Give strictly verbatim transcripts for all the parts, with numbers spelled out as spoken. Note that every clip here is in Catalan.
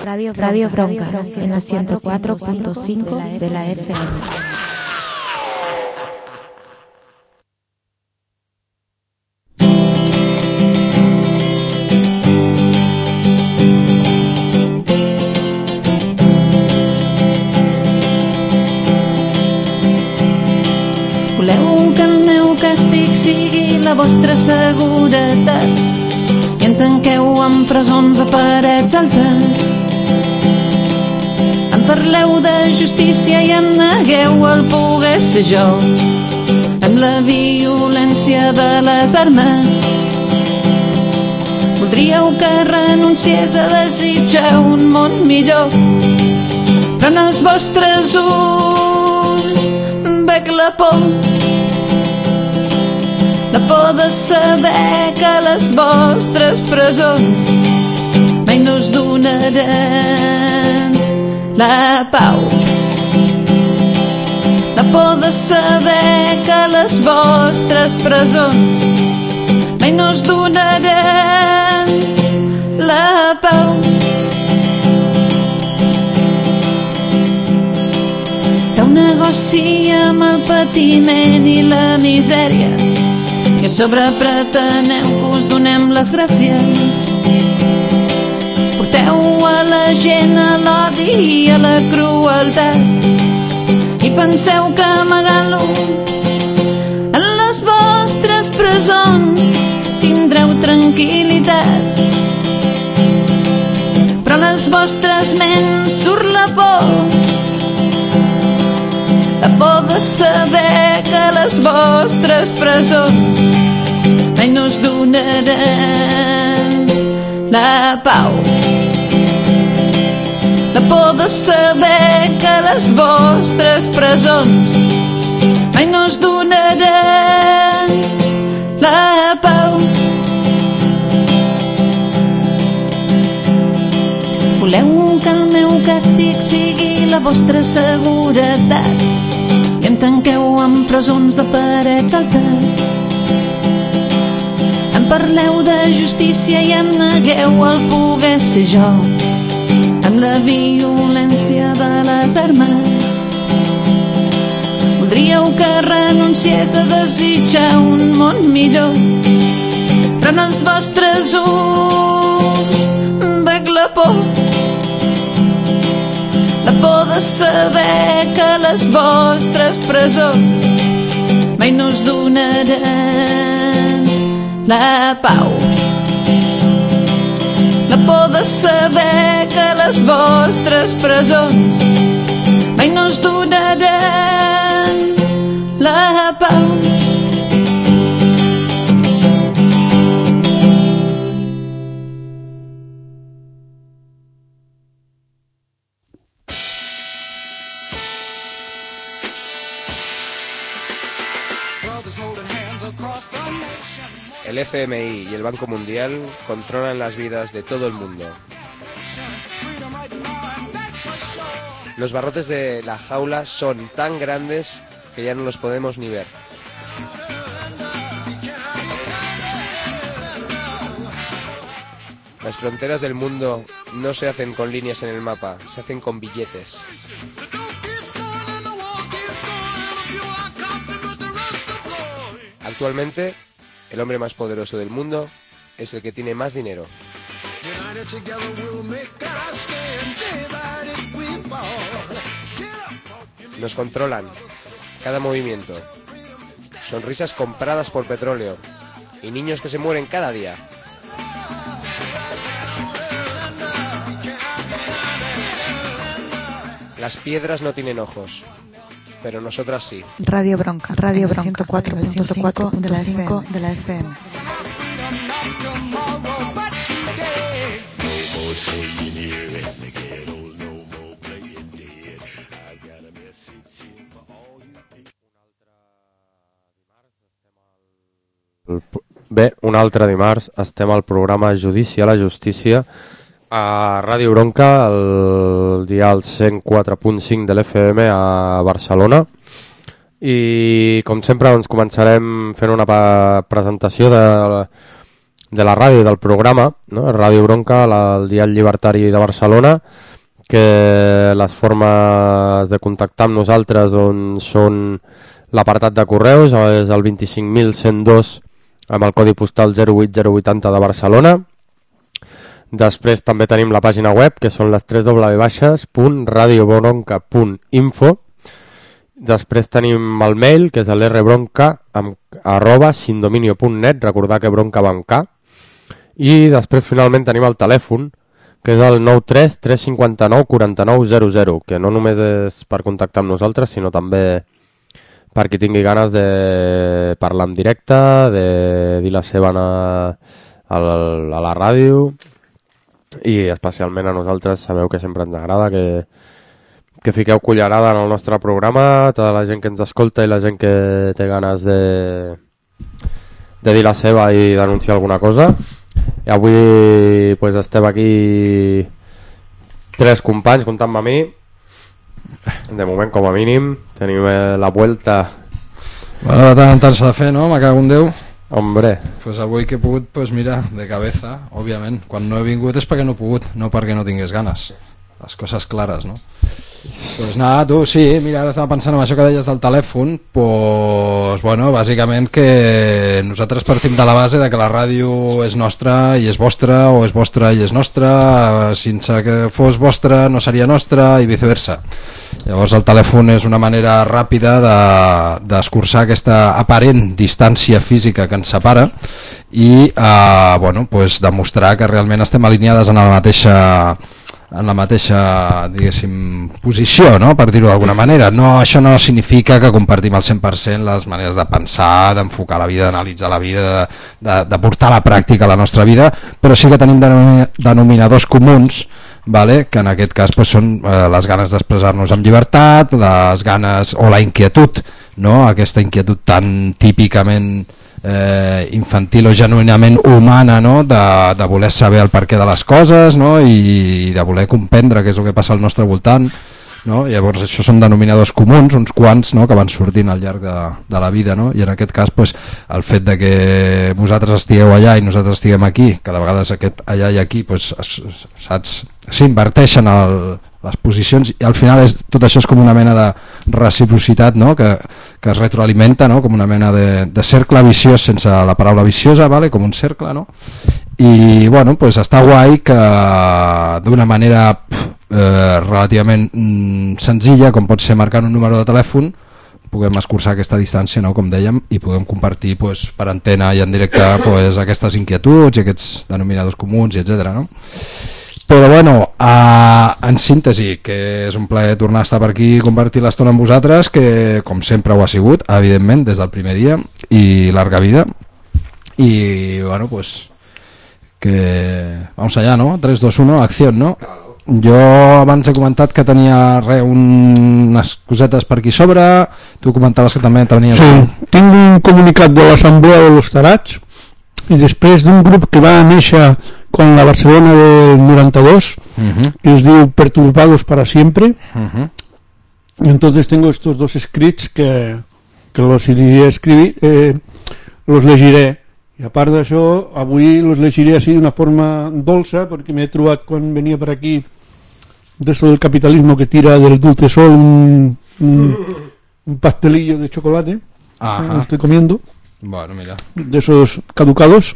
Radio, Radio Bronca, en la ciento cuatro punto cinco de la F M. Voleu que el meu càstig sigui la vostra seguretat i en tanqueu en presons de parets altes. Em parleu de justícia i em negueu el poder ser jo amb la violència de les armes. Voldríeu que renunciés a desitjar un món millor, però en els vostres ulls veig la por, la por de saber que les vostres presons mai no us donaran la pau. La por de saber que les vostres presons mai no us donaran la pau. Feu negoci amb el patiment i la misèria i a sobre preteneu que us donem les gràcies. Porteu a la gent a l'odi i a la crueltat i penseu que amagant-lo en les vostres presons tindreu tranquil·litat, però a les vostres ments surt la por, la por de saber que les vostres presons mai no us donaran la pau. La por de saber que les vostres presons mai no us donaran la pau. Voleu que el meu càstig sigui la vostra seguretat i em tanqueu en presons de parets altes. Em parleu de justícia i em negueu el poder ser jo amb la violència de les armes. Voldríeu que renunciés a desitjar un món millor, però en els vostres ulls veig la por, la por de saber que les vostres presons mai no us donaran la pau. La por de saber que les vostres presons mai no us donaran la pau. El F M I y el Banco Mundial controlan las vidas de todo el mundo. Los barrotes de la jaula son tan grandes que ya no los podemos ni ver. Las fronteras del mundo no se hacen con líneas en el mapa, se hacen con billetes. Actualmente, el hombre más poderoso del mundo es el que tiene más dinero. Nos controlan cada movimiento. Sonrisas compradas por petróleo y niños que se mueren cada día. Las piedras no tienen ojos, pero nosotras sí. Radio Bronca, Radio Bronca, ciento cuatro punto cinco de la F M. Bé, un altre dimarts estem al programa Judici a la Justícia a Ràdio Bronca, el dial cent quatre punt cinc de l'F M a Barcelona. I com sempre doncs, començarem fent una presentació de de la ràdio i del programa, no? Ràdio Bronca, la, el diari llibertari de Barcelona, que les formes de contactar amb nosaltres doncs, són l'apartat de correus, és el vint-i-cinc mil cent dos amb el codi postal zero vuit zero vuitanta de Barcelona. Després també tenim la pàgina web, que són les tres w punt radio bronca punt info. Després tenim el mail, que és l'rbronca arroba sindominio punt net, recordar que bronca va amb K. I després finalment tenim el telèfon, que és el nou tres tres cinc nou quatre nou zero zero, que no només és per contactar amb nosaltres, sinó també per qui tingui ganes de parlar en directe, de dir la seva a, a, la, a la ràdio, i especialment a nosaltres sabeu que sempre ens agrada que, que fiqueu cullerada en el nostre programa, tota la gent que ens escolta i la gent que té ganes de, de dir la seva i denunciar alguna cosa. I avui pues, estem aquí tres companys comptant-me a mi. De moment, com a mínim, tenim la vuelta. Bueno, de tant en tant s'ha de fer, no? Me cago en Déu. Hombre. Pues avui que he pogut, pues mira, de cabeza, òbviament. Quan no he vingut és perquè no he pogut, no perquè no tingués ganes. Les coses clares, no? Pues nada, tu, sí, mira, ara estava pensant en això que deies del telèfon, pues bueno, bàsicament que nosaltres partim de la base de que la ràdio és nostra i és vostra, o és vostra i és nostra, sense que fos vostra no seria nostra i viceversa. Llavors el telèfon és una manera ràpida d'escurçar de, aquesta aparent distància física que ens separa i eh, bueno, pues demostrar que realment estem alineades en la mateixa en la mateixa, diguéssim, posició, no? Per dir-ho d'alguna manera. No, això no significa que compartim al cent per cent les maneres de pensar, d'enfocar la vida, d'analitzar la vida, de, de, de portar a la pràctica la nostra vida, però sí que tenim denominadors comuns, vale? Que en aquest cas pues, són eh, les ganes d'expressar-nos amb llibertat, les ganes o la inquietud, no? Aquesta inquietud tan típicament Eh, infantil o genuïnament humana, no? de, de voler saber el perquè de les coses, no? I de voler comprendre què és el que passa al nostre voltant, no? Llavors això són denominadors comuns, uns quants, no? Que van sortint al llarg de, de la vida, no? I en aquest cas pues, el fet de que vosaltres estigueu allà i nosaltres estiguem aquí, que de vegades aquest allà i aquí pues, saps, s'inverteixen el, les posicions i al final és, tot això és com una mena de reciprocitat, no? que, que es retroalimenta, no? Com una mena de, de cercle viciós sense la paraula viciosa, vale? Com un cercle, no? I bueno, pues està guai que d'una manera eh, relativament mm, senzilla, com pot ser marcant un número de telèfon, puguem escurçar aquesta distància, no? Com dèiem, i podem compartir pues, per antena i en directe pues, aquestes inquietuds i aquests denominadors comuns, i etcètera, no? Però bueno, uh, en síntesi, que és un plaer tornar a estar per aquí i compartir l'estona amb vosaltres, que com sempre ho ha sigut, evidentment, des del primer dia, i larga vida. I bueno, pues, que vamos allá, ¿no? tres, dos, uno, acció, ¿no? Jo abans he comentat que tenia re, un, unes cosetes per aquí sobre, tu comentaves que també tenies... Sí, tinc un comunicat de l'Assemblea de los Tarats, i després d'un grup que va néixer con la Barcelona del noranta-dos, uh-huh. que es diu Perturbados para siempre, uh-huh. y entonces tengo estos dos escrits que, que los iré a escribir, eh, los llegiré, i a part d'això avui los llegiré així d'una forma dolça, perquè m'he trobat quan venia per aquí d'esto del capitalismo que tira del dulce sol un, un, un pastelillo de chocolate, uh-huh. lo estoy comiendo, bueno, mira. de esos caducados.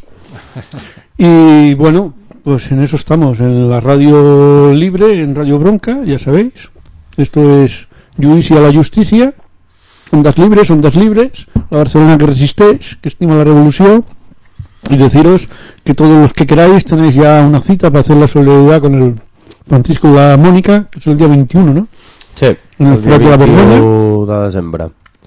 Y bueno, pues en eso estamos, en la radio libre, en Radio Bronca, ya sabéis. Esto es Judicia a la Justicia, ondas libres, ondas libres, la Barcelona que resistéis, que estima la revolución. Y deciros que todos los que queráis tenéis ya una cita para hacer la solidaridad con el Francisco de la Mónica, que es el día veintiuno, ¿no? Sí, en el, el día veintiuno de desembre.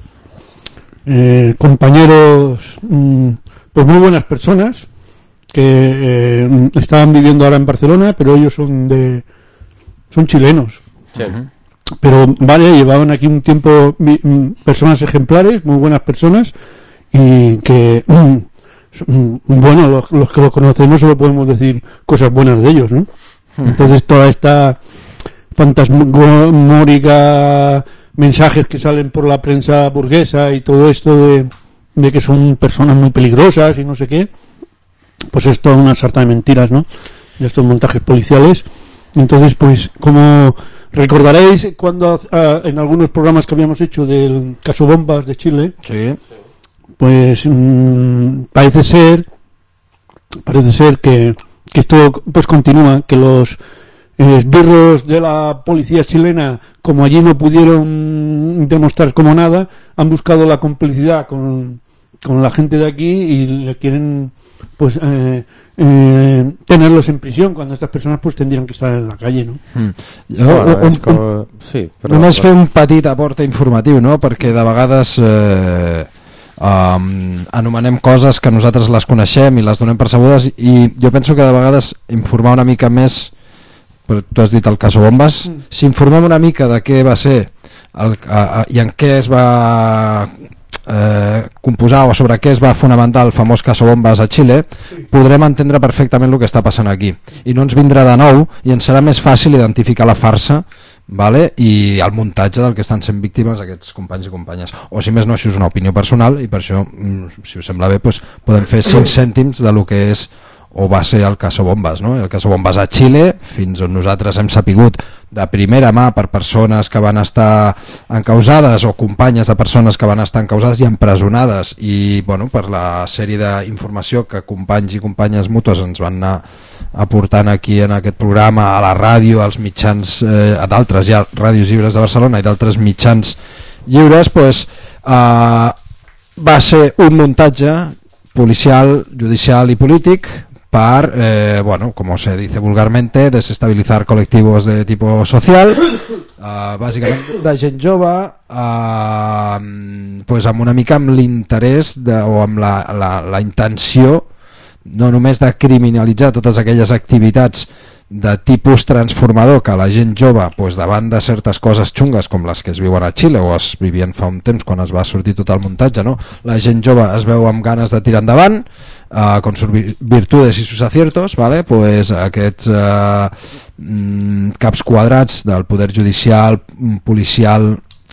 Eh, compañeros, mmm, pues muy buenas personas, que eh, estaban viviendo ahora en Barcelona, pero ellos son de son chilenos. Sí. Pero vale, llevaban aquí un tiempo mi, personas ejemplares, muy buenas personas, y que mm, bueno, los, los que los conocemos solo podemos decir cosas buenas de ellos, ¿no? Entonces toda esta fantasmagórica, mensajes que salen por la prensa burguesa y todo esto de, de que son personas muy peligrosas y no sé qué, pues es toda una sarta de mentiras, ¿no? De estos montajes policiales. Entonces, pues, como recordaréis cuando uh, en algunos programas que habíamos hecho del caso Bombas de Chile, sí. pues mmm, parece ser parece ser que, que esto pues continúa, que los eh, esbirros de la policía chilena, como allí no pudieron demostrar como nada, han buscado la complicidad con, con la gente de aquí y le quieren pues eh, eh, tenerlos en prisión cuando estas personas pues tendrían que estar en la calle, no? Mm. Jo, bueno, un, com... un, sí, perdó, només perdó. Fer un petit aporte informatiu, no? Perquè de vegades eh, um, anomenem coses que nosaltres les coneixem i les donem per sabudes, i jo penso que de vegades informar una mica més, tu has dit el cas Bombes, mm. si informem una mica de què va ser el, a, a, i en què es va Eh, composar o sobre què es va fonamentar el famós caso Bombes a Xile, podrem entendre perfectament el que està passant aquí i no ens vindrà de nou i ens serà més fàcil identificar la farsa, vale? I el muntatge del que estan sent víctimes aquests companys i companyes, o si més no, això és una opinió personal i per això, si us sembla bé, doncs podem fer cinc cèntims de lo que és o va ser el caso Bombes, no? El caso Bombes a Xile, fins on nosaltres hem sapigut de primera mà per persones que van estar encausades o companyes de persones que van estar encausades i empresonades, i bueno, per la sèrie d'informació que companys i companyes mútues ens van anar aportant aquí en aquest programa, a la ràdio, als mitjans, eh, a d'altres ja ràdios lliures de Barcelona i d'altres mitjans lliures, pues, eh, va ser un muntatge policial, judicial i polític para, eh, bueno, como se dice vulgarmente, desestabilizar colectivos de tipo social, uh, bàsicament de gent jove, uh, pues amb una mica amb l'interès o amb la, la, la intenció no només de criminalitzar totes aquelles activitats de tipus transformador que la gent jove, pues, davant de certes coses xungues com les que es viuen a Xile o es vivien fa un temps quan es va sortir tot el muntatge, no? La gent jove es veu amb ganes de tirar endavant, uh, con sus virtudes i sus aciertos, ¿vale? Pues aquests uh, caps quadrats del poder judicial, policial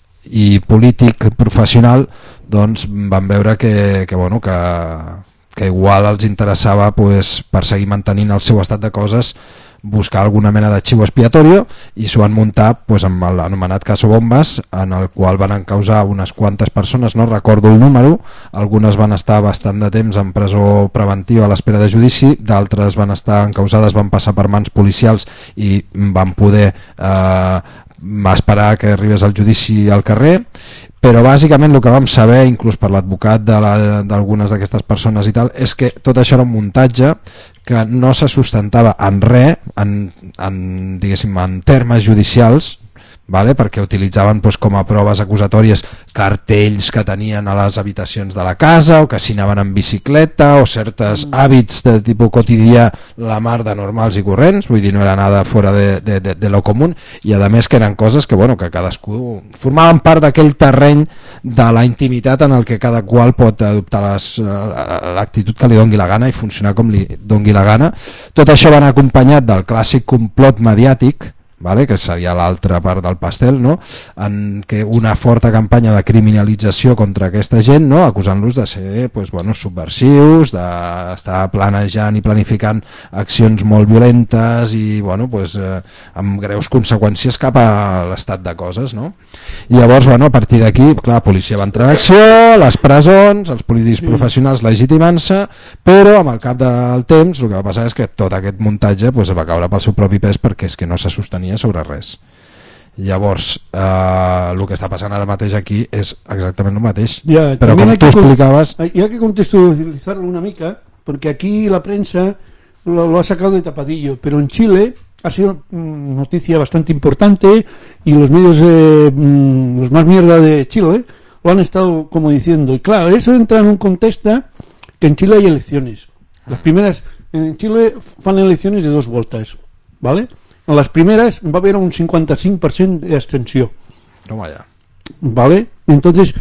i polític professional, doncs van veure que, que, bueno, que, que igual els interessava, pues, per seguir mantenint el seu estat de coses, buscar alguna mena de xivo expiatorio, i s'ho han muntat, pues, amb l'anomenat caso Bombes, en el qual van encausar unes quantes persones, no recordo el número, algunes van estar bastant de temps en presó preventiva a l'espera de judici, d'altres van estar encausades, van passar per mans policials i van poder eh, esperar que arribés el judici al carrer. Però bàsicament el que vam saber, inclús per l'advocat d'algunes d'aquestes persones i tal, és que tot això era un muntatge que no se sustentava en res, en, en, diguéssim, en termes judicials, vale? Perquè utilitzaven, doncs, com a proves acusatòries cartells que tenien a les habitacions de la casa, o que s'hi anaven en bicicleta, o certes mm. hàbits de tipus quotidià, la mar de normals i corrents, vull dir, no era nada fora de, de, de, de lo común, i a més que eren coses que, bueno, que cadascú formaven part d'aquell terreny de la intimitat en el que cada qual pot adoptar l'actitud que li dongui la gana i funcionar com li dongui la gana. Tot això van acompanyat del clàssic complot mediàtic, vale? Que seria l'altra part del pastel, no? En què una forta campanya de criminalització contra aquesta gent, no? Acusant-los de ser, pues, bueno, subversius, d'estar planejant i planificant accions molt violentes i, bueno, pues, eh, amb greus conseqüències cap a l'estat de coses, no? I llavors, bueno, a partir d'aquí, clar, la policia va entrar en acció, les presons, els polítics professionals legitimant-se, però amb el cap del temps el que va passar és que tot aquest muntatge, pues, va caure pel seu propi pes, perquè és que no se sostenia sobre res. Llavors, eh, el que està passant ara mateix aquí és exactament el mateix. Ja, però com tu explicaves... Hi ha que contextualizarlo una mica, porque aquí la prensa lo, lo ha sacado de tapadillo, pero en Chile ha sido mm, noticia bastante importante y los medios, eh, mm, los más mierda de Chile, lo han estado como diciendo. Y claro, eso entra en un contexto que en Chile hay elecciones. Las primeras, en Chile fan elecciones de dos vueltas, ¿vale? En las primeras va a haber un cincuenta-cinc per cent de abstenció. Toma ya. ¿Vale? Entonces,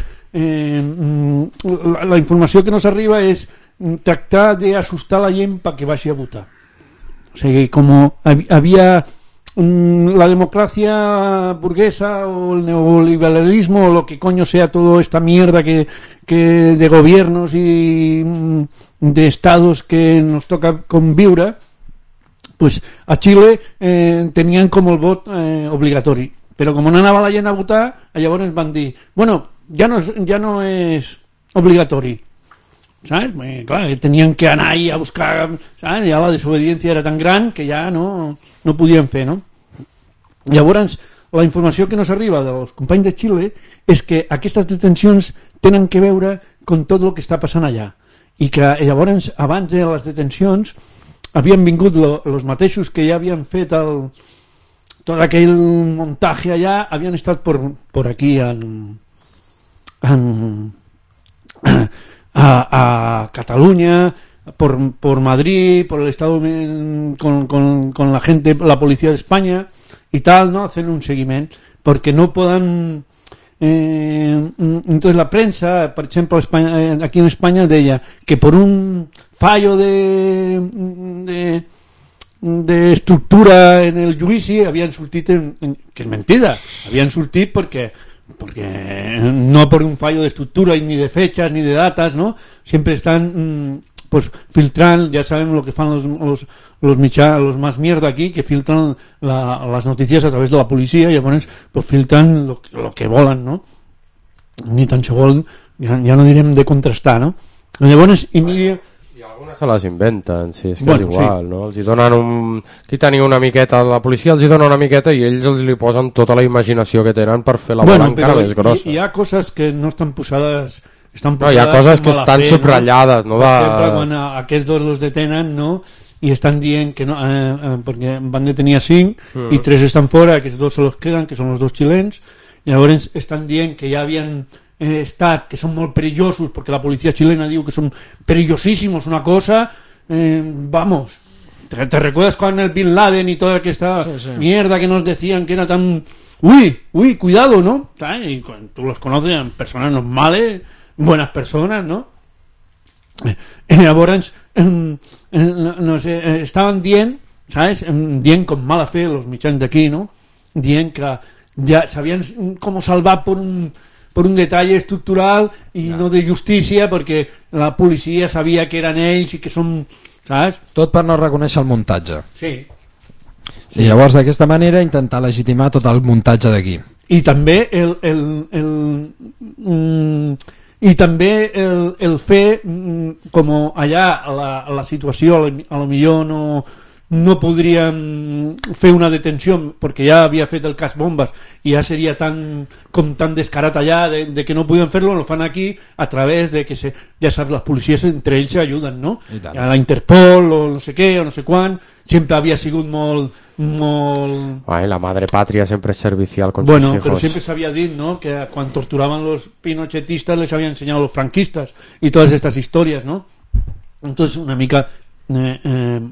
eh, la, la información que nos arriba es tractar de asustar a la gent para que vaya a votar. O sea, que como había um, la democracia burguesa o el neoliberalismo o lo que coño sea toda esta mierda que, que de gobiernos y, de estados que nos toca conviure, pues a Xile eh, tenien com el vot eh, obligatori, però com no anava la gent a votar, llavors van dir, bueno, ja no és, ja no és obligatori, ¿sabes? Eh, clar, tenien que anar ahí a buscar, ¿sabes? Ja la desobediència era tan gran que ja no, no podien fer, no? Llavors, la informació que nos arriba dels companys de Xile és que aquestes detencions tenen que veure amb tot el que està passant allà, i que llavors, abans de les detencions, havien vingut lo, los mateixos que ja havien fet el, tot aquell muntatge allà, havien estat por, por aquí en, en, a, a Cataluña, por, por Madrid, por el Estado, con, con, con la gente, la policía de España y tal, ¿no? Hacen un seguimiento, porque no puedan... Eh, entonces la prensa, por ejemplo, España, aquí en España, deia que por un fallo de, de, de estructura en el judici havien sortit en, en, que és mentida, havien sortit perquè, perquè no por un fallo de estructura ni de fechas ni de datas, ¿no? Siempre están pues filtrant, ya saben lo que fan los, los, los mitjans, los más mierda aquí, que filtran la, las noticias a través de la policía y llavors pues filtran lo, lo que volen, no? Ni tan segon, ja, ja no direm de contrastar, no? Llavors, Emilio... I algunes se les inventen, sí, és que bueno, és igual, sí. No? Els hi donen un... Aquí teniu una miqueta, la policia els hi dona una miqueta i ells els li posen tota la imaginació que tenen per fer la bola bueno, encara més grossa. Hi, hi ha coses que no estan posades... Estan no, hi ha coses que estan fe, subratllades, no? Per exemple, quan aquests dos los detenen, no? I estan dient que no, eh, eh, perquè van detenir a cinc mm. i tres estan fora, aquests dos se los queden, que són els dos xilens, i llavors estan dient que ja havien eh, estat, que són molt perillosos, perquè la policia xilena diu que són perillosísimos, una cosa, eh, vamos, ¿te, te recuerdas cuando el Bin Laden y toda esta sí, sí. mierda que nos decían que era tan... Uy, uy, cuidado, ¿no? Y tú los conoces, personas normales, buenas personas, ¿no? Eh, llavors, eh, no, no sé, eh, estaven dient, ¿sabes? Eh, dient con mala fe los mitjans d'aquí, ¿no? Dient que ja s'havien com salvat per un, per un detall estructural i ja. no de justícia, perquè la policia sabia que eren ells i que són, ¿sabes? Tot per no reconèixer el muntatge. Sí. I llavors d'aquesta manera intentar legitimar tot el muntatge d'aquí. I també el... el, el mm, i també el, el fer com allà la, la situació a lo millor no, no podríem fer una detenció perquè ja havia fet el cas bombes i ja seria tan, com tan descarat allà de, de que no podien fer-lo, lo fan aquí a través de que se, ja saps, les policies entre ells s'ajuden, no? A la Interpol o no sé què o no sé quan, sempre havia sigut molt molt... Ay, la madre patria siempre es servicial con bueno, sus hijos. Pero siempre se había dicho, ¿no? Que cuando torturaban los pinochetistas les habían enseñado los franquistas y todas estas historias, ¿no? Entonces una mica eh, eh,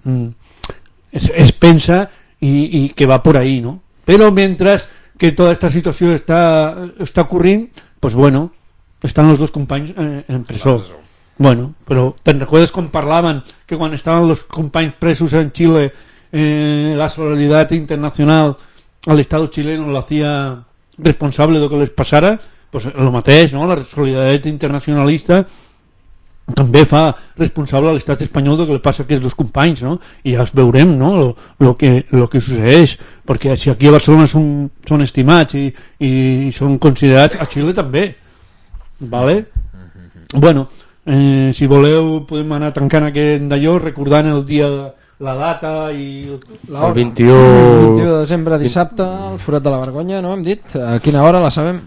es, es pensa y, y que va por ahí, ¿no? Pero mientras que toda esta situación está, está ocurriendo, pues bueno, están los dos companys eh, en presó. Bueno, pero ¿te recuerdas cuando parlaban que cuando estaban los companys presos en Chile Eh, la solidaridad internacional al Estado chileno lo hacía responsable de lo que les pasara? Pues lo mateix, no? La solidaritat internacionalista també fa responsable a l'estat espanyol del que li passa a aquests dos companys, no? I ja es veurem, no? Lo, lo, que, lo que succeeix, perquè si aquí a Barcelona són, són estimats i, i són considerats, a Xile també, vale? Bueno, eh, si voleu podem anar tancant aquest d'allò recordant el dia de la data i el vint-i-u de desembre, dissabte, al Forat de la Vergonya, no hem dit? A quina hora la sabem?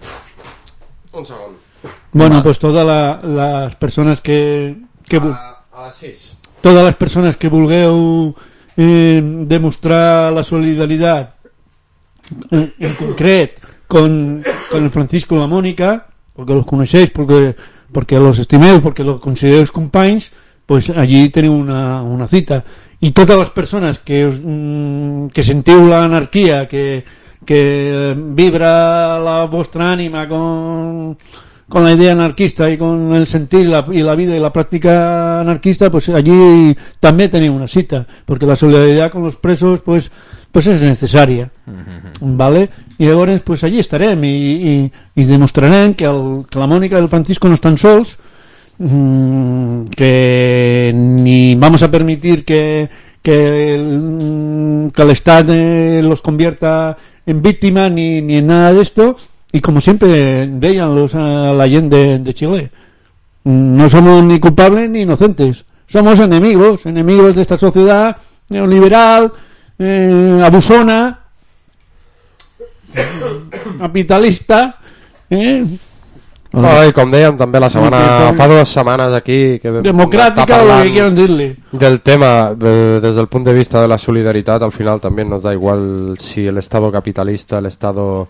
Un segon. Bueno, Va. pues todas la, las personas que, que a, a les sis. Todas las personas que vulgueu eh, demostrar la solidaridad en, en concret con, con el Francisco y la Mónica, porque los conocéis, porque, porque los estimeu, porque los consideréis companys, pues allí teniu una, una cita. I totes les persones que, us, que sentiu l'anarquia, que, que vibra la vostra ànima con, con la idea anarquista i con el sentir la, i la vida i la pràctica anarquista, pues allí també teniu una cita, perquè la solidaritat con los presos pues, pues es necesaria, mm-hmm. ¿vale? I llavors pues allí estarem i, i, i demostrarem que, el, que la Mònica i el Francisco no estan sols mm, que ni vamos a permitir que, que, el, que el Estado eh, los convierta en víctimas ni, ni en nada de esto, y como siempre veían los, a la gente de, de Chile, no somos ni culpables ni inocentes, somos enemigos, enemigos de esta sociedad neoliberal, eh, abusona, capitalista, eh? Oh, i com dèiem també la setmana, fa dues setmanes aquí que democràtica o lo que quieran dir-li del tema eh, des del punt de vista de la solidaritat. Al final també nos da igual si el estado capitalista, el estado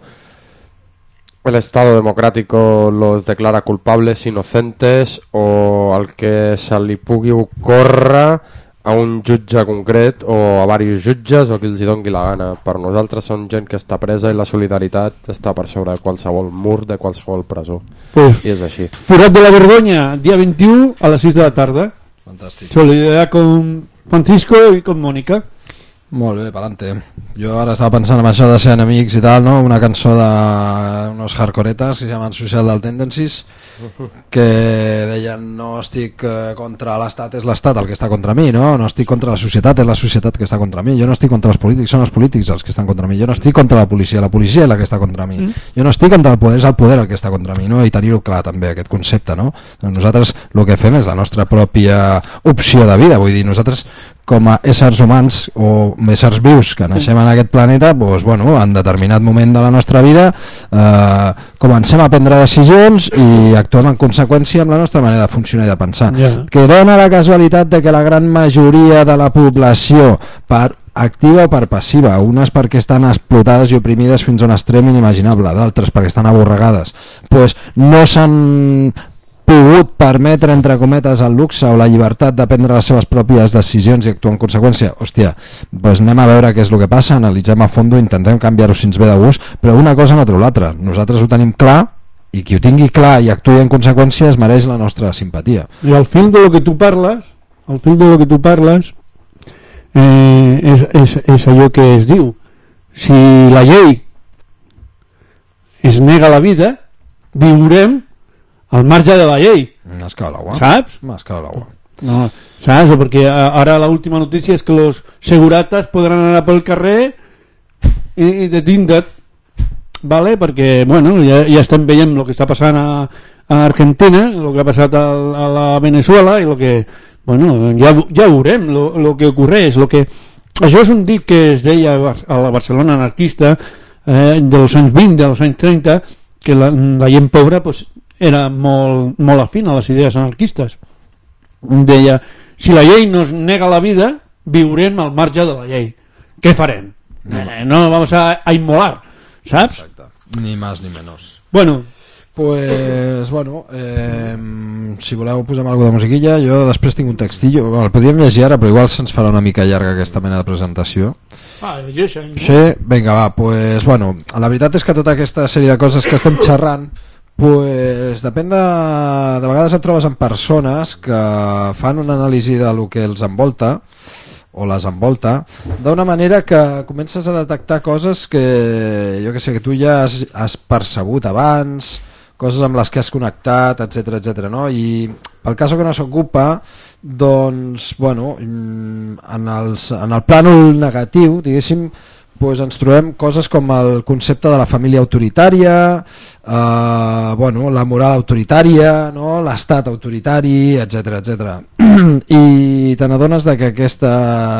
el estado democrático los declara culpables, inocentes, o al que se li pugui ocórrer a un jutge concret o a diversos jutges o qui els hi doni la gana. Per nosaltres són gent que està presa i la solidaritat està per sobre de qualsevol mur, de qualsevol presó. Pues, i és així. Forat de la Vergonya, dia vint-i-u a les sis de la tarda. Fantàstic. Solidaritat con Francisco i con Mónica. Molt bé, pa'lante. Jo ara estava pensant en això de ser enemics i tal, no? Una cançó d'unos hardcoretas que se llaman Suicidal Tendencies, que deien no estic eh, contra l'estat, és l'estat el que està contra mi, no? No estic contra la societat, és la societat que està contra mi. Jo no estic contra els polítics, són els polítics els que estan contra mi. Jo no estic contra la policia, la policia és la que està contra mi. Mm. Jo no estic contra el poder, és el poder el que està contra mi, no? I tenir-ho clar també, aquest concepte, no? Nosaltres el que fem és la nostra pròpia opció de vida, vull dir, nosaltres com a éssers humans o éssers vius que naixem en aquest planeta, doncs, bueno, en determinat moment de la nostra vida eh, comencem a prendre decisions i actuem en conseqüència amb la nostra manera de funcionar i de pensar. Yeah. Que dona la casualitat de que la gran majoria de la població, per activa o per passiva, unes perquè estan explotades i oprimides fins a un extrem inimaginable, d'altres perquè estan aborregades, pues no s'han pogut permetre, entre cometes, el luxe o la llibertat de prendre les seves pròpies decisions i actuar en conseqüència. Hòstia, doncs anem a veure què és el que passa, analitzem a fondo, intentem canviar-ho si ens ve de gust, però una cosa no treu l'altra. Nosaltres ho tenim clar i qui ho tingui clar i actuï en conseqüència es mereix la nostra simpatia. I al fil de lo que tu parles, al fil de lo que tu parles, eh, és, és, és allò que es diu. Si la llei es nega la vida, viurem al marge de la llei. Más que l'agua. Saps? Más que l'agua. No, saps? Perquè ara l'última notícia és que los seguratas podran anar pel carrer i, i detingut, vale? Perquè, bueno, ja, ja estem veient el que està passant a, a Argentina, el que ha passat a, a la Venezuela i el que, bueno, ja, ja veurem el que ocorreix. Lo que... Això és un dit que es deia a la Barcelona anarquista eh, dels anys vint, dels anys trenta, que la, la gent pobra, pues, era molt, molt afín a les idees anarquistes. Deia, si la llei nos nega la vida, viurem al marge de la llei. Què farem? No, eh, no vamos a, a immolar, saps? Exacte. Ni más ni menos. Bueno, pues, bueno, eh, si voleu posem alguna de musiquilla. Jo després tinc un textillo, bueno, el podríem llegir ara, però igual se'ns farà una mica llarga aquesta mena de presentació. ah, llegeix, no? Sí, vinga, va, pues, bueno, la veritat és que tota aquesta sèrie de coses que estem xerrant, pues depèn de... de vegades et trobes amb persones que fan una anàlisi de lo que els envolta o les envolta d'una manera que comences a detectar coses que jo que sé, que tu ja has, has percebut abans, coses amb les que has connectat, etc etc, no? I pel cas que no s'ocupa, doncs, bueno, en, els, en el plànol negatiu, diguéssim, pues ens trobem coses com el concepte de la família autoritària, eh, bueno, la moral autoritària, no? L'estat autoritari, etc etc. I te n'adones de que aquesta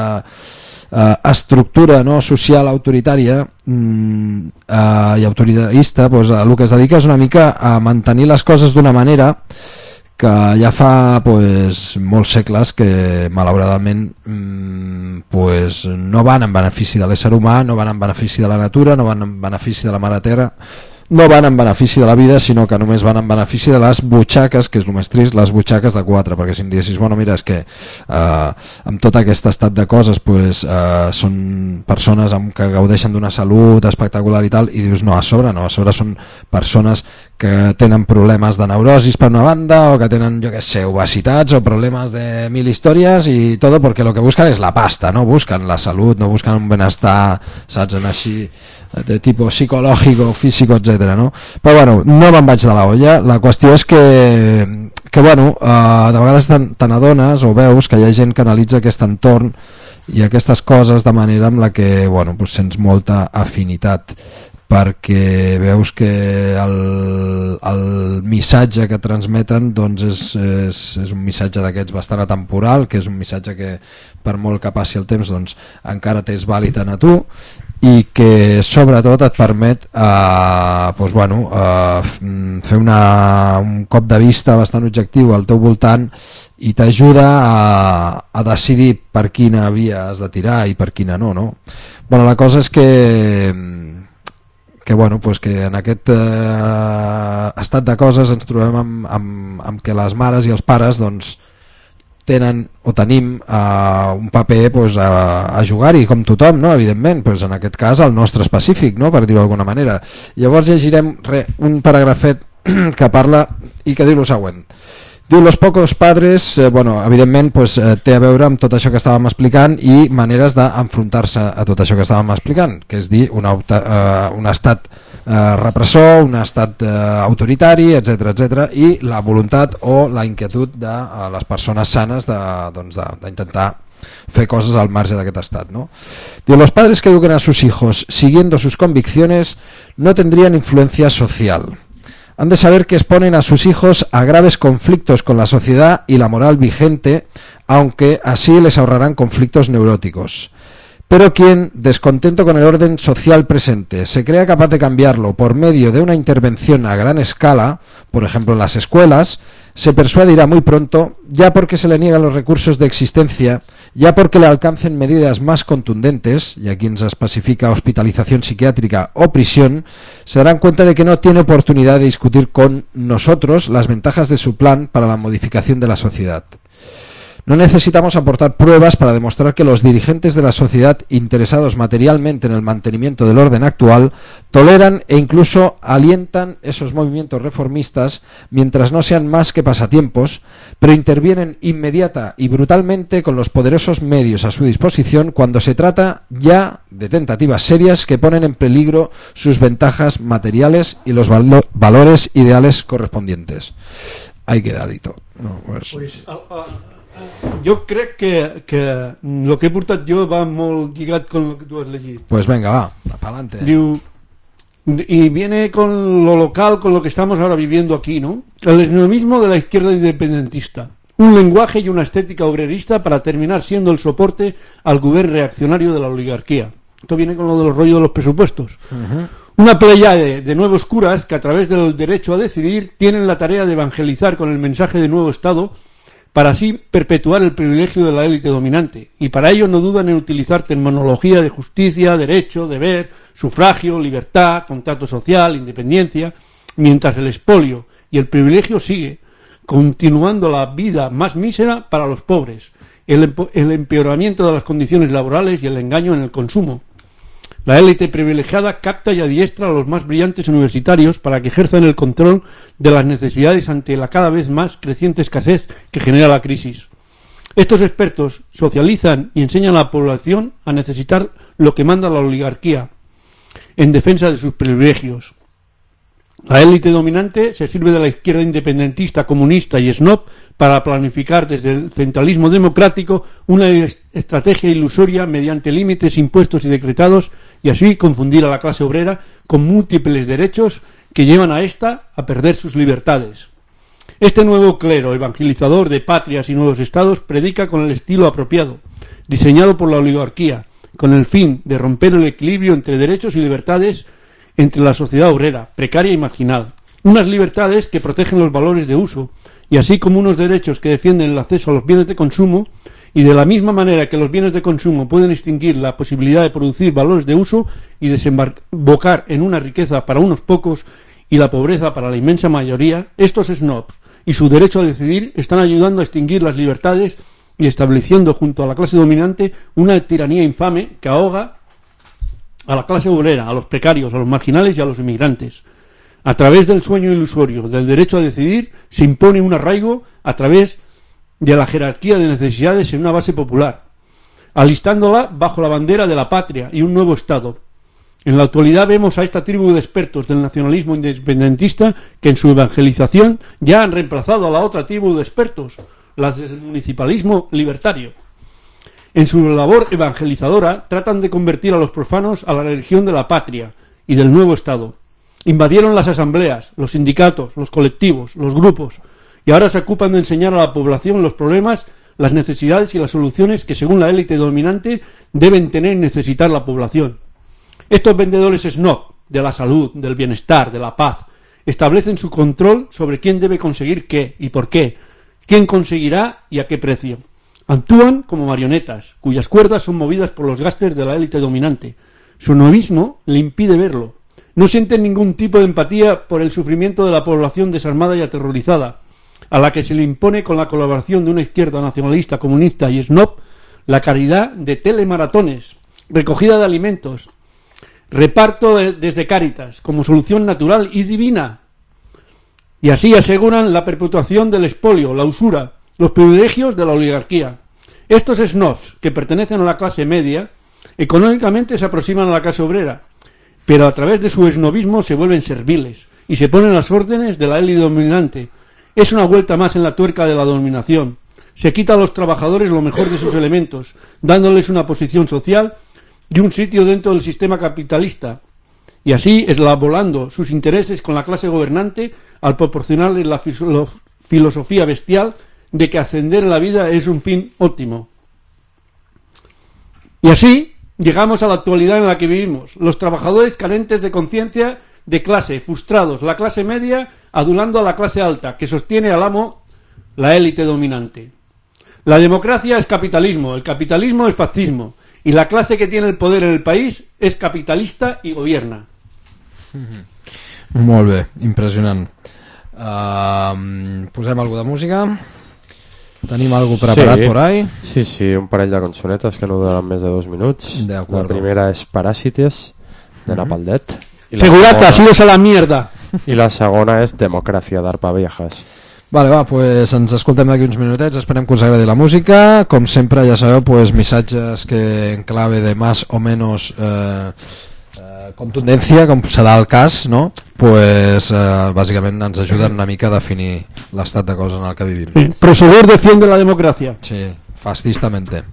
eh, estructura, no, social autoritària mm, eh, i autoritarista, pues, el que es dedica és una mica a mantenir les coses d'una manera que ja fa, pues, molts segles que malauradament mmm, pues, no van en benefici de l'ésser humà, no van en benefici de la natura, no van en benefici de la mare terra, no van en benefici de la vida, sinó que només van en benefici de les butxaques, que és el més trist, les butxaques de quatre, perquè si em diguessis, bueno, mira, és que eh, amb tot aquest estat de coses, pues, eh, són persones amb que gaudeixen d'una salut espectacular i tal, i dius, no, a sobre no, a sobre són persones que tenen problemes de neurosis per una banda, o que tenen, jo què sé, obesitats o problemes de mil històries, i tot perquè lo que busquen és la pasta, no busquen la salut, no busquen un benestar, saps, en així de tipus psicològico, físico, etcètera, no? Però bueno, no me'n vaig de la olla. La qüestió és que que bueno, eh, de vegades te n'adones o veus que hi ha gent que analitza aquest entorn i aquestes coses de manera amb la que, bueno, pues sents molta afinitat, perquè veus que el, el missatge que transmeten doncs és, és, és un missatge d'aquests bastant atemporal, que és un missatge que per molt que passi el temps doncs encara t'és vàlid a tu, i que sobretot et permet eh, doncs, bueno, eh, fer una, un cop de vista bastant objectiu al teu voltant i t'ajuda a, a decidir per quina via has de tirar i per quina no, no? Bueno, la cosa és que que, bueno, pues que en aquest eh, estat de coses ens trobem amb, amb, amb que les mares i els pares doncs, tenen o tenim eh, un paper pues, a, a jugar-hi com tothom, no? Evidentment, pues, en aquest cas el nostre específic, no? Per dir-ho d'alguna manera. Llavors llegirem re, un paràgrafet que parla i que diu el següent. Diu, los pocos padres, eh, bueno, evidentment pues, eh, té a veure amb tot això que estàvem explicant i maneres d'enfrontar-se a tot això que estàvem explicant, que és dir, una, eh, un estat eh, repressor, un estat eh, autoritari, etcètera, etcètera, i la voluntat o la inquietud de eh, les persones sanes d'intentar de, doncs, fer coses al marge d'aquest estat, ¿no? Diu, los padres que eduquen a sus hijos siguiendo sus convicciones no tendrían influencia social. Han de saber que exponen a sus hijos a graves conflictos con la sociedad y la moral vigente, aunque así les ahorrarán conflictos neuróticos. Pero quien, descontento con el orden social presente, se crea capaz de cambiarlo por medio de una intervención a gran escala, por ejemplo en las escuelas, se persuadirá muy pronto, ya porque se le niegan los recursos de existencia, ya porque le alcancen medidas más contundentes, y aquí se especifica hospitalización psiquiátrica o prisión, se darán cuenta de que no tiene oportunidad de discutir con nosotros las ventajas de su plan para la modificación de la sociedad. No necesitamos aportar pruebas para demostrar que los dirigentes de la sociedad interesados materialmente en el mantenimiento del orden actual toleran e incluso alientan esos movimientos reformistas mientras no sean más que pasatiempos, pero intervienen inmediata y brutalmente con los poderosos medios a su disposición cuando se trata ya de tentativas serias que ponen en peligro sus ventajas materiales y los valo- valores ideales correspondientes. Ahí queda dito. No, pues... Pues, a, a... Jo crec que, que lo que he portat jo va molt lligat con lo que tu has llegit. Pues venga, va, pa'lante. Diu, y viene con lo local, con lo que estamos ahora viviendo aquí, ¿no? El extremismo de la izquierda independentista. Un lenguaje y una estética obrerista para terminar siendo el soporte al gobierno reaccionario de la oligarquía. Esto viene con lo de los rollos de los presupuestos. Uh-huh. Una playa de, de nuevos curas que a través del derecho a decidir tienen la tarea de evangelizar con el mensaje de nuevo Estado para así perpetuar el privilegio de la élite dominante, y para ello no dudan en utilizar terminología de justicia, derecho, deber, sufragio, libertad, contrato social, independencia, mientras el expolio y el privilegio sigue, continuando la vida más mísera para los pobres, el, empo- el empeoramiento de las condiciones laborales y el engaño en el consumo. La élite privilegiada capta y adiestra a los más brillantes universitarios para que ejerzan el control de las necesidades ante la cada vez más creciente escasez que genera la crisis. Estos expertos socializan y enseñan a la población a necesitar lo que manda la oligarquía en defensa de sus privilegios. La élite dominante se sirve de la izquierda independentista, comunista y snob para planificar desde el centralismo democrático una estrategia ilusoria mediante límites impuestos y decretados, y así confundir a la clase obrera con múltiples derechos que llevan a ésta a perder sus libertades. Este nuevo clero evangelizador de patrias y nuevos estados predica con el estilo apropiado, diseñado por la oligarquía, con el fin de romper el equilibrio entre derechos y libertades entre la sociedad obrera, precaria y marginal. Unas libertades que protegen los valores de uso, y así como unos derechos que defienden el acceso a los bienes de consumo, y de la misma manera que los bienes de consumo pueden extinguir la posibilidad de producir valores de uso y desembocar en una riqueza para unos pocos y la pobreza para la inmensa mayoría, estos snobs y su derecho a decidir están ayudando a extinguir las libertades y estableciendo junto a la clase dominante una tiranía infame que ahoga a la clase obrera, a los precarios, a los marginales y a los inmigrantes. A través del sueño ilusorio del derecho a decidir se impone un arraigo a través de la jerarquía de necesidades en una base popular, alistándola bajo la bandera de la patria y un nuevo Estado. En la actualidad vemos a esta tribu de expertos del nacionalismo independentista que en su evangelización ya han reemplazado a la otra tribu de expertos, las del municipalismo libertario. En su labor evangelizadora tratan de convertir a los profanos a la religión de la patria y del nuevo Estado. Invadieron las asambleas, los sindicatos, los colectivos, los grupos, y ahora se ocupan de enseñar a la población los problemas, las necesidades y las soluciones que según la élite dominante deben tener y necesitar la población. Estos vendedores snob de la salud, del bienestar, de la paz, establecen su control sobre quién debe conseguir qué y por qué, quién conseguirá y a qué precio. Actúan como marionetas, cuyas cuerdas son movidas por los gastos de la élite dominante. Su novismo le impide verlo. No sienten ningún tipo de empatía por el sufrimiento de la población desarmada y aterrorizada, a la que se le impone con la colaboración de una izquierda nacionalista, comunista y snob la caridad de telemaratones, recogida de alimentos, reparto de, desde Cáritas, como solución natural y divina. Y así aseguran la perpetuación del expolio, la usura, los privilegios de la oligarquía. Estos snobs, que pertenecen a la clase media, económicamente se aproximan a la clase obrera, pero a través de su snobismo se vuelven serviles y se ponen a las órdenes de la élite dominante. Es una vuelta más en la tuerca de la dominación. Se quita a los trabajadores lo mejor de sus elementos, dándoles una posición social y un sitio dentro del sistema capitalista, y así eslabolando sus intereses con la clase gobernante al proporcionarles la filosofía bestial de que ascender en la vida es un fin óptimo. Y así llegamos a la actualidad en la que vivimos, los trabajadores carentes de conciencia de clase, frustrados, la clase media adulando a la clase alta, que sostiene al amo la élite dominante. La democracia es capitalismo, el capitalismo es fascismo, y la clase que tiene el poder en el país és capitalista i gobierna. Molt bé, impressionant. Uh, posem alguna de música? Tenim alguna preparat sí, por ahí? Sí, sí, un parell de cançonetes que no duran més de dos minuts. De acuerdo. La primera és Paràsites, de Napaldet. Segurata, sidos a la mierda. I la segona és Democràcia, d'Arpa Viejas. Vale, va, pues ens escoltem d'aquí uns minutets, esperem que us agradi la música. Com sempre, ja sabeu, pues, missatges que en clave de más o menos eh, eh, contundència, com serà el cas, no? Pues, eh, bàsicament ens ajuden una mica a definir l'estat de coses en el que vivim. Sí. Prosegur defiende la democracia. Sí, fascistamente.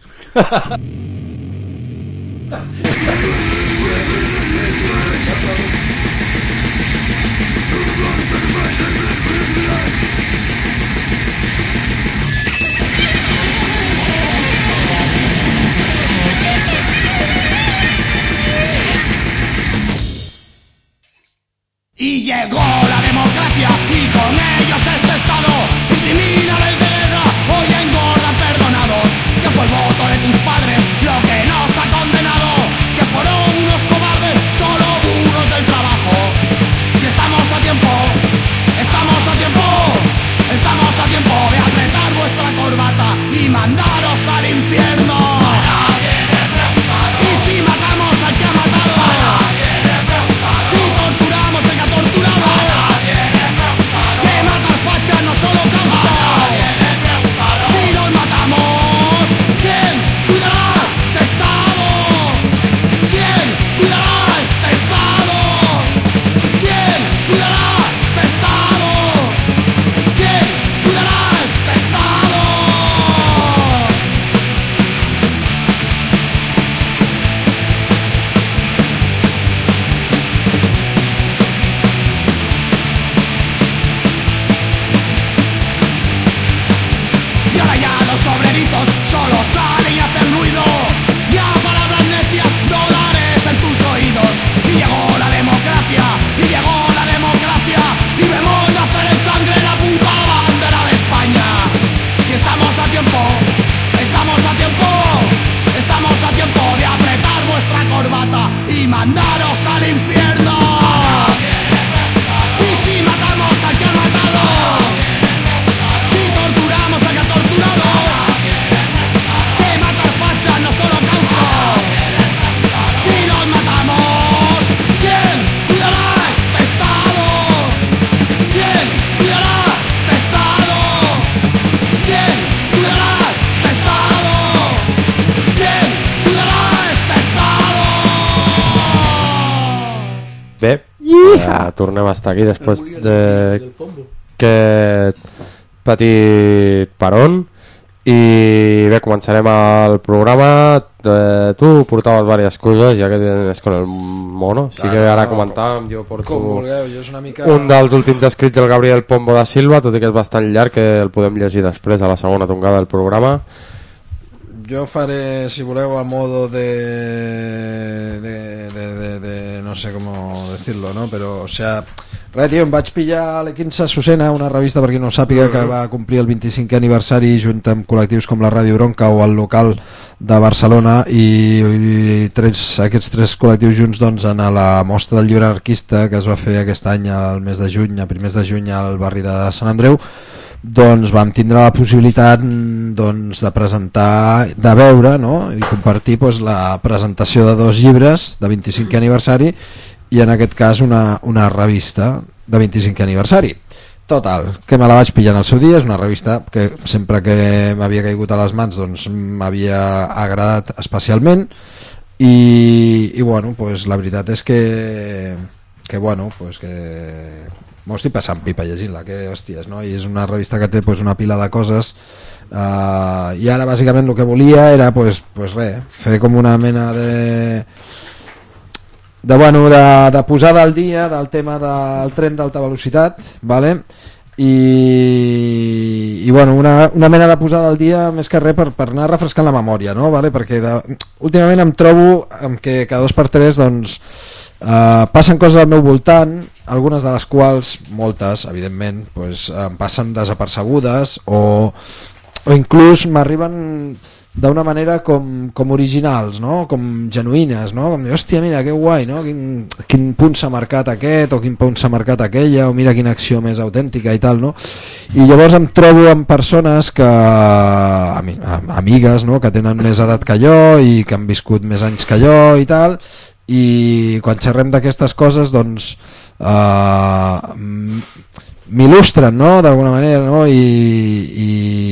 Y llegó la democracia y con ellos este estado y criminales de guerra hoy engordan perdonados. Que fue el voto de tus padres lo que nos ha condenado, que fueron unos cobardes, solo burros del trabajo. Y estamos a tiempo, estamos a tiempo, estamos a tiempo de apretar vuestra corbata y mandaros al infierno. Y si matamos al que ha matado, si torturamos al que ha torturado, que matar facha Bé, eh, tornem a estar aquí després d'aquest petit peron i bé, començarem el programa. Eh, tu portaves diverses coses, ja que és con el mono, sí que ara comentàvem, jo porto vulgueu, jo és una mica... un dels últims escrits del Gabriel Pombo da Silva, tot i que és bastant llarg, que el podem llegir després a la segona tongada del programa. Jo faré, si voleu, a modo de, de, de, de, de no sé com decirlo, ¿no? Però, o sea, res, tio, em vaig pillar l'Equinça Susena, una revista, per qui no ho sàpiga, que va complir el vint-i-cinquè aniversari junt amb col·lectius com la Ràdio Bronca o el local de Barcelona, i, i tres, aquests tres col·lectius junts doncs, en la mostra del llibre anarquista que es va fer aquest any al mes de juny, a primers de juny al barri de Sant Andreu, doncs vam tindre la possibilitat doncs, de presentar, de veure, no? I compartir doncs, la presentació de dos llibres de vint-i-cinquè aniversari i en aquest cas una, una revista de vint-i-cinquè aniversari. Total, que me la vaig pillar en el seu dia, és una revista que sempre que m'havia caigut a les mans doncs m'havia agradat especialment i, i bueno, pues, la veritat és que que bueno, pues que m'ho estic passant pipa llegint-la, que hòsties, no? I és una revista que té pues, una pila de coses uh, i ara bàsicament el que volia era pues, pues res, fer com una mena de de, bueno, de, de posada al dia del tema del tren d'alta velocitat, vale? i, i bueno, una, una mena de posada al dia més que res per, per anar refrescant la memòria, no? Vale? Perquè de, últimament em trobo amb que cada dos per tres doncs Uh, passen coses al meu voltant, algunes de les quals, moltes evidentment pues, em passen desapercebudes o, o inclús m'arriben d'una manera com, com originals, no? Com genuïnes, no? Com dir, hòstia, mira que guai, no? quin, quin punt s'ha marcat aquest o quin punt s'ha marcat aquella, o mira quina acció més autèntica i tal, no? I llavors em trobo amb persones que ami, amigues, no? Que tenen més edat que jo i que han viscut més anys que jo i tal, i quan xerrem d'aquestes coses doncs uh, m'il·lustren, no? D'alguna manera, no? I, i,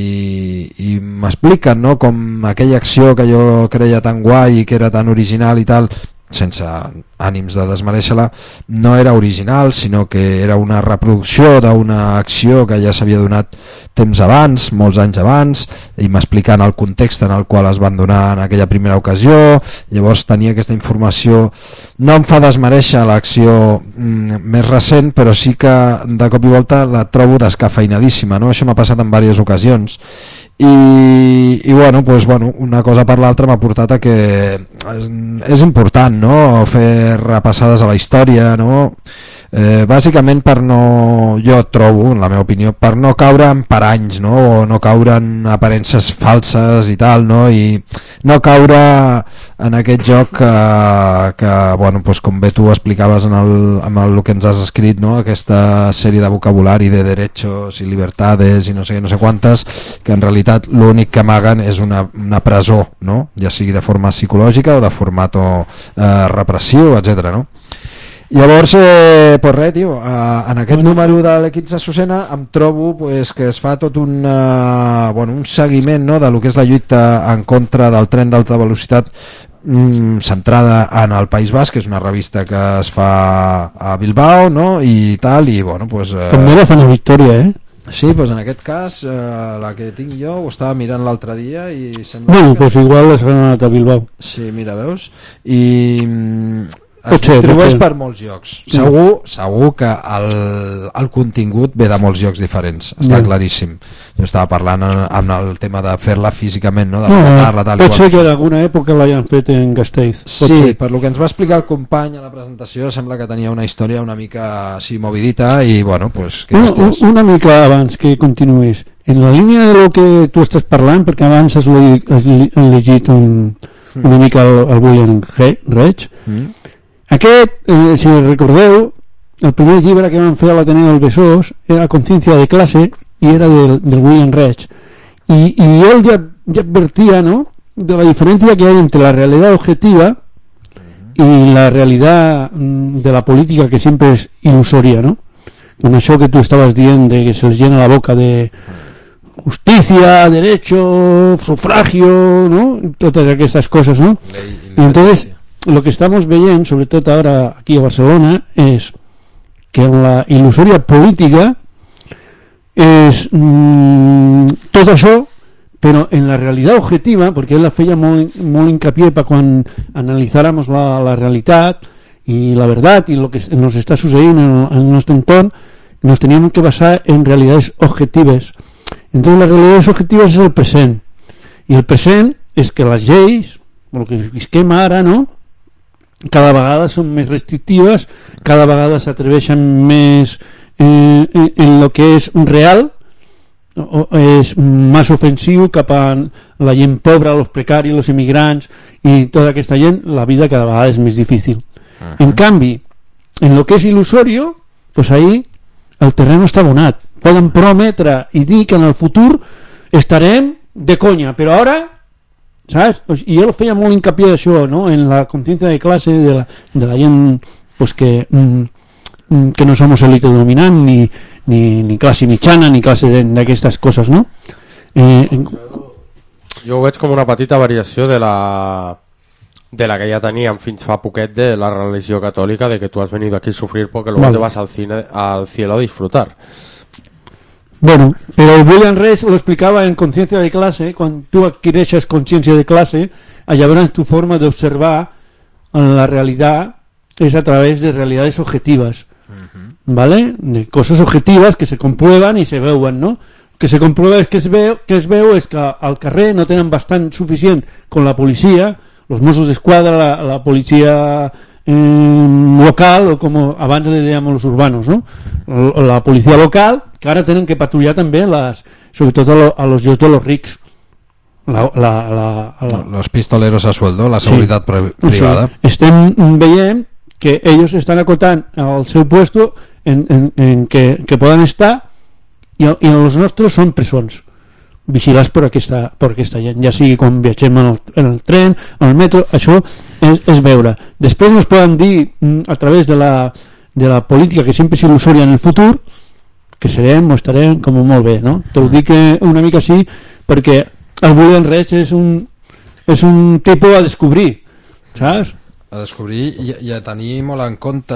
i m'expliquen, no? Com aquella acció que jo creia tan guai i que era tan original i tal, sense ànims de desmereixer-la, no era original, sinó que era una reproducció d'una acció que ja s'havia donat temps abans, molts anys abans, i m'explicant el context en el qual es van donar en aquella primera ocasió. Llavors tenia aquesta informació, no em fa desmereixer l'acció mm, més recent, però sí que de cop i volta la trobo descafeinadíssima, no? Això m'ha passat en diverses ocasions. I, i bueno, pues, bueno, una cosa per l'altra m'ha portat a que és, és important, no? Fer repassades a la història, no? Eh, bàsicament per no, jo trobo, en la meva opinió, per no caure en paranys, no? O no caure en aparences falses i tal, no? I no caure en aquest joc que, que bueno, pues com bé tu explicaves en el, en el que ens has escrit, no? Aquesta sèrie de vocabulari de derechos i libertades i no sé, no sé quantes, que en realitat l'únic que amaguen és una, una presó, no? Ja sigui de forma psicològica o de format eh, repressiu, etcètera, no? Llavors, eh, pues res, tio, eh, en aquest número de l'Equip de Susena em trobo pues, que es fa tot un, eh, bueno, un seguiment, no?, de lo que és la lluita en contra del tren d'alta velocitat, mm, centrada en el País Basc, que és una revista que es fa a Bilbao, no?, i tal, i bueno, pues... Eh, també la fan a Victòria, eh? Sí, doncs en aquest cas, eh, la que tinc jo, ho estava mirant l'altre dia i sembla bueno, que... doncs igual les han anat a Bilbao. Sí, mira, veus? I... es potser, distribueix potser. per molts llocs. Segur, segur que el, el contingut ve de molts llocs diferents, està no. claríssim. Jo estava parlant amb el tema de fer-la físicament, no? De no, presentar-la tal pot ser que d'alguna època l'hayan fet en Gasteiz. Sí, ser. Per lo que ens va explicar el company a la presentació, sembla que tenia una història una mica així movidita i bueno, pues, que no, una mica abans que continuïs, en la línia de lo que tu estàs parlant, perquè abans has, le has llegit un, mm. una mica el, el William Reich, mm. Aquest, eh, si recordeu, el primer llibre que van fer a l'Ateneu del Besòs era Conciencia de clase i era del, del William Reich i, i ell ja, ja advertia, ¿no?, de la diferencia que hay entre la realidad objetiva y la realidad de la política, que siempre es ilusoria, ¿no? Con això que tú estabas diciendo de que se les llena la boca de justicia, derecho, sufragio, ¿no?, totes aquestes coses, ¿no? Ley, y entonces lo que estamos veient, sobretot ara aquí a Barcelona, és que la il·lusòria política és mm, tot això, però en la realitat objetiva, perquè ell la feia molt, molt hincapié per quan analitzáramos la, la realitat y la verdad y lo que nos está sucediendo en, en nuestro entorno, nos teníamos que basar en realidades objetivas. Entonces las realidades objetivas es el present, y el present és que les lleis, el que visquem ara, no?, cada vegada són més restrictives, cada vegada s'atreveixen més eh, en lo que és real, o és més ofensiu cap a la gent pobra, els precaris, els immigrants i tota aquesta gent. La vida cada vegada és més difícil. Uh-huh. En canvi, en lo que és il·lusorio, pues ahí el terreno està abonat. Poden prometre i dir que en el futur estarem de conya, però ara, ¿sabes? I ell feia molt hincapié d'això, ¿no?, en la consciència de classe de la, de la gent, pues que mm, que no somos élite dominant ni, ni, ni classe mitjana ni classe d'aquestes coses, no? Eh, en... Jo ho veig com una petita variació de la de la que ja teníem fins fa poquet de la religió catòlica, de que tu has venido aquí a sufrir porque luego vale. te vas al cine al cielo a disfrutar. Bueno, però William Reich lo explicava en Conciencia de clase. Quan tu adquireixes consciència de classe, llavors tu forma d'observar la realitat és a través de realitats objectives, uh-huh. ¿vale? De coses objectives que se comprueben i se veuen, ¿no? Que se comprueba és que es veu, que es veu és que al carrer no tenen bastant suficient con la policia, los Mossos d'Esquadra, la, la policia eh, local, o com abans le dèiem los urbanos, ¿no? La policia local, que ara tenen que patrullar també les, sobretot a, lo, a los llocs de los rics. La, la, la, la... Los pistoleros a sueldo, la seguretat sí. privada. O sigui, estem veient que ellos están acotant al seu puesto en, en, en que, que poden estar i, i els nostres són presons vigilats per aquesta, per aquesta gent, ja sigui quan viatgem en el, en el tren, en el metro. Això és, és veure. Després ens poden dir a través de la, de la política que sempre és il·lusòria en el futur que serem o estarem com molt bé, no? T'ho dic una mica així perquè el William Reich és un, és un tipus a descobrir, saps? A descobrir i, i a tenir molt en compte,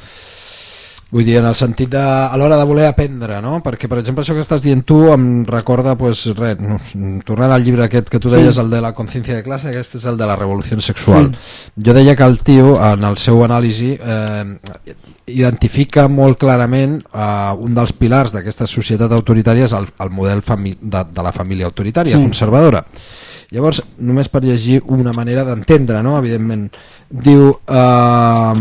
vull dir, en el sentit de, a l'hora de voler aprendre, no? Perquè, per exemple, això que estàs dient tu em recorda, pues, res, no, tornant al llibre aquest que tu deies, sí. el de la consciència de classe, aquest és el de la revolució sexual. Sí. Jo deia que el tio, en el seu anàlisi, eh, identifica molt clarament eh, un dels pilars d'aquesta societat autoritària és el, el model de, de la família autoritària, sí. conservadora. Llavors, només per llegir una manera d'entendre, no? Evidentment, diu... Eh,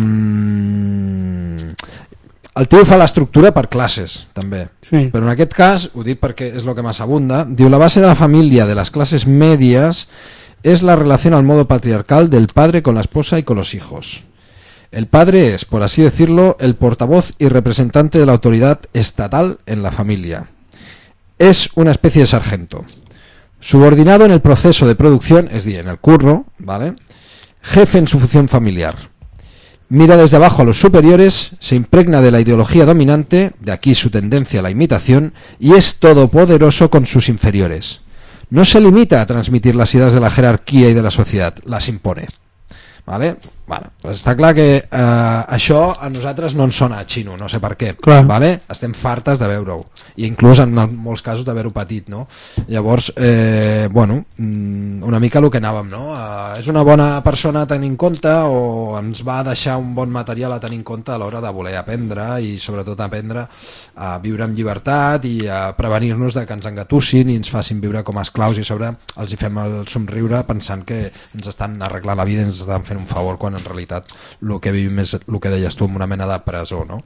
el tio fa l'estructura per classes, també. Sí. Però en aquest cas, ho dic perquè és el que més abunda, diu, la base de la família de les classes medias es la relación al modo patriarcal del padre con la esposa y con los hijos. El padre es, por así decirlo, el portavoz y representante de la autoridad estatal en la familia. Es una especie de sargento. Subordinado en el proceso de producción, es decir, en el curro, ¿vale? Jefe en su función familiar. Mira desde abajo a los superiores, se impregna de la ideología dominante, de aquí su tendencia a la imitación, y es todopoderoso con sus inferiores. No se limita a transmitir las ideas de la jerarquía y de la sociedad, las impone. ¿Vale? Bueno, pues està clar que eh, això a nosaltres no ens sona a xino, no sé per què, ¿vale? Estem fartes de veure-ho i inclús en molts casos d'haver-ho patit, no? Llavors, eh, bueno, una mica el que anàvem, no? Eh, és una bona persona a tenir en compte o ens va deixar un bon material a tenir en compte a l'hora de voler aprendre i sobretot aprendre a viure amb llibertat i a prevenir-nos de que ens engatussin i ens facin viure com a esclaus i a sobre els hi fem el somriure pensant que ens estan arreglant la vida i ens estan fent un favor quan en realitat el que vivim és el que deies tu, amb una mena de presó, no?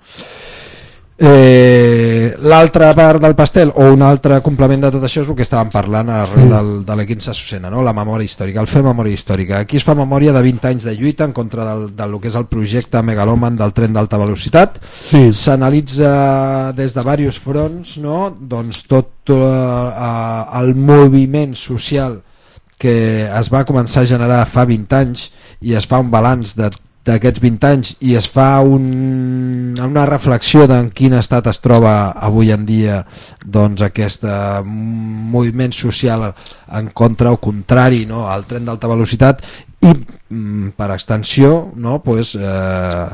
Eh, l'altra part del pastel o un altre complement de tot això és el que estàvem parlant arrel del, de l'E quinze Susena, no? La memòria històrica, el fer memòria històrica. Aquí es fa memòria de vint anys de lluita en contra del, del que és el projecte megalòman del tren d'alta velocitat. Sí. S'analitza des de diversos fronts, no? Doncs tot eh, el moviment social que es va començar a generar fa vint anys i es fa un balanç d'aquests vint anys i es fa un, una reflexió de en quin estat es troba avui en dia doncs aquest moviment social en contra o contrari, no, al tren d'alta velocitat i mm, per extensió, no, pues, eh,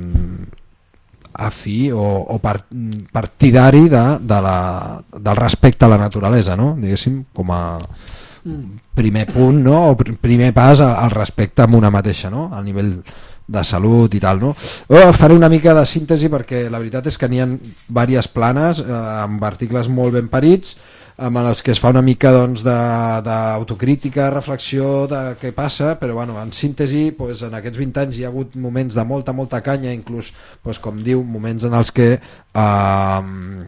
a fi o, o part, partidari de, de la, del respecte a la naturalesa, no? Diguéssim, com a primer punt, no? O primer pas al respecte amb una mateixa, no? A nivell de salut i tal, no? Oh, faré una mica de síntesi perquè la veritat és que n'hi ha diverses planes eh, amb articles molt ben parits, amb els que es fa una mica doncs, d'autocrítica, reflexió de què passa, però bueno, en síntesi doncs, en aquests vint anys hi ha hagut moments de molta, molta canya, inclús, doncs, com diu, moments en els que eh,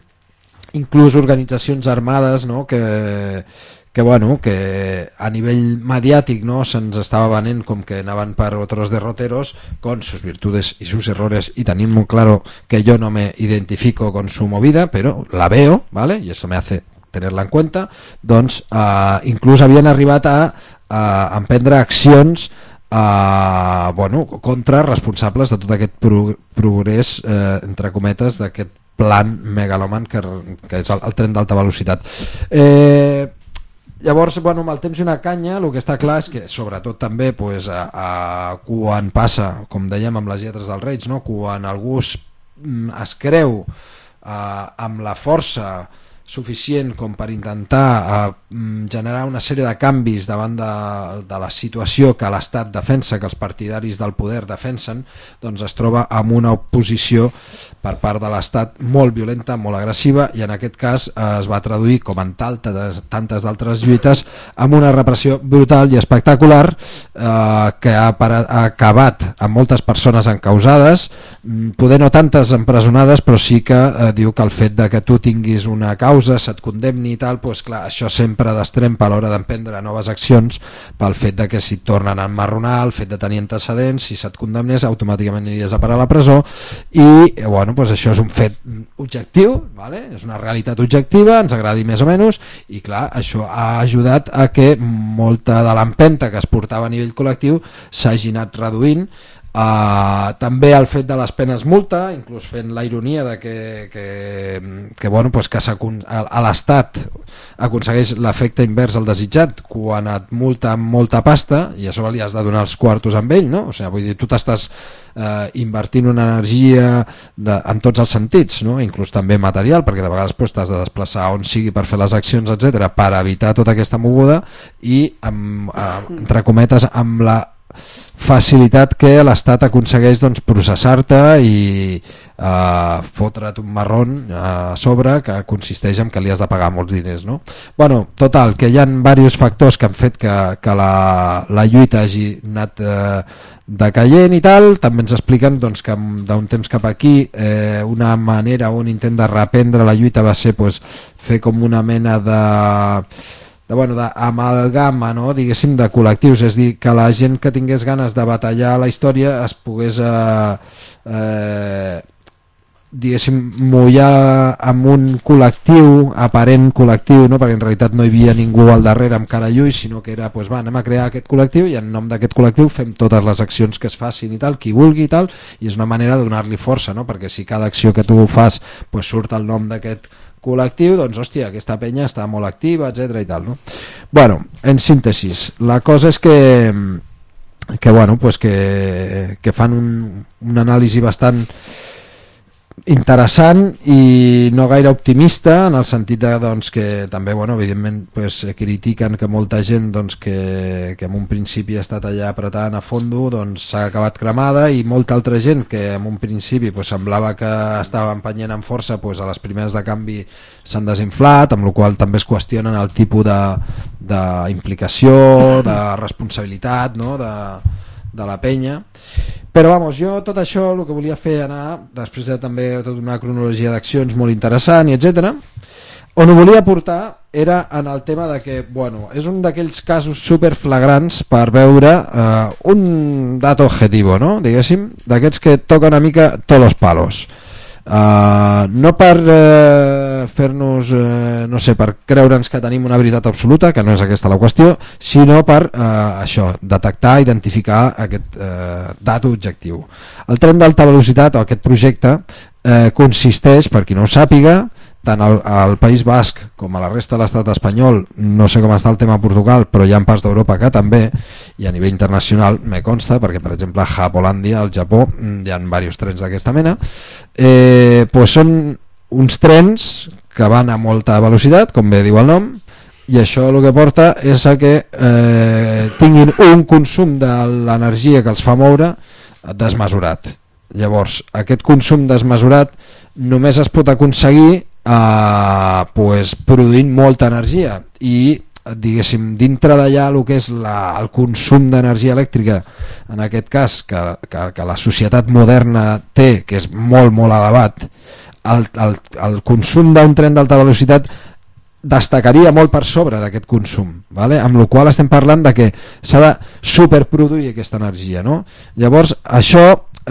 inclús organitzacions armades, no?, que que, bueno, que a nivell mediàtic, no, se'ns estava venent com que anaven per otros derroteros con sus virtudes y sus errores, y tenim muy claro que yo no me identifico con su movida, pero la veo, ¿vale? Y eso me hace tenerla en cuenta. Doncs eh, inclús havien arribat a, a emprendre accions eh, bueno, contra responsables de tot aquest pro progrés, eh, entre cometes, d'aquest plan megaloman que, que és el, el tren d'alta velocitat. Eh, Llavors, bueno, amb el temps i una canya, el que està clar és que, sobretot també, pues, a, a, quan passa, com dèiem amb les lletres dels Reis, no? Quan algú es, es creu eh, amb la força suficient com per intentar eh, generar una sèrie de canvis davant de, de la situació que l'Estat defensa, que els partidaris del poder defensen, doncs es troba amb una oposició per part de l'Estat molt violenta, molt agressiva, i en aquest cas eh, es va traduir, com en tantes, tantes altres lluites, amb una repressió brutal i espectacular eh, que ha, ha acabat amb moltes persones encausades, poder no tantes empresonades, però sí que eh, diu que el fet de que tu tinguis una causa, se't condemni i tal, doncs clar, això sempre destrempa a l'hora d'emprendre noves accions pel fet de que si et tornen a emmarronar, el fet de tenir antecedents, si se't condemnés automàticament aniries a parar a la presó, i bueno, doncs això és un fet objectiu, vale? És una realitat objectiva, ens agradi més o menys, i clar, això ha ajudat a que molta de l'empenta que es portava a nivell col·lectiu s'hagi anat reduint. Uh, també el fet de les penes multa, inclús fent la ironia de que, que, que, bueno, pues que a l'Estat aconsegueix l'efecte invers al desitjat quan et multa amb molta pasta i a sobre li has de donar els quartos amb ell, no? O sigui, vull dir, tu t'estàs uh, invertint una energia de, en tots els sentits, no? Inclús també material, perquè de vegades pues, t'has de desplaçar on sigui per fer les accions, etcètera, per evitar tota aquesta moguda i, amb, uh, entre cometes, amb la facilitat que l'Estat aconsegueix doncs, processar-te i eh, fotre't un marrón a sobre que consisteix en que li has de pagar molts diners, no? Bueno, total, que hi ha diversos factors que han fet que, que la, la lluita hagi anat eh, decaient i tal. També ens expliquen doncs, que d'un temps cap aquí eh, una manera o un intent de reprendre la lluita va ser pues, fer com una mena de de, bueno, d'amalgama, no? Diguéssim, de col·lectius, és dir, que la gent que tingués ganes de batallar la història es pogués eh, eh, diguéssim, mullar amb un col·lectiu, aparent col·lectiu, no? Perquè en realitat no hi havia ningú al darrere amb cara lluny, sinó que era, pues, va, anem a crear aquest col·lectiu i en nom d'aquest col·lectiu fem totes les accions que es facin i tal, qui vulgui i tal, i és una manera de donar-li força, no? Perquè si cada acció que tu fas pues, surt el nom d'aquest col·lectiu, doncs hòstia, aquesta penya està molt activa, etcètera i tal, no? Bueno, en síntesis, la cosa és que que bueno, pues que, que fan un, un anàlisi bastant interessant i no gaire optimista, en el sentit de, doncs, que també, bueno, evidentment pues, critiquen que molta gent doncs, que, que en un principi ha estat allà apretant a fondo doncs, s'ha acabat cremada, i molta altra gent que en un principi pues, semblava que estava empenyent amb força, pues, a les primeres de canvi s'han desinflat, amb la qual també es qüestionen el tipus d'implicació, de, de responsabilitat, no? de, de la penya. Però vamos, jo tot això el que volia fer anar, després de també tota una cronologia d'accions molt interessant i etcètera, on ho volia portar era en el tema de que, bueno, és un d'aquells casos superflagrants per veure eh, un dato objetivo, no? Diguéssim, d'aquests que toca una mica tots los palos. Uh, no per uh, fer-nos uh, no sé, per creure'ns que tenim una veritat absoluta, que no és aquesta la qüestió, sinó per uh, això, detectar, identificar aquest uh, dato objectiu. El tren d'alta velocitat o aquest projecte uh, consisteix, per qui no ho sàpiga, tant al, al País Basc com a la resta de l'estat espanyol, no sé com està el tema a Portugal, però hi ha parts d'Europa que també, i a nivell internacional me consta, perquè per exemple a Japolàndia, al Japó, hi ha diversos trens d'aquesta mena, eh, pues són uns trens que van a molta velocitat, com bé diu el nom, i això el que porta és a que eh, tinguin un consum de l'energia que els fa moure desmesurat. Llavors, aquest consum desmesurat només es pot aconseguir eh, pues, produint molta energia, i diguéssim, dintre d'allà el que és la, el consum d'energia elèctrica, en aquest cas que, que, que la societat moderna té, que és molt molt elevat, el, el, el consum d'un tren d'alta velocitat destacaria molt per sobre d'aquest consum, vale? Amb la qual estem parlant de que s'ha de superproduir aquesta energia, no? Llavors això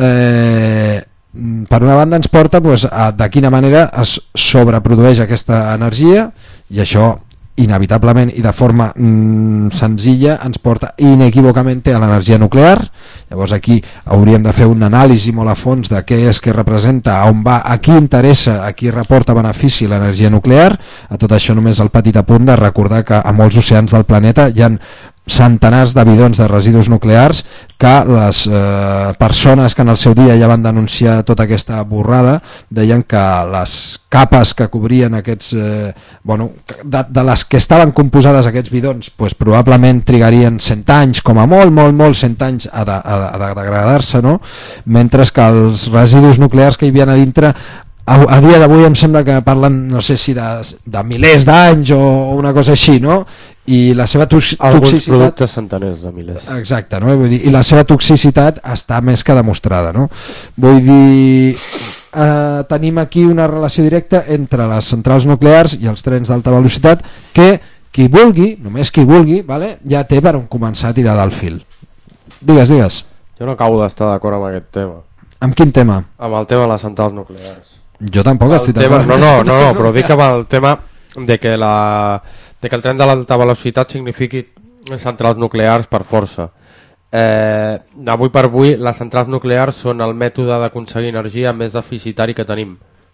eh, per una banda ens porta pues, a de quina manera es sobreprodueix aquesta energia, i això inevitablement i de forma mm, senzilla ens porta inequívocament a l'energia nuclear. Llavors aquí hauríem de fer una anàlisi molt a fons de què és que representa, a on va, a qui interessa, a qui reporta benefici l'energia nuclear. A tot això només el petit apunt de recordar que a molts oceans del planeta hi ha centenars de bidons de residus nuclears que les eh, persones que en el seu dia ja van denunciar tota aquesta borrada deien que les capes que cobrien aquests eh, bueno, de, de les que estaven composades aquests bidons pues, probablement trigarien cent anys com a molt, molt, molt cent anys a, de, a, a degradar-se, no? Mentre que els residus nuclears que hi havia a dintre a, a dia d'avui em sembla que parlen no sé si de, de milers d'anys o una cosa així, no? I la seva toxicitat... Alguns productes centeners de milers. Exacte, no? Vull dir, i la seva toxicitat està més que demostrada, no? Vull dir, eh, tenim aquí una relació directa entre les centrals nuclears i els trens d'alta velocitat que qui vulgui, només qui vulgui, vale? Ja té per on començar a tirar del fil. Digues, digues. Jo no acabo d'estar d'acord amb aquest tema. Amb quin tema? Amb el tema de les centrals nuclears. Jo tampoc el estic tema, d'acord. no, no, no, no, però dic amb el tema de que, la, de que el tren de l'alta velocitat signifiqui centrals nuclears per força. Eh, avui per avui les centrals nuclears són el mètode d'aconseguir energia més deficitari que tenim.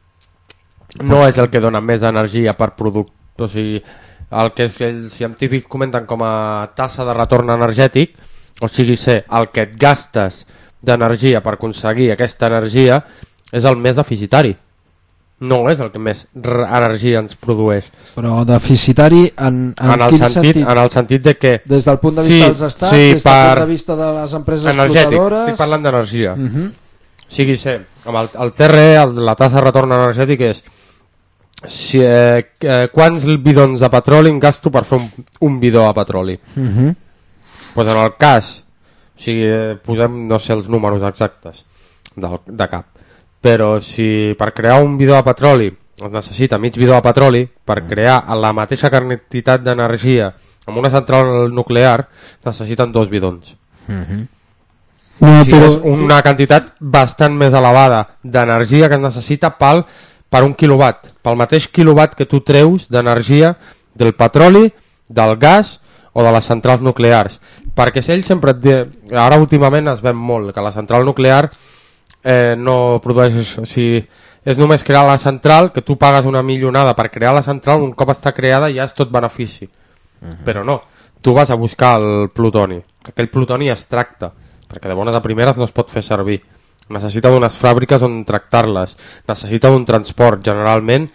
No és el que dona més energia per producte, o sigui, el que els científics comenten com a tassa de retorn energètic, o sigui, ser el que et gastes d'energia per aconseguir aquesta energia és el més deficitari. No és el que més energia ens produeix. Però deficitari en, en, en, el quin sentit, sentit? en el sentit de que... Des del punt de vista sí, dels estats, sí, des del per... punt de vista de les empreses energètic, explotadores... estic parlant d'energia. Uh -huh. O sigui, sí, amb el, el T R E, el, la tassa de retorn energètic és si, eh, eh, quants bidons de petroli em gasto per fer un, un bidó de petroli. Uh -huh. Pues en el cas, o sigui, eh, posem, no sé els números exactes de, de cap, però si per crear un bidó de petroli es necessita mig bidó de petroli, per crear la mateixa quantitat d'energia amb una central nuclear necessiten dos bidons. Uh-huh. No, O sigui, però... és una quantitat bastant més elevada d'energia que es necessita pel, per un quilowatt, pel mateix quilowatt que tu treus d'energia del petroli, del gas o de les centrals nuclears. Perquè si ell sempre et diu, ara últimament es ven molt que la central nuclear eh, no produeix, o sigui, és només crear la central, que tu pagues una milionada per crear la central, un cop està creada ja és tot benefici. Uh-huh. Però no, tu vas a buscar el plutoni, aquell plutoni es tracta, perquè de bones a primeres no es pot fer servir, necessita d'unes fàbriques on tractar-les, necessita d'un transport generalment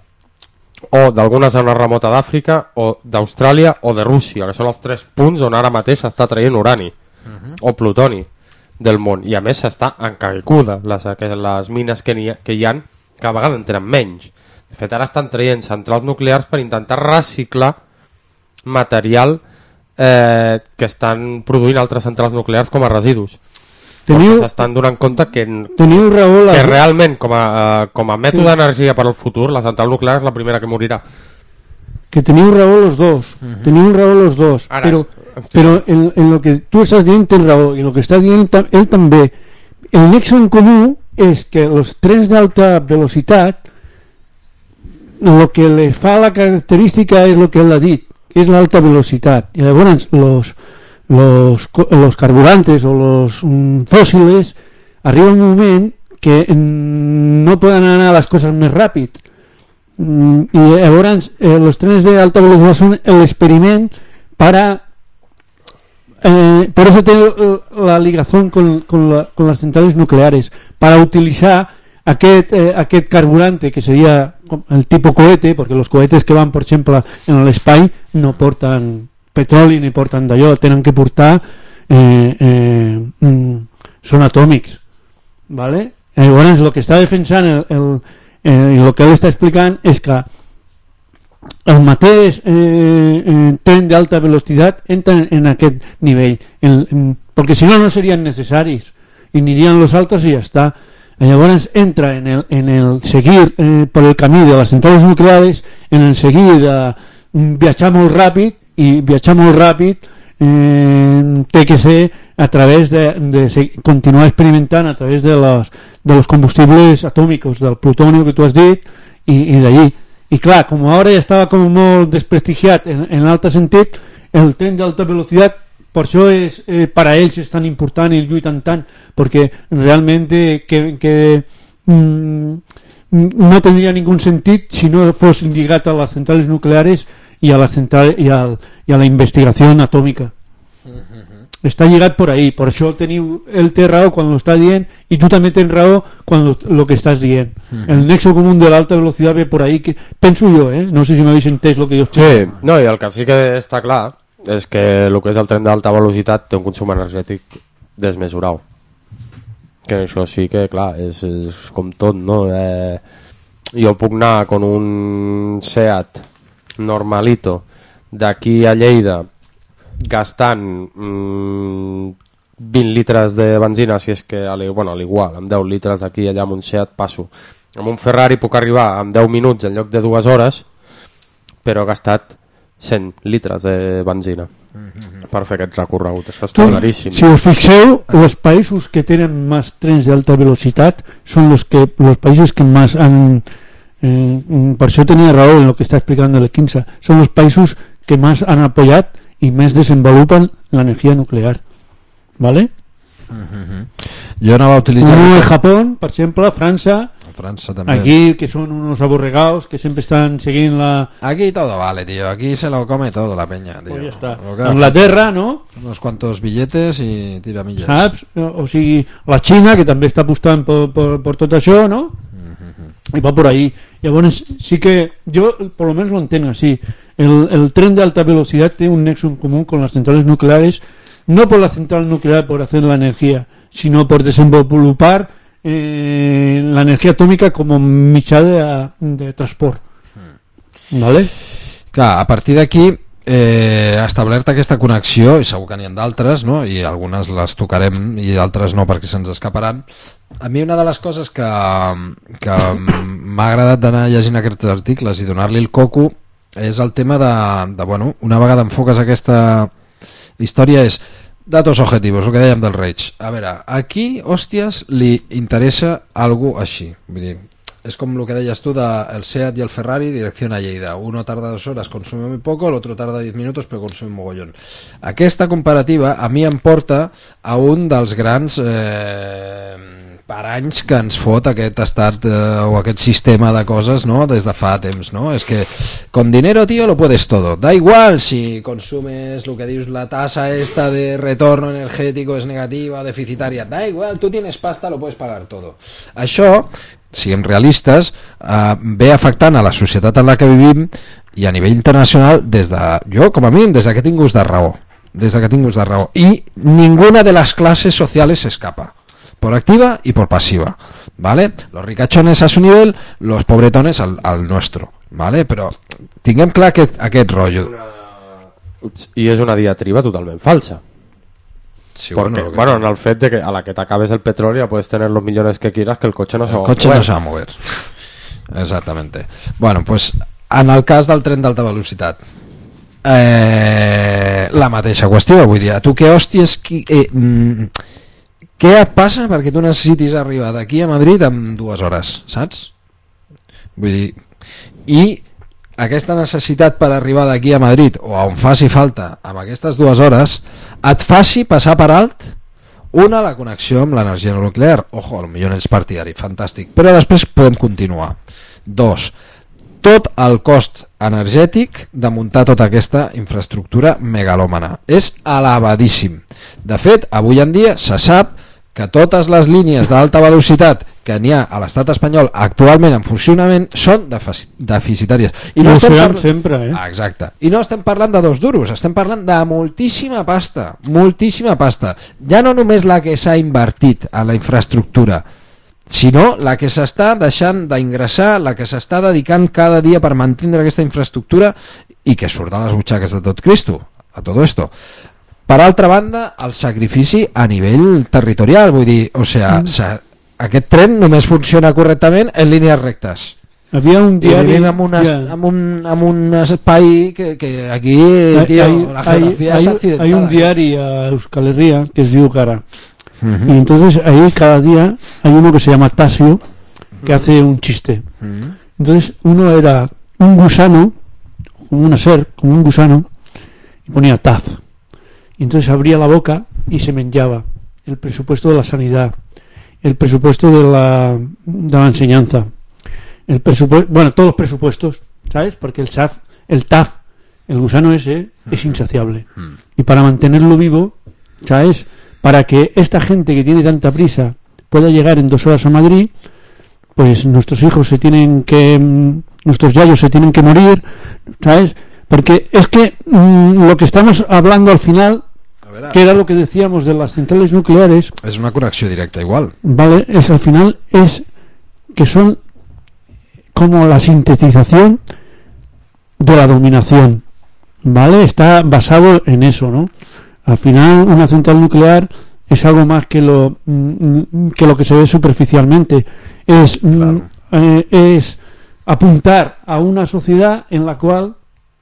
o d'alguna zona remota d'Àfrica o d'Austràlia o de Rússia, que són els tres punts on ara mateix s'està traient urani uh-huh. o plutoni del món, i a més s'està encaiguda les, les mines que, ha, que hi ha cada vegada en tenen menys. De fet ara estan traient centrals nuclears per intentar reciclar material eh, que estan produint altres centrals nuclears com a residus. Teniu... s'estan donant compte que, teniu raó la... que realment com a, com a mètode sí. d'energia per al futur la central nuclear és la primera que morirà. Que teniu raó los dos, uh-huh. teniu raó los dos, Ara, però, sí. però en, en lo que tu estàs dient tens raó, i en lo que està dient ell també. El nexo en comú és que els trens d'alta velocitat el que les fa la característica és el que ell ha dit, que és l'alta velocitat, i llavors los, los, los carburantes o los mm, fòssils arriba un moment que mm, no poden anar les coses més ràpid, Mm, y ahora eh, los trenes de alta velocidad son el experimento para eh, por eso tengo la ligación con, con, la, con las centrales nucleares, para utilizar aquest, eh, aquest carburante que sería el tipo cohete, porque los cohetes que van por ejemplo en l'espai no portan petroli ni porten d'allò, tenen que portar eh, eh, mm, són atòmics, ¿vale? Eh, llavors el que està defensant el, el, eh, el que ell està explicant és que el mateix eh, eh, tren d'alta velocitat entra en, en aquest nivell, el, en, perquè si no no serien necessaris i anirien los altres i ja està. Llavors entra en el, en el seguir eh, per el camí de les centrals nucleares, en el seguir de viatjar molt ràpid, i viatjar molt ràpid eh, té que ser a través de, de continuar experimentant a través de los, de los combustibles atòmics, del plutonio que tu has dit, i, i d'allí. I clar, com ara ja estava com molt desprestigiat en, en l'altre sentit, el tren d'alta velocitat, per això és, eh, per a ells és tan important i lluiten tant, perquè realment eh, que, que mm, no tindria ningú sentit si no fos lligat a les centrals nucleares i a la central i, al, i a la investigació atòmica. Uh-huh. Està lligat por ahí, per això teniu el té raó quan lo està dient i tu també tens raó quan lo, lo que estàs dient. Uh-huh. El nexo común de l'alta velocitat ve por ahí, que penso jo, eh? No sé si m'habéis entès lo que jo estic. Sí, no, i el que sí que està clar és que el que és el tren d'alta velocitat té un consum energètic desmesurat, que això sí que clar és, és com tot, no? Eh, jo puc anar con un Seat normalito d'aquí a Lleida gastant mmm, vint litres de benzina, si és que bueno, a l'igual, amb deu litres d'aquí allà amb un Seat passo. Amb un Ferrari puc arribar en deu minuts en lloc de dues hores, però he gastat cent litres de benzina mm-hmm. per fer aquest recorregut. Això està claríssim. Si us fixeu, els països que tenen més trens d'alta velocitat són els que los països que més han eh, per això tenia raó en el que està explicant el quinze, són els països que més han apoyat i més desenvolupen l'energia nuclear, ¿vale? Mm-hmm. Jo anava a utilitzar uno en Japó, per exemple, França, França també. Aquí, que són unos aborregados que sempre estan seguint la... Aquí todo vale, tío. Aquí se lo come todo la peña, tío. Pues ya está. Que Anglaterra, ¿no? Unos cuantos billetes i tiramilles. Saps? O sigui, la Xina, que també està apostant per, per, per tot això, ¿no? Mm-hmm. I va por ahí. Llavors, sí que yo, por lo menos lo entiendo así. El, el tren de alta velocidad tiene un nexo en común con las centrales nucleares, no por la central nuclear por hacer la energía, sino por desenvolupar Eh, la energia atòmica com a mitjà de, de transport. Vale? Clar, a partir d'aquí eh, establert aquesta connexió, i segur que n'hi ha d'altres, no? I algunes les tocarem i altres no perquè se'ns escaparan. A mi una de les coses que, que m'ha agradat d'anar llegint aquests articles i donar-li el coco és el tema de, de bueno, una vegada enfoques aquesta història és datos objetivos, el que dèiem del Reich. A veure, aquí, hòsties, li interessa algo així. Vull dir, és com el que deies tu del Seat i el Ferrari, direcció a Lleida. Uno tarda dos horas, consume muy poco, el otro tarda diez minutos, però consume un mogollón. Aquesta comparativa a mi em porta a un dels grans eh, paranys que ens fot aquest estat eh, o aquest sistema de coses, no? Des de fa temps, no? És que con dinero, tío, lo puedes todo. Da igual si consumes lo que dius, la tasa esta de retorno energético es negativa, deficitaria. Da igual, tú tienes pasta, lo puedes pagar todo. Això, siguem realistes, eh, ve afectant a la societat en la que vivim i a nivell internacional des de, jo com a mínim, des de que tinguis de raó. Des de que tinguis de raó. I ninguna de les classes sociales s'escapa. Por activa y por pasiva, ¿vale? Los ricachones a su nivel, los pobretones al, al nuestro, ¿vale? Però tinguem clar aquest, aquest rotllo. Ups, i és una diatriba totalment falsa. Sí, porque, bueno, bueno, en el fet de que a la que te acabes el petróleo puedes tener los millones que quieras, que el coche no se va a mover. El coche no se va a mover. Exactamente. Bueno, pues en el cas del tren d'alta velocitat, eh, la mateixa qüestió, vull dir, tu què hòsties... Qui, eh, mm, què et passa perquè tu necessitis arribar d'aquí a Madrid en dues hores, saps? Vull dir, i aquesta necessitat per arribar d'aquí a Madrid o a on faci falta amb aquestes dues hores et faci passar per alt una, la connexió amb l'energia nuclear, ojo, potser ets partidari, fantàstic, però després podem continuar. Dos, tot el cost energètic de muntar tota aquesta infraestructura megalòmana. És elevadíssim. De fet, avui en dia se sap que totes les línies d'alta velocitat que n'hi ha a l'estat espanyol actualment en funcionament són deficitàries. I no estem parlant... sempre, eh? Ah, exacte. I no estem parlant de dos duros, estem parlant de moltíssima pasta, moltíssima pasta. Ja no només la que s'ha invertit a la infraestructura, sinó la que s'està deixant d'ingressar, la que s'està dedicant cada dia per mantenir aquesta infraestructura i que surt de les butxaques de tot Cristo, a tot esto. Per altra banda, el sacrifici a nivell territorial, vull dir, o sea, mm. aquest tren només funciona correctament en línies rectes. Había un diari... I amb, una, yeah. amb, un, amb un espai que, que aquí, tío, hay, la geografía hay, es accidentada. Hay un diari a Euskal Herria que es Diugara. Uh-huh. Y entonces ahí cada día hay uno que se llama Tasio, que uh-huh. hace un chiste. Uh-huh. Entonces uno era un gusano, como una ser, como un gusano, y ponía Taz. Y entonces abría la boca y se menjaba el presupuesto de la sanidad, el presupuesto de la, de la enseñanza, el presupuesto, bueno, todos los presupuestos, ¿sabes? Porque el S A F, el T A F, el gusano ese es insaciable. Y para mantenerlo vivo, ¿sabes? Para que esta gente que tiene tanta prisa pueda llegar en dos horas a Madrid, pues nuestros hijos se tienen que, nuestros yayos se tienen que morir, ¿sabes? Porque es que mmm, lo que estamos hablando al final, que era lo que decíamos de las centrales nucleares, es una conexión directa igual, vale, es al final es que son como la sintetización de la dominación, vale, está basado en eso, ¿no? Al final una central nuclear es algo más que lo que lo que se ve superficialmente, es claro. eh, es apuntar a una sociedad en la cual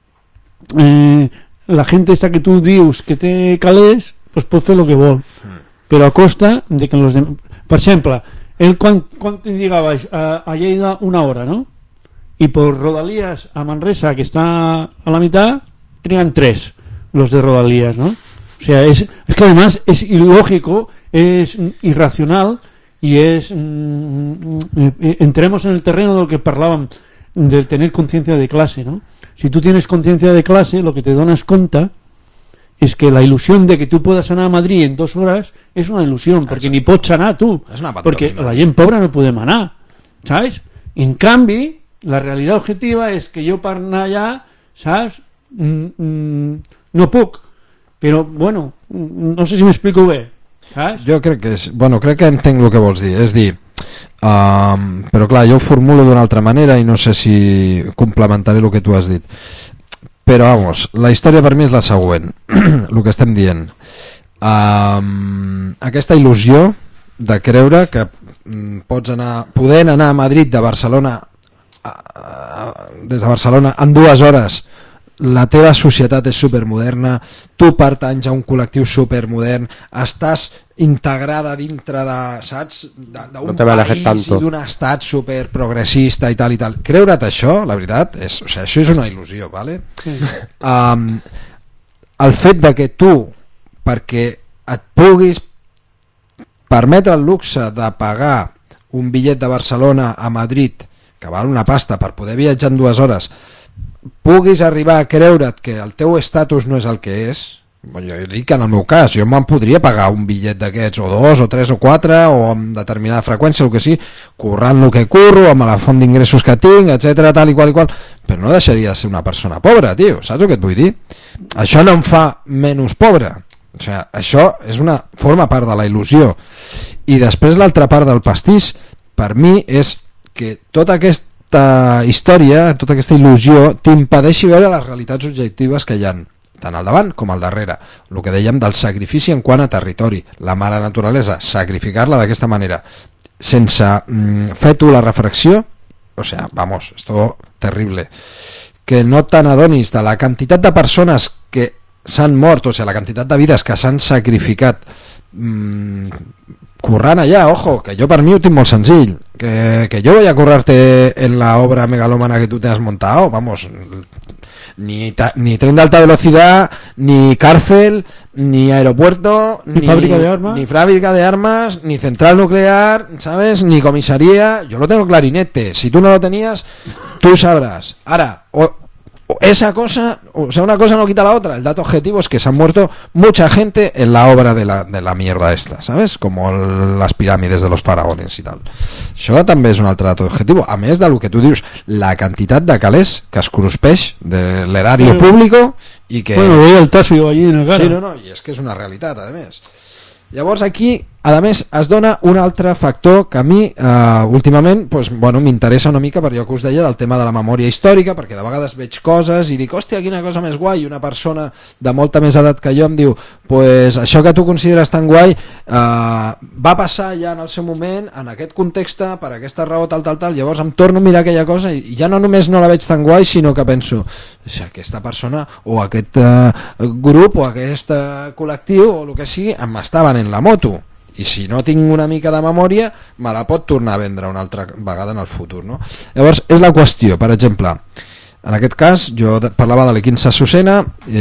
eh, la gente esta que tú dius que té calés, pues pot fer lo que vol, però a costa de que los demás... Per exemple, él quan, quan te llegaba a, a Lleida una hora, ¿no? Y por Rodalías a Manresa, que está a la mitad, tenían tres los de Rodalías, ¿no? O sea, es, es que además es ilógico, es irracional y es... Mm, eh, entremos en el terreno de lo que parlaban, del tener conciencia de clase, ¿no? Si tú tienes conciencia de clase, lo que te donas cuenta es que la ilusión de que tú puedas anar a Madrid en dos horas es una ilusión, porque ni pots anar tu, porque la gent pobra no podem anar, ¿sabes? En canvi, la realitat objetiva és que jo per anar allà, ¿sabes? Mm, mm, no puc, però, bueno, no sé si m'explico bé, ¿sabes? Jo crec que és, bueno, crec que entenc el que vols dir, és dir, Um, però clar, jo ho formulo d'una altra manera i no sé si complementaré el que tu has dit, però vamos, la història per mi és la següent. El que estem dient, um, aquesta il·lusió de creure que um, pots anar, podent anar a Madrid de Barcelona a, a, des de Barcelona en dues hores, la teva societat és supermoderna, tu pertanys a un col·lectiu supermodern, estàs integrada dintre de, saps, d'un no país i d'un estat superprogressista i tal i tal. Creure't això, la veritat, és, o sigui, això és una il·lusió, ¿vale? Sí. Um, el fet de que tu, perquè et puguis permetre el luxe de pagar un bitllet de Barcelona a Madrid, que val una pasta per poder viatjar en dues hores, puguis arribar a creure't que el teu estatus no és el que és, jo dic que en el meu cas jo me'n podria pagar un bitllet d'aquests o dos o tres o quatre o amb determinada freqüència, el que sí, currant el que curro, amb la font d'ingressos que tinc, etcètera, tal i qual i qual, però no deixaria de ser una persona pobra, tio, saps el que et vull dir? Això no em fa menys pobre, o sigui, això és una, forma part de la il·lusió. I després l'altra part del pastís per mi és que tota aquesta història, tota aquesta il·lusió t'impedeixi veure les realitats objectives que hi ha tant al davant com al darrere, el que dèiem del sacrifici en quant a territori, la mare naturalesa, sacrificar-la d'aquesta manera sense mm, fer tu la refracció, o sea, vamos, esto terrible, que no te n'adonis de la quantitat de persones que s'han mort, o sigui, la quantitat de vides que s'han sacrificat mmm, currant allà, ojo, que jo per mi ho tinc molt senzill, que, que yo voy a currarte en la obra megalómana que tú te has montado, vamos, ni, ta, ni tren de alta velocidad, ni cárcel, ni aeropuerto, ni, ni fábrica de armas, ni fábrica de armas, ni central nuclear, ¿sabes? Ni comisaría, yo lo tengo clarinete, si tú no lo tenías, tú sabrás. Ahora, o, o esa cosa, o sea, una cosa no quita la otra. El dato objetivo es que se han muerto mucha gente en la obra de la, de la mierda esta, ¿sabes? Como el, las pirámides de los faraones i tal. Això també és un altre dato objetivo. A més del que tu dius, la quantitat de calés que es cruspeix de l'erari público i que... Bueno, veia el Tasio allí en el cara. Sí, no, no, i és que és una realitat, a més. Llavors aquí, a més, es dona un altre factor que a mi eh, últimament pues, bueno, m'interessa una mica per allò que us deia del tema de la memòria històrica, perquè de vegades veig coses i dic, hòstia, quina cosa més guai, i una persona de molta més edat que jo em diu, pues això que tu consideres tan guai eh, va passar ja en el seu moment, en aquest context, per aquesta raó, tal, tal, tal. Llavors em torno a mirar aquella cosa i ja no només no la veig tan guai, sinó que penso, si aquesta persona o aquest eh, grup o aquest eh, col·lectiu o el que sigui em està venent la moto, i si no tinc una mica de memòria me la pot tornar a vendre una altra vegada en el futur, no? Llavors és la qüestió, per exemple, en aquest cas jo parlava de l'Equinça Susena,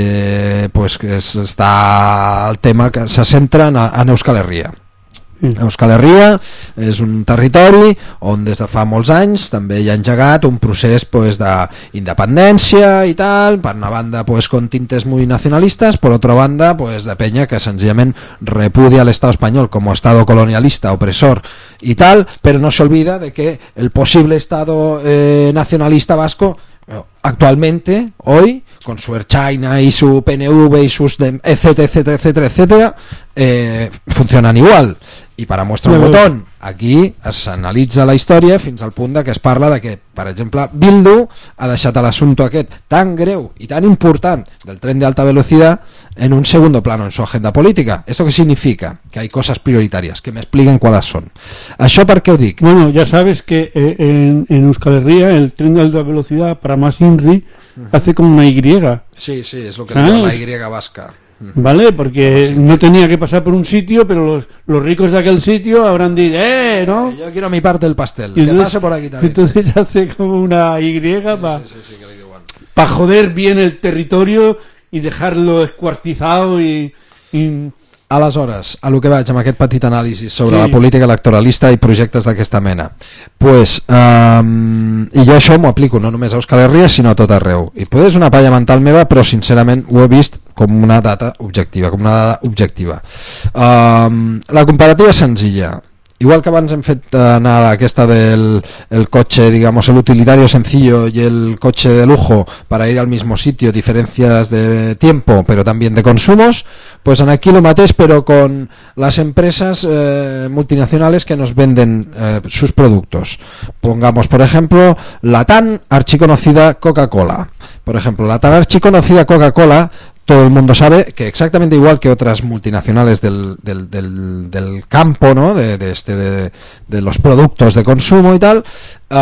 eh, pues que és, està el tema que se centra en, en Euskal Herria. Euskal Herria és un territori on des de fa molts anys també hi ha engegat un procés pues, d'independència i tal, per una banda pues, con tintes muy nacionalistas, por otra banda pues, de peña que sencillament repudia al Estado español como Estado colonialista, opresor y tal, pero no se olvida de que el posible Estado eh, nacionalista vasco actualmente, hoy, con su Erchaina y su P N V y sus de, etcétera, etcétera, etcétera, etcétera, eh, funcionan igual. I per a mostrar un botó, aquí s'analitza la història fins al punt de que es parla de que, per exemple, Bildu ha deixat l'assumpte aquest tan greu i tan important del tren de alta velocidad en un segundo plano en su agenda política. ¿Esto qué significa? Que hay cosas prioritarias, que me expliquen cuáles son. ¿Això per què ho dic? Bueno, ya sabes que eh, en, en Euskal Herria el tren de alta velocidad para más INRI uh-huh. hace como una Y. Sí, sí, es lo que llama la Y vasca. Vale, porque no tenía que pasar por un sitio, pero los, los ricos de aquel sitio habrán dicho, eh, ¿no? Yo quiero mi parte del pastel, y que entonces, pase por aquí también. Entonces hace como una Y sí, para sí, sí, sí, pa joder bien el territorio y dejarlo escuartizado y... y... Aleshores, a lo que vaig amb aquest petit anàlisi sobre sí. la política electoralista i projectes d'aquesta mena, pues, um, i jo això m'ho aplico no només a Euskal Herria sinó a tot arreu, i potser és una palla mental meva però sincerament ho he vist com una data objectiva, com una dada objectiva. Um, la comparativa és senzilla. Igual que abans hem fet anar aquesta del el coche, digamos, el utilitario sencillo y el coche de lujo para ir al mismo sitio, diferencias de tiempo, pero también de consumos, pues en aquí lo mateix, pero con las empresas eh, multinacionales que nos venden eh, sus productos. Pongamos, por ejemplo, la tan archiconocida Coca-Cola. Por ejemplo, la tan archiconocida Coca-Cola, todo el mundo sabe que exactamente igual que otras multinacionales del, del, del, del campo, ¿no? de, de, este, de, de los productos de consumo y tal, uh,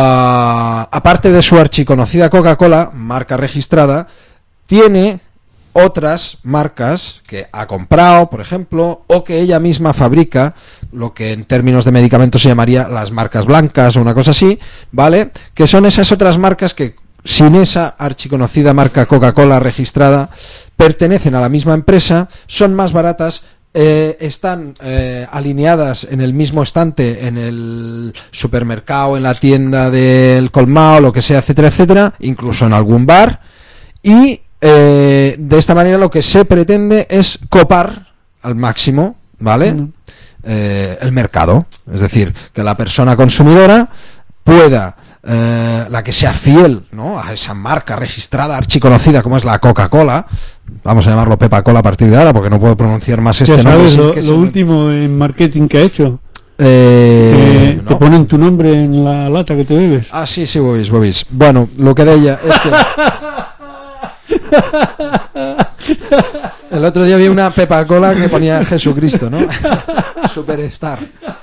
aparte de su archiconocida Coca-Cola, marca registrada, tiene otras marcas que ha comprado, por ejemplo, o que ella misma fabrica, lo que en términos de medicamentos se llamaría las marcas blancas o una cosa así, ¿vale? Que son esas otras marcas que sin esa archiconocida marca Coca-Cola registrada pertenecen a la misma empresa, son más baratas, eh, están eh, alineadas en el mismo estante en el supermercado, en la tienda del colmado, lo que sea, etcétera, etcétera, incluso en algún bar, y eh, de esta manera lo que se pretende es copar al máximo, ¿vale? Mm. Eh, el mercado, es decir, que la persona consumidora pueda Eh, la que sea fiel, ¿no? A esa marca registrada, archiconocida como es la Coca-Cola, vamos a llamarlo Pepa-Cola a partir de ahora porque no puedo pronunciar más este ya sabes, nombre. Lo, que lo se... último en marketing que ha hecho. Eh, eh, no. Te ponen tu nombre en la lata que te bebes. Ah, sí, sí, ho he vist, ho he vist. Bueno, lo que deia es que el otro día vi una Pepa-Cola que ponía Jesucristo, ¿no? Superstar.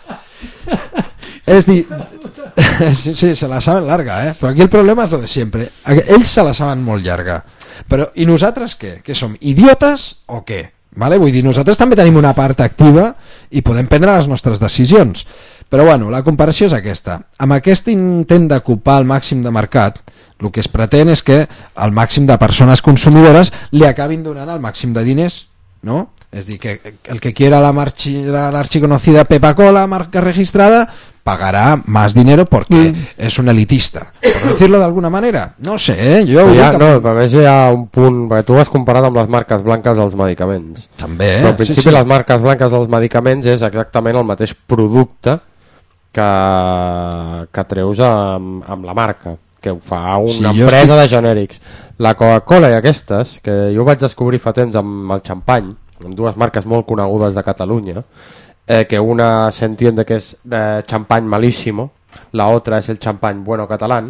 Es decir, sí, sí, se la saben larga, eh? Però aquí el problema és lo de sempre. Ells se la saben molt llarga. Però, i nosaltres què? Què som? Idiotes o què? Vale? Vull dir, nosaltres també tenim una part activa i podem prendre les nostres decisions. Però bueno, la comparació és aquesta. Amb aquest intent d'ocupar el màxim de mercat, el que es pretén és que el màxim de persones consumidores li acabin donant el màxim de diners, no? Es decir, que el que quiera la, marchi, la, la archiconocida Pepa-Cola, marca registrada, pagará más dinero porque mm. es un elitista, por decirlo de alguna manera. No sé, eh? Jo sí, ja, que... no, a més hi ha un punt, perquè tu has comparat amb les marques blanques dels medicaments. També, eh? Però al principi sí, sí. les marques blanques dels medicaments és exactament el mateix producte que, que treus amb, amb la marca, que ho fa una sí, empresa estic... de genèrics. La Coca-Cola i aquestes, que jo vaig descobrir fa temps amb el xampany, amb dues marques molt conegudes de Catalunya, eh, que una se entiende que es eh, champán malísimo, la otra es el champán bueno catalán.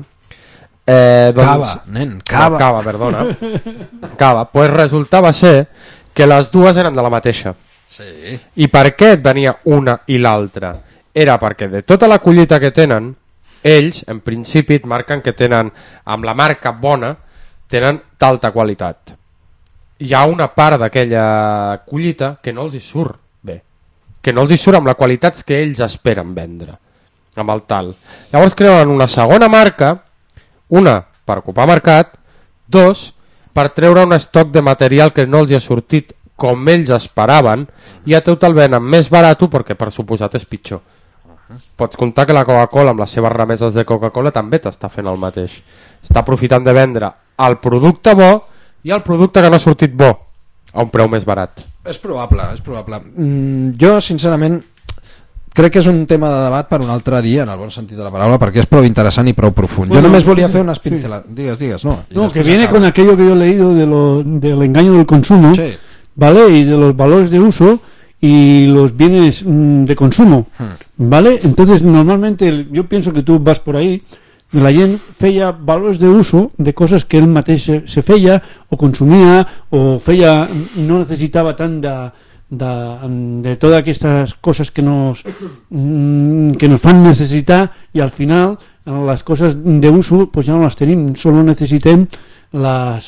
Eh, doncs, cava, nen, cava. No, cava, perdona. Cava. Pues resultava ser que les dues eren de la mateixa. Sí. I per què et venia una i l'altra? Era perquè de tota la collita que tenen, ells, en principi, et marquen que tenen, amb la marca bona, tenen d'alta qualitat. Hi ha una part d'aquella collita que no els hi surt bé, que no els hi surt amb la qualitat que ells esperen vendre, amb el tal. Llavors creuen una segona marca, una per ocupar mercat, dos per treure un estoc de material que no els hi ha sortit com ells esperaven, i a tot el venen més barat perquè per suposat és pitjor. Pots comptar que la Coca-Cola amb les seves remeses de Coca-Cola també t'està fent el mateix, està aprofitant de vendre el producte bo i el producte que no ha sortit bo a un preu més barat. És probable, és probable. Mm, jo sincerament crec que és un tema de debat per un altre dia, en el bon sentit de la paraula, perquè és prou interessant i prou profund. Bueno, jo només volia fer unes pincelades. Sí. Digues, digues, no. No, que viene acaba. Con aquello que yo he leído de lo, del engaño del consumo, sí. ¿Vale? Y de los valores de uso y los bienes mmm, de consumo, hmm. ¿vale? Entonces, normalmente, yo pienso que tú vas por ahí, la gent feia valors d'uso de coses que ell mateix se, se feia o consumia o feia, no necessitava tant de, de, de totes aquestes coses que nos, que nos fan necessitar, i al final les coses d'uso pues ja no les tenim, solo necessitem les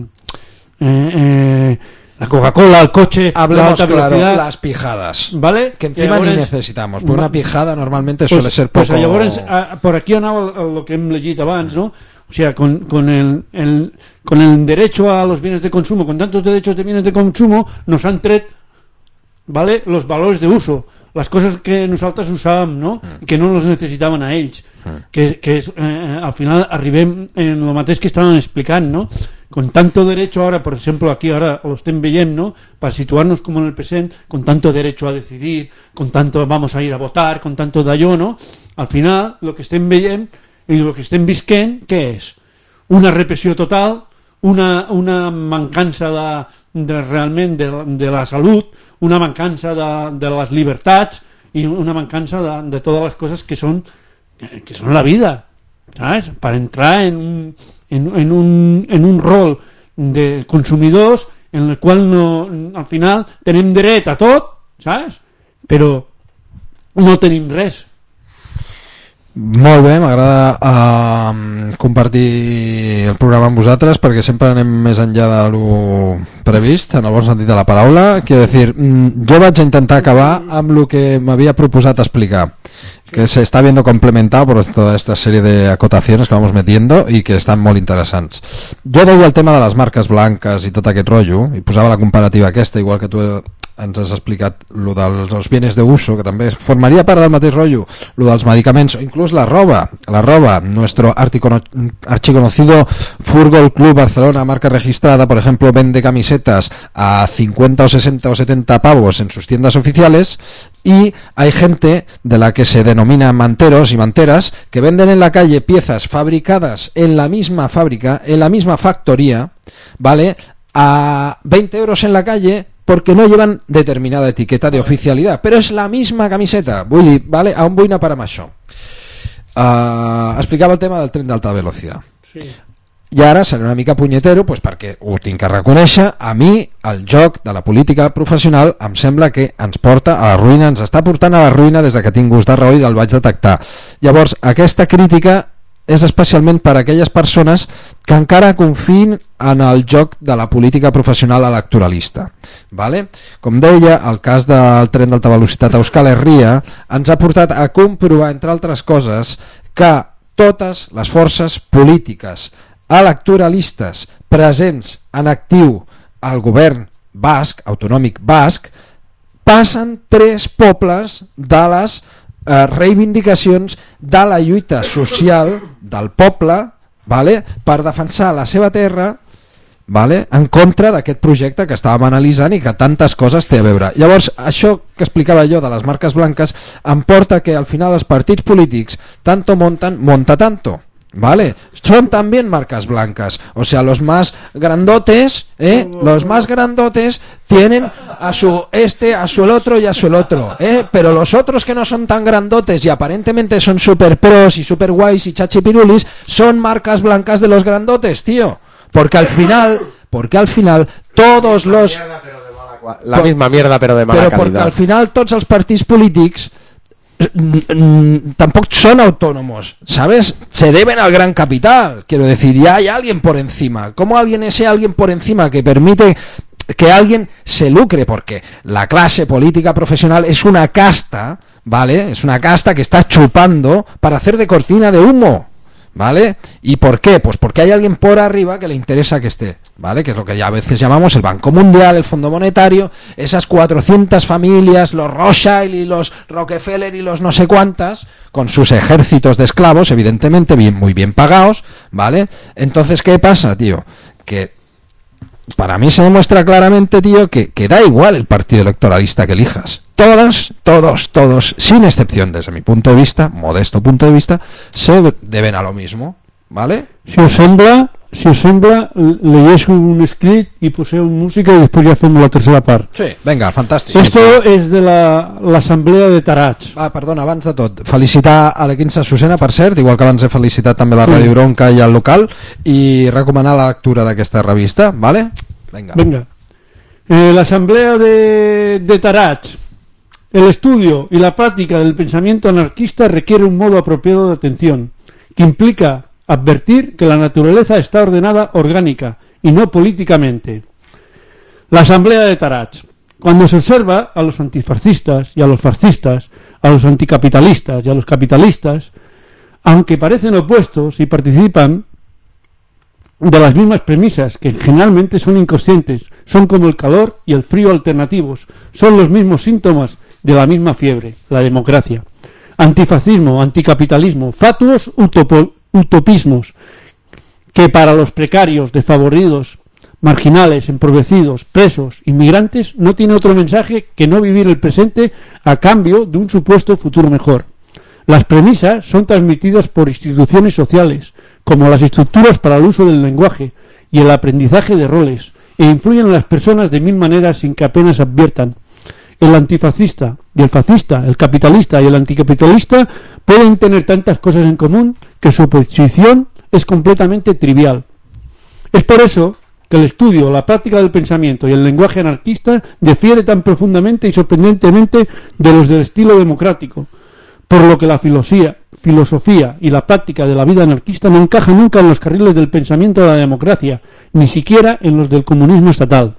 eh, eh, la Coca-Cola, el coche, hablemos la alta claro, velocidad, las pijadas, ¿vale? Que encima llavors, ni necesitamos, pues una pijada normalmente pues, suele ser poco... Pues llavors, a, por aquí anava lo que hem llegit abans, ¿no? O sea, con, con, el, el, con el derecho a los bienes de consumo, con tantos derechos de bienes de consumo, nos han tret, ¿vale? Los valores de uso, las cosas que nosaltres usàvem, no? Mm. Que no los necessitaven a ells, mm. que, que és, eh, al final arribem en lo mateix que estaven explicant, no? Con tanto derecho ahora, por ejemplo, aquí ahora lo estén veient, ¿no? Para situarnos como en el presente, con tanto derecho a decidir, con tanto vamos a ir a votar, con tanto d'allò, ¿no? Al final, lo que estem veient i lo que estem visquent, què és? Una repressió total, una, una mancança de, de realment de, de la salut, una mancança de, de les llibertats i una mancança de, de totes les coses que són, que són la vida, ¿sabes? Per entrar en un... En, en, un, en un rol de consumidors en el qual no, al final tenim dret a tot, saps? Però no tenim res. Molt bé, m'agrada uh, compartir el programa amb vosaltres perquè sempre anem més enllà de lo previst, en el bon sentit de la paraula. Quiero decir, jo vaig a intentar acabar amb el que m'havia proposat explicar, que se está viendo complementado por toda esta serie de acotaciones que vamos metiendo y que están molt interessants. Jo deia el tema de les marques blanques i tot aquest rotllo, i posava la comparativa aquesta, igual que tu ens has explicat lo dels bienes de uso, que també formaria part del mateix rotllo, lo dels medicaments, o inclús la roba, la roba, nuestro archiconocido Fútbol Club Barcelona, marca registrada, por ejemplo, vende camisetas a cincuenta o sesenta o setenta pavos en sus tiendas oficiales, y hay gente de la que se denomina manteros y manteras que venden en la calle piezas fabricadas en la misma fábrica, en la misma factoría, ¿vale? A veinte euros en la calle porque no llevan determinada etiqueta de oficialidad, pero es la misma camiseta. Vull dir, ¿vale? A on vull anar per amb això? Uh, explicava el tema del tren d'alta velocitat. Sí. I ara seré una mica punyetero, pues perquè ho tinc que reconèixer, a mi el joc de la política professional em sembla que ens porta a la ruïna, ens està portant a la ruïna des de que tinc gust de raó i el vaig detectar. Llavors, aquesta crítica és especialment per a aquelles persones que encara confien en el joc de la política professional electoralista, vale? Com deia, el cas del tren d'alta velocitat a Euskal Herria ens ha portat a comprovar, entre altres coses, que totes les forces polítiques electoralistes presents en actiu al govern basc, autonòmic basc, passen tres pobles de les eh, reivindicacions de la lluita social del poble, vale? Per defensar la seva terra, vale? En contra d'aquest projecte que estàvem analitzant i que tantes coses té a veure. Llavors, això que explicava jo de les marques blanques em porta que al final els partits polítics tanto montan, monta tanto. Vale, son también marcas blancas, o sea, los más grandotes, ¿eh? Los más grandotes tienen a su este, a su el otro y a su el otro, ¿eh? Pero los otros que no son tan grandotes y aparentemente son super pros y super guays y chachipirulis, son marcas blancas de los grandotes, tío, porque al final, porque al final todos los la misma mierda pero de mala pero calidad. Porque al final tots els partits polítics tampoco son autónomos, ¿sabes? Se deben al gran capital, quiero decir, ya hay alguien por encima. ¿Cómo alguien ese alguien por encima que permite que alguien se lucre? Porque la clase política profesional es una casta, ¿vale? Es una casta que está chupando para hacer de cortina de humo, ¿vale? ¿Y por qué? Pues porque hay alguien por arriba que le interesa que esté, ¿vale? Que es lo que ya a veces llamamos el Banco Mundial, el Fondo Monetario, esas cuatrocientas familias, los Rothschild y los Rockefeller y los no sé cuántas, con sus ejércitos de esclavos, evidentemente bien, muy bien pagados, ¿vale? Entonces, ¿qué pasa, tío? Que para mí se demuestra claramente, tío, que, que da igual el partido electoralista que elijas. Todos, todos, todos, sin excepción, desde mi punto de vista, modesto punto de vista, se deben a lo mismo, ¿vale? Si us sembla, si us sembla, llegeixo un escrit i poseu música i després ja fem la tercera part. Sí, venga, fantàstic. Esto es de la l'assemblea de Tarats. Ah, perdona, abans de tot, felicitar a l'Equinça Susena, per cert, igual que abans he felicitat també la Ràdio Bronca i el local, i recomanar la lectura d'aquesta revista, ¿vale? Venga. Venga. Eh, la asamblea de, de Tarats. El estudio y la práctica del pensamiento anarquista requiere un modo apropiado de atención, que implica advertir que la naturaleza está ordenada orgánica y no políticamente. La asamblea de Tarats. Cuando se observa a los antifascistas y a los fascistas, a los anticapitalistas y a los capitalistas, aunque parecen opuestos y participan de las mismas premisas, que generalmente son inconscientes, son como el calor y el frío alternativos, son los mismos síntomas de la misma fiebre, la democracia. Antifascismo, anticapitalismo, fatuos utopo, utopismos, que para los precarios, desfavoridos, marginales, empobrecidos, presos, inmigrantes, no tiene otro mensaje que no vivir el presente a cambio de un supuesto futuro mejor. Las premisas son transmitidas por instituciones sociales, como las estructuras para el uso del lenguaje y el aprendizaje de roles, e influyen en las personas de mil maneras sin que apenas adviertan. El antifascista y el fascista, el capitalista y el anticapitalista pueden tener tantas cosas en común que su oposición es completamente trivial. Es por eso que el estudio, la práctica del pensamiento y el lenguaje anarquista difiere tan profundamente y sorprendentemente de los del estilo democrático, por lo que la filosofía, filosofía y la práctica de la vida anarquista no encajan nunca en los carriles del pensamiento de la democracia, ni siquiera en los del comunismo estatal.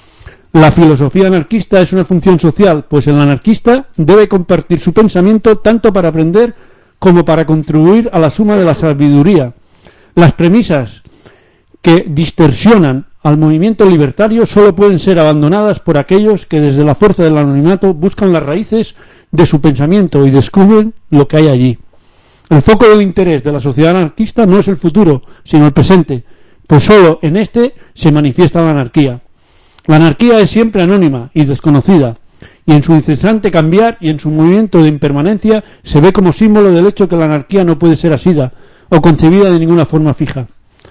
La filosofía anarquista es una función social, pues el anarquista debe compartir su pensamiento tanto para aprender como para contribuir a la suma de la sabiduría. Las premisas que distorsionan al movimiento libertario solo pueden ser abandonadas por aquellos que desde la fuerza del anonimato buscan las raíces de su pensamiento y descubren lo que hay allí. El foco del interés de la sociedad anarquista no es el futuro, sino el presente, pues solo en este se manifiesta la anarquía. La anarquía es siempre anónima y desconocida, y en su incesante cambiar y en su movimiento de impermanencia se ve como símbolo del hecho que la anarquía no puede ser asida o concebida de ninguna forma fija.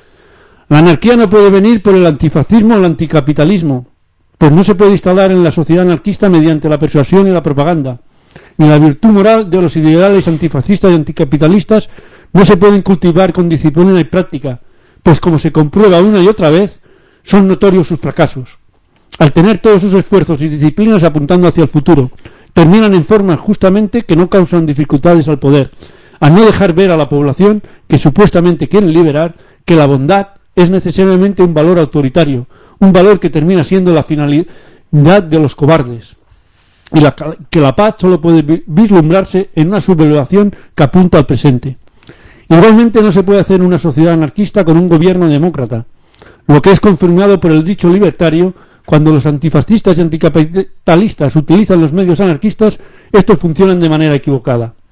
La anarquía no puede venir por el antifascismo o el anticapitalismo, pues no se puede instalar en la sociedad anarquista mediante la persuasión y la propaganda, ni la virtud moral de los ideales antifascistas y anticapitalistas no se pueden cultivar con disciplina y práctica, pues como se comprueba una y otra vez, son notorios sus fracasos. Al tener todos sus esfuerzos y disciplinas apuntando hacia el futuro, terminan en formas justamente que no causan dificultades al poder, al no dejar ver a la población que supuestamente quieren liberar que la bondad es necesariamente un valor autoritario, un valor que termina siendo la finalidad de los cobardes, y la, que la paz solo puede vislumbrarse en una sublevación que apunta al presente. Igualmente no se puede hacer una sociedad anarquista con un gobierno demócrata, lo que es confirmado por el dicho libertario. Cuando los antifascistas y anticapitalistas utilizan los medios anarquistas, estos funcionan de manera equivocada.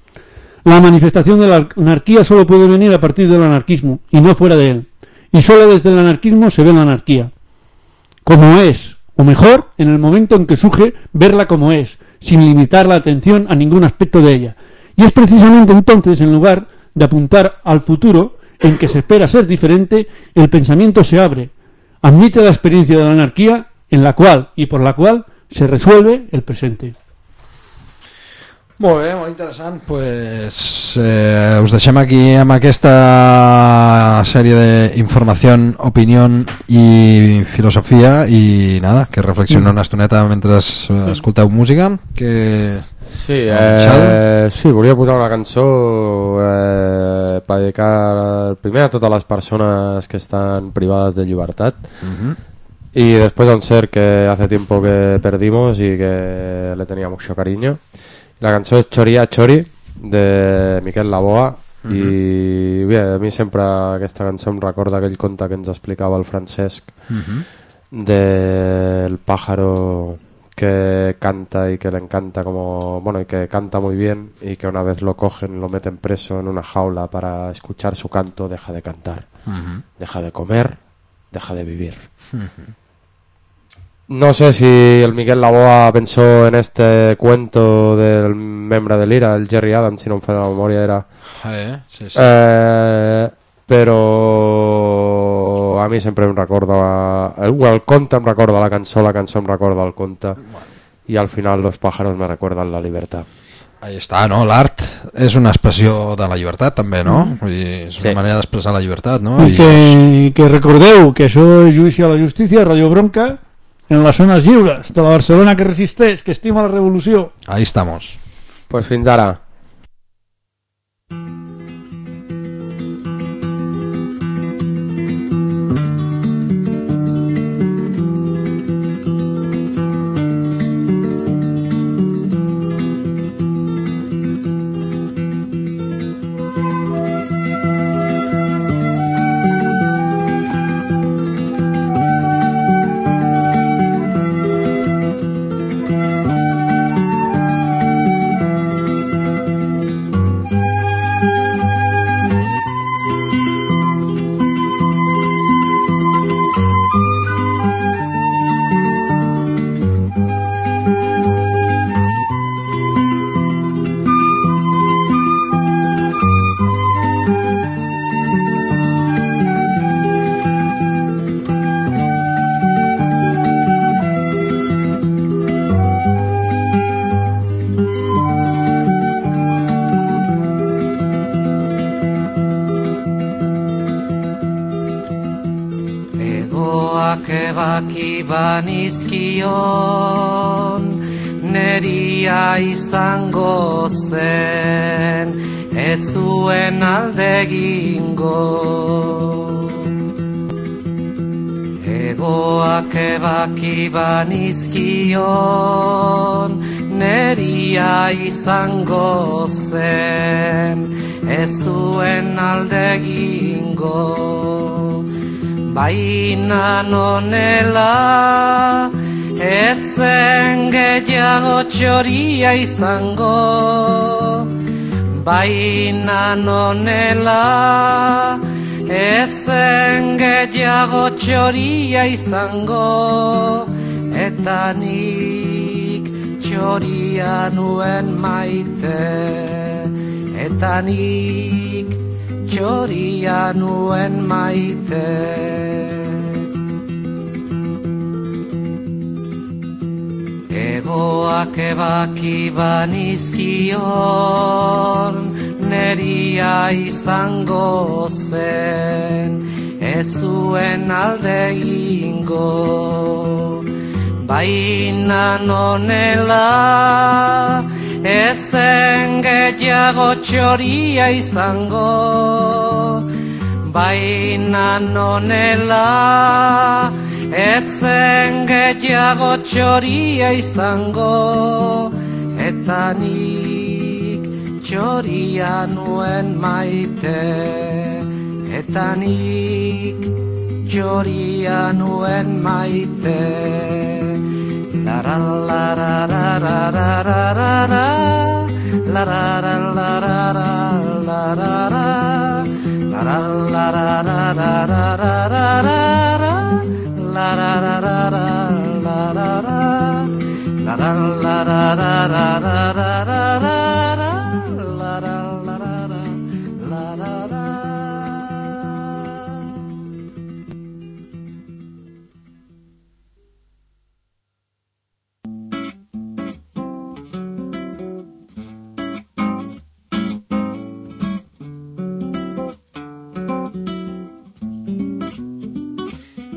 La manifestación de la anarquía solo puede venir a partir del anarquismo y no fuera de él. Y solo desde el anarquismo se ve la anarquía como es, o mejor, en el momento en que surge, verla como es, sin limitar la atención a ningún aspecto de ella. Y es precisamente entonces, en lugar de apuntar al futuro, en que se espera ser diferente, el pensamiento se abre, admite la experiencia de la anarquía, en la cual y por la cual se resuelve el presente. Molt bé, molt interessant. Pues, eh, us deixem aquí amb aquesta sèrie d'informació, opinió i filosofia i nada, que reflexioneu una estoneta mentre escolteu música. Que... Sí, eh, sí, volia posar una cançó eh, per dedicar primer a totes les persones que estan privades de llibertat. Uh-huh. Y después a un ser que hace tiempo que perdimos y que le tenía mucho cariño. La cançó és Choria Chori, de Miquel Laboa. Uh-huh. I bé, a mi sempre aquesta cançó em recorda aquell conte que ens explicava el Francesc, uh-huh, del pájaro que canta y que le encanta como, bueno, y que canta muy bien, y que una vez lo cogen, lo meten preso en una jaula para escuchar su canto, deja de cantar, uh-huh, deja de comer, deja de vivir. Uh-huh. No sé si el Miquel Laboa pensó en este cuento del membre de l'Ira, el Gerry Adams, si no em fa la memòria, era... Eh, sí, sí. Eh, però a mi sempre em recorda... El, el conte em recorda la cançó, la cançó em recorda el conte, i al final los pájaros me recuerdan la libertad. Ahí està, no? L'art és una expressió de la llibertat, també, no? Vull dir, és una sí. manera d'expressar la llibertat, no? I que, I que recordeu que això és Judici a la Justícia, Radio Bronca, en les zones lliures de la Barcelona que resisteix, que estima la revolució. Ahí estamos. Pues fins ara. Banizkion neria izango zen, ez zuen alde egingo. Egoak ebaki banizkion neria izango zen, ez zuen alde egingo. Baina nonela etzen gehiago txoria izango. Baina nonela etzen gehiago txoria izango. Eta nik txoria nuen maite. Eta nik txoria nuen maite. Egoak ebaki banizkion neria izango zen, ez zuen alde egingo. Baina nonela etzen gehiago txoria izango. Baina nonela etzen gehiago txoria izango. Eta nik txoria nuen maite. Eta nik txoria nuen maite. La la la la la la la la la la la la la la.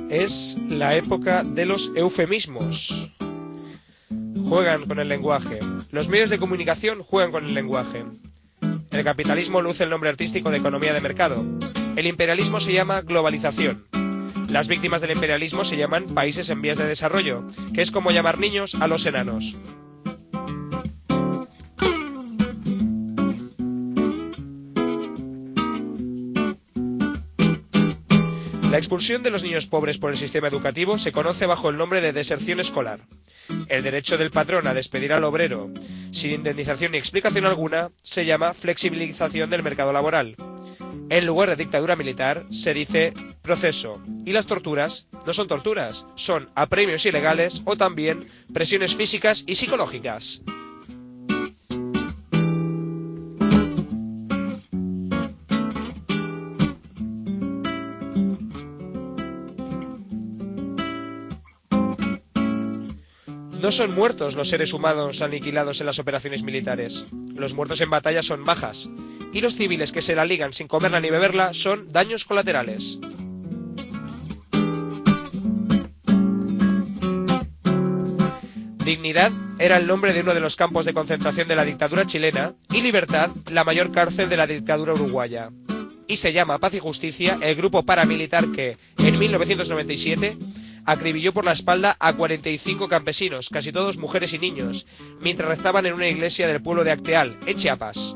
es la época de los eufemismos. Juegan con el lenguaje. Los medios de comunicación juegan con el lenguaje. El capitalismo luce el nombre artístico de economía de mercado. El imperialismo se llama globalización. Las víctimas del imperialismo se llaman países en vías de desarrollo, que es como llamar niños a los enanos. La expulsión de los niños pobres por el sistema educativo se conoce bajo el nombre de deserción escolar. El derecho del patrón a despedir al obrero sin indemnización ni explicación alguna se llama flexibilización del mercado laboral. En lugar de dictadura militar se dice proceso, y las torturas no son torturas, son apremios ilegales o también presiones físicas y psicológicas. No son muertos los seres humanos aniquilados en las operaciones militares. Los muertos en batalla son bajas, y los civiles que se la ligan sin comerla ni beberla son daños colaterales. Dignidad era el nombre de uno de los campos de concentración de la dictadura chilena y Libertad la mayor cárcel de la dictadura uruguaya. Y se llama Paz y Justicia el grupo paramilitar que, en mil novecientos noventa y siete, acribilló por la espalda a cuarenta y cinco campesinos, casi todos mujeres y niños, mientras rezaban en una iglesia del pueblo de Acteal, en Chiapas.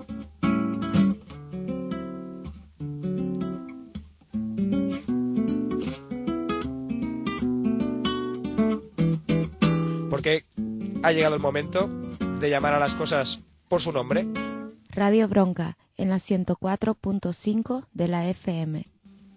Porque ha llegado el momento de llamar a las cosas por su nombre. Radio Bronca, en la ciento cuatro punto cinco de la F M.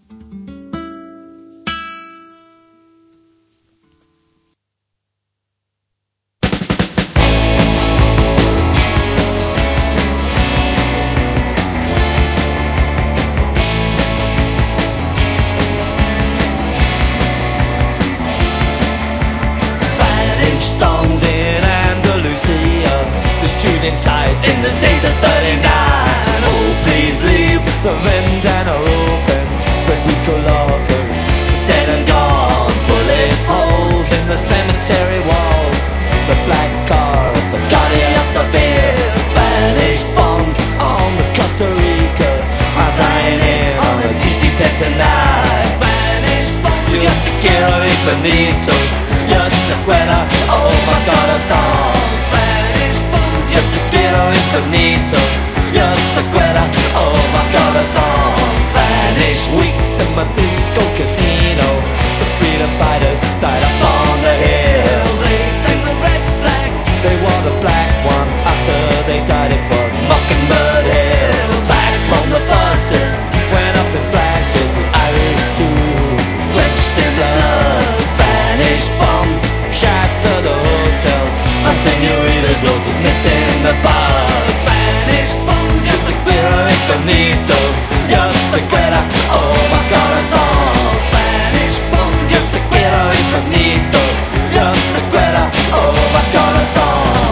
Inside in the days of thirty-nine. Oh, please leave the vendana open. Federico Locker, dead and gone. Bullet holes in the cemetery wall. The black car, the guardian of the beer. Spanish bombs on the Costa Rica. I'm flying in on a D C ten tonight. Spanish bombs, yo te quiero infinito. Yo te quiero, oh my God, a thong. Yo te quiero infinito, yo te quiero, oh my corazón. Spanish weeks in my disco casino. The freedom fighters died up on the hill. They sang the red flag, they wore the black one. After they died it was Mockingbird Hill. Back from the buses, went up in flashes. Irish too, drenched in blood. Spanish bombs shattered the hotels. A señoritas los meten in the bar. Spanish bombs, yo te quiero infinito. Yo te quiero, oh my corazón. Spanish bombs, yo te quiero infinito. Yo te quiero, oh my corazón.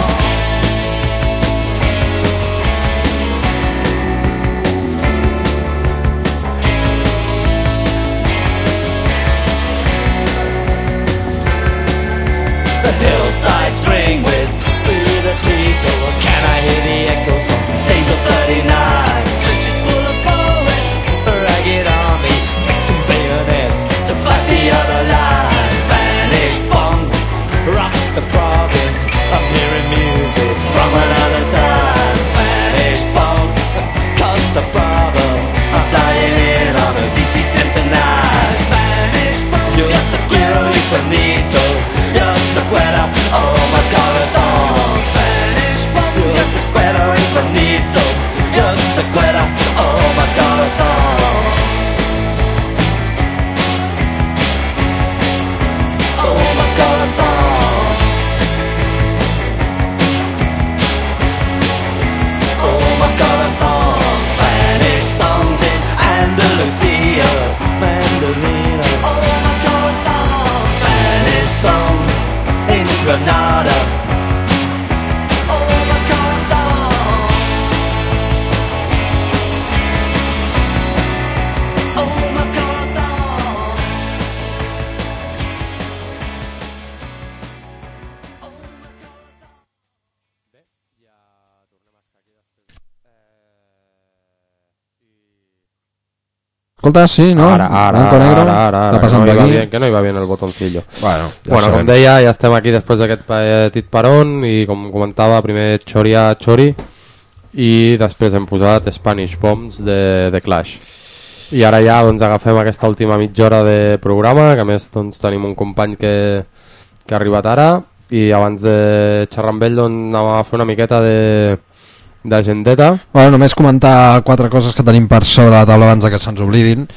The hillsides ring with the people. Can I hear the echoes from the days of thirty-nine? Trenches full of bullets, a ragged army, fixing Escolta, sí, ¿no? Ara, ara, Blanco ara, negro. ara, ara, Está que pasando no iba aquí. bien, que no iba bien el botoncillo. Bueno, ja bueno com sabem. deia, ja estem aquí després d'aquest petit peron i com comentava, primer Choria Chori i després hem posat Spanish Bombs de, de Clash. I ara ja doncs, agafem aquesta última mitja hora de programa, que a més doncs, tenim un company que, que ha arribat ara, i abans de xerrar amb ell doncs, anàvem a fer una miqueta de d'agendeta. Bueno, només comentar quatre coses que tenim per sobre la taula abans que se'ns oblidin.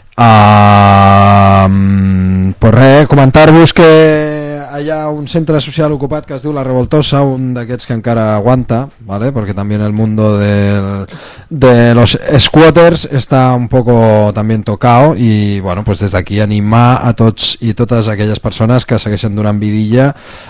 Uh, pues res, comentar-vos que hi ha un centre social ocupat que es diu La Revoltosa, un d'aquests que encara aguanta, ¿vale? Porque también el mundo del, de los squatters está un poco también tocado y bueno, pues des d'aquí animar a tots i totes aquelles persones que segueixen donant vidilla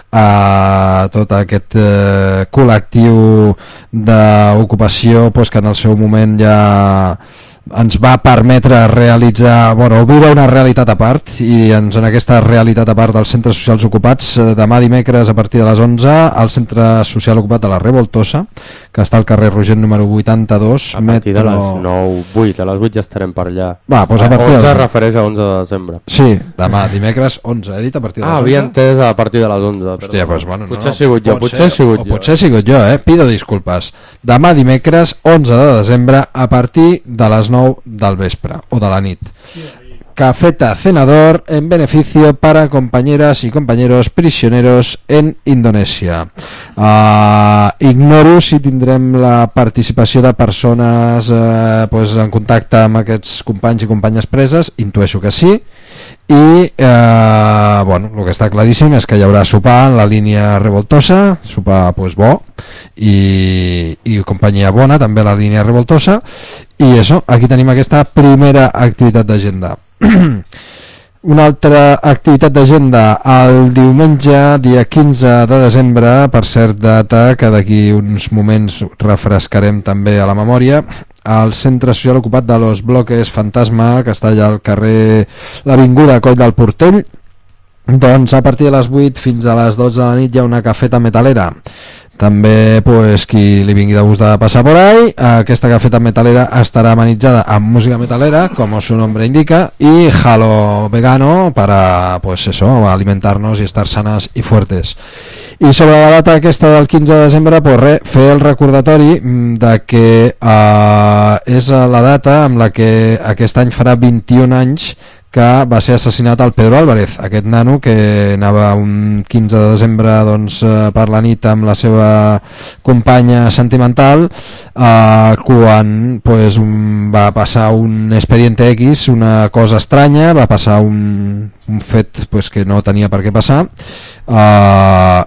a tot aquest eh, col·lectiu d'ocupació pues, que en el seu moment ja ens va permetre realitzar, bueno, viure una realitat a part i ens, en aquesta realitat a part dels centres socials ocupats, demà dimecres a partir de les onze al centre social ocupat de La Revoltosa, que està al carrer Rogent número vuitanta-dos, a partir metro... de les nou, vuit, a les vuit ja estarem per allà. Va, doncs a partir onze de les... refereix a onze de desembre. Sí, demà dimecres onze, he dit a partir de les ah, onze? havia entès a partir de les onze. Hòstia, pues, bueno, potser no, he sigut jo, pot potser he sigut jo. Potser he sigut jo, eh? Pido disculpes. Demà dimecres onze de desembre a partir de les nou del vespre o de la nit. Cafeta cenador en beneficio para compañeras y compañeros prisioneros en Indonesia. Uh, ignoro si tindrem la participació de persones uh, pues, en contacte amb aquests companys i companyes preses, intueixo que sí, i eh, bueno, el que està claríssim és que hi haurà sopar en la línia Revoltosa, sopar pues, bo i, i companyia bona també a la línia Revoltosa, i això, aquí tenim aquesta primera activitat d'agenda. Una altra activitat d'agenda el diumenge, dia quinze de desembre, per cert data que d'aquí uns moments refrescarem també a la memòria, al centre social ocupat de Los Bloques Fantasma, que està allà al carrer l'Avinguda Coll del Portell. Doncs a partir de les vuit fins a les dotze de la nit hi ha una cafeta metalera. També pues, qui li vingui de gust de passar por ahí, aquesta cafeta metalera estarà amenitzada amb música metalera, com su nombre indica, y halo vegano para pues eso, alimentarnos y estar sanas y fuertes. I sobre la data aquesta del quinze de desembre, pues re, fer el recordatori de que eh, és la data amb la que aquest any farà vint-i-un anys que va ser assassinat el Pedro Álvarez, aquest nano que anava un quinze de desembre doncs, per la nit amb la seva companya sentimental, eh, quan pues, un, va passar un expediente X, una cosa estranya, va passar un, un fet pues, que no tenia per què passar, uh,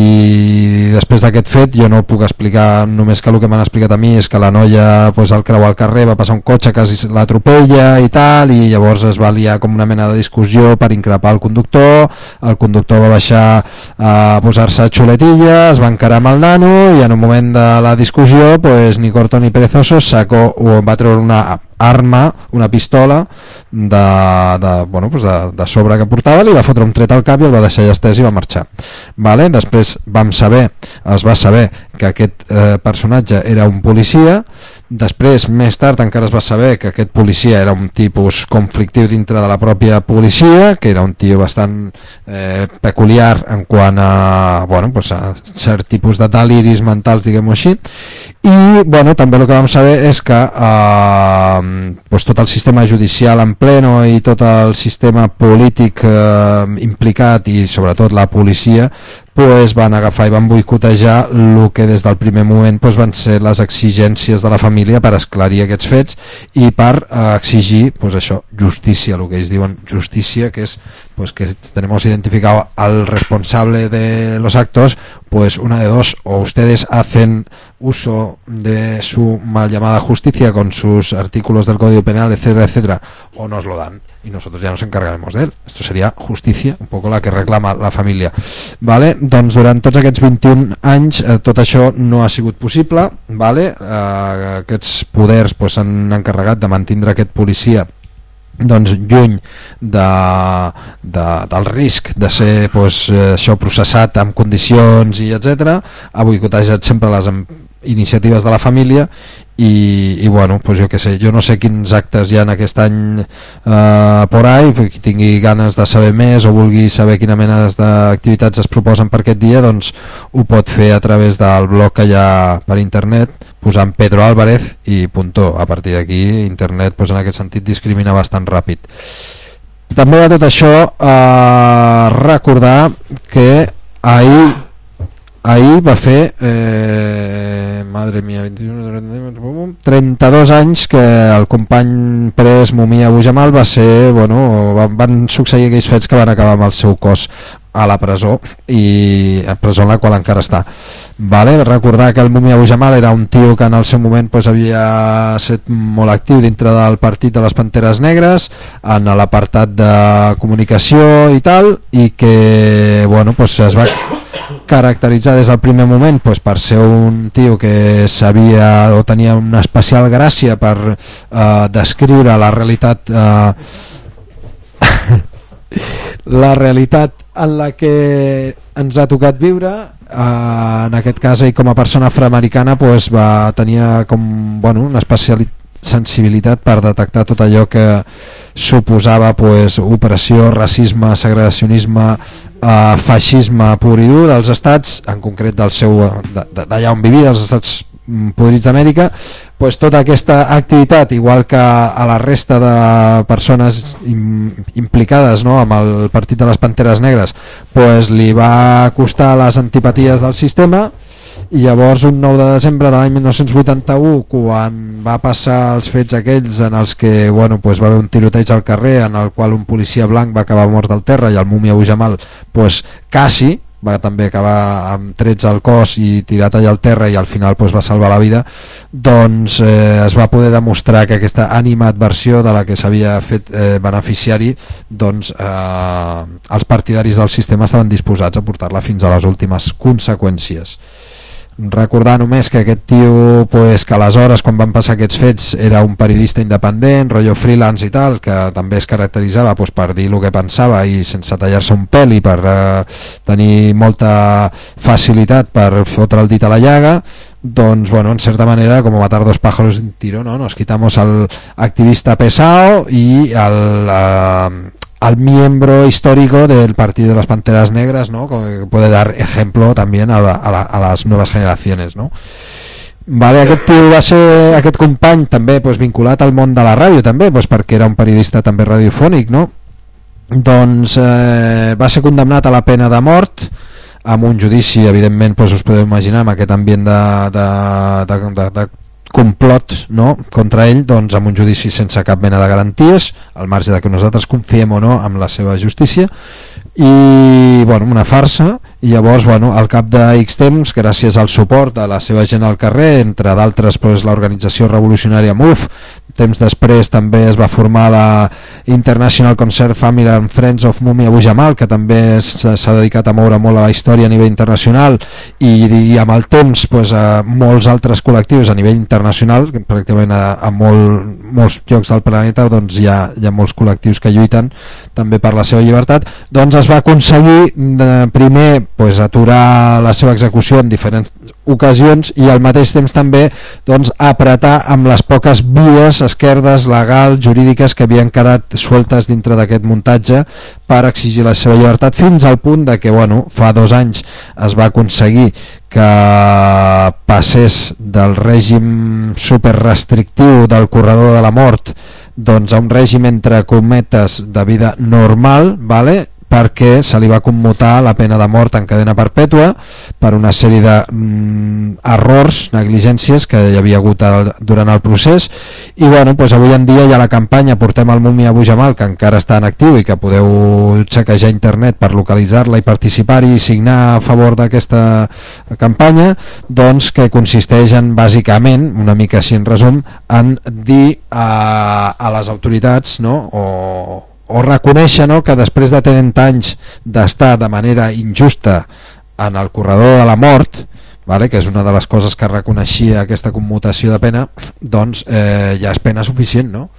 i després d'aquest fet jo no puc explicar, només que el que m'han explicat a mi és que la noia pues, al creuar el carrer va passar un cotxe, quasi l'atropella i tal, i llavors es va liar com una mena de discussió per increpar el conductor, el conductor va baixar a posar-se xuletilla, es va encarar amb el nano i en un moment de la discussió pues, ni corto ni perezoso sacó, va treure una arma, una pistola de, de, bueno, pues de, de sobre que portava, li va fotre un tret al cap i el va deixar allà estès i va marxar. Vale? Després vam saber, es va saber que aquest eh, personatge era un policia. Després, més tard, encara es va saber que aquest policia era un tipus conflictiu dintre de la pròpia policia, que era un tio bastant eh, peculiar en quant a, bueno, pues a cert tipus de deliris mentals, diguem-ho així. I bueno, també el que vam saber és que eh, pues tot el sistema judicial en pleno i tot el sistema polític eh, implicat i sobretot la policia pues van agafar i van boicotejar el que des del primer moment pues van ser les exigències de la família per esclarir aquests fets i per eh, exigir pues això, justícia, el que ells diuen justícia, que és pues que tenemos identificado al responsable de los actos, pues una de dos, o ustedes hacen uso de su mal llamada justicia con sus artículos del Código Penal, etcétera, etcétera, o nos lo dan y nosotros ya nos encargaremos de él. Esto sería justicia, un poco la que reclama la família. Vale? Doncs durant tots aquests vint-i-un anys eh, tot això no ha sigut possible, vale? Eh, aquests poders pues, s'han encarregat de mantindre aquest policia doncs lluny de, de, del risc de ser pues, això processat amb condicions i etcètera, ha boicotejat sempre les iniciatives de la família i, i bueno, pues jo què sé, jo no sé quins actes hi ha aquest any eh, por ahí, qui tingui ganes de saber més o vulgui saber quina mena d'activitats es proposen per aquest dia, doncs ho pot fer a través del blog que hi ha per internet, posant Pedro Álvarez i puntó. A partir d'aquí internet, pues, en aquest sentit discrimina bastant ràpid. També de tot això eh, recordar que ahir ahir va fer eh, madre mia, trenta-dos anys que el company pres Mumia Abu Jamal va ser, bueno, van, van succeir aquells fets que van acabar amb el seu cos a la presó, i a presó en la qual encara està, vale? Recordar que el Mumia Abu Jamal era un tio que en el seu moment pues, havia estat molt actiu dintre del partit de les Panteres Negres en l'apartat de comunicació i tal, i que bueno, pues, es va caracteritzar des del primer moment pues, per ser un tio que sabia o tenia una especial gràcia per eh, descriure la realitat eh, la realitat en la que ens ha tocat viure. Uh, en aquest cas ell com a persona afroamericana pues, va tenir com, bueno, una especial sensibilitat per detectar tot allò que suposava pues, opressió, racisme, segregacionisme, uh, feixisme pur i dur dels estats, en concret del seu d'allà on vivia, dels estats podrits d'Amèrica. Pues tota aquesta activitat, igual que a la resta de persones implicades, no, amb el partit de les Panteres Negres, pues li va costar les antipaties del sistema, i llavors un nou de desembre de l'any mil nou-cents vuitanta-u, quan va passar els fets aquells en els que bueno, pues va haver un tiroteig al carrer en el qual un policia blanc va acabar mort al terra i el Mumia Abu Jamal pues, quasi va també acabar amb trets al cos i tirat allà al terra, i al final pues, va salvar la vida, doncs eh, es va poder demostrar que aquesta animadversió de la que s'havia fet eh, beneficiari, doncs eh, els partidaris del sistema estaven disposats a portar-la fins a les últimes conseqüències. Recordar només que aquest tio pues, que aleshores quan van passar aquests fets era un periodista independent, rotllo freelance i tal, que també es caracteritzava pues, per dir el que pensava i sense tallar-se un pèl i per eh, tenir molta facilitat per fotre el dit a la llaga. Doncs bueno, en certa manera como matar dos pájaros de un tiro, ¿no? Nos quitamos al activista pesado y al uh, al miembro histórico del partido de las Panteras Negras, ¿no? Que puede dar ejemplo también a, la, a, la, a las nuevas generaciones, ¿no? Vale, aquest tio va ser, aquest company també pues, vinculat al món de la ràdio també, pues, perquè era un periodista també radiofònic, no? Doncs eh, va ser condemnat a la pena de mort amb un judici, evidentment pues, us podeu imaginar, amb aquest ambient de, de, de, de, de complot, no? Contra ell, doncs amb un judici sense cap mena de garanties, al marge de que nosaltres confiem o no en la seva justícia, i bueno, una farsa. I llavors bueno, al cap de X temps, gràcies al suport de la seva gent al carrer, entre d'altres pues, l'organització revolucionària M U F, temps després també es va formar la International Concert Family and Friends of Mumia Abu Jamal, que també s'ha dedicat a moure molt a la història a nivell internacional, i, i amb el temps pues, a molts altres col·lectius a nivell internacional, pràcticament a, a molt, molts llocs del planeta doncs, hi, ha, hi ha molts col·lectius que lluiten també per la seva llibertat. Doncs es va aconseguir eh, primer pues, aturar la seva execució en diferents ocasions, i al mateix temps també doncs, apretar amb les poques vies esquerdes, legals, jurídiques que havien quedat sueltes dintre d'aquest muntatge per exigir la seva llibertat, fins al punt de que bueno, fa dos anys es va aconseguir que passés del règim superrestrictiu del corredor de la mort doncs, a un règim entre cometes de vida normal, vale? Perquè se li va commutar la pena de mort en cadena perpètua per una sèrie de mm, errors, negligències que hi havia hagut el, durant el procés. I bueno, doncs avui en dia hi ha la campanya Portem el Mumia Abu Jamal, que encara està en actiu i que podeu xequejar a internet per localitzar-la i participar-hi i signar a favor d'aquesta campanya, doncs que consisteix en, bàsicament, una mica així en resum, en dir a, a les autoritats, no?, o o reconèixer, no?, que després de trenta anys d'estar de manera injusta en el corredor de la mort, vale?, que és una de les coses que reconeixia aquesta commutació de pena, doncs eh, ja és pena suficient, no?,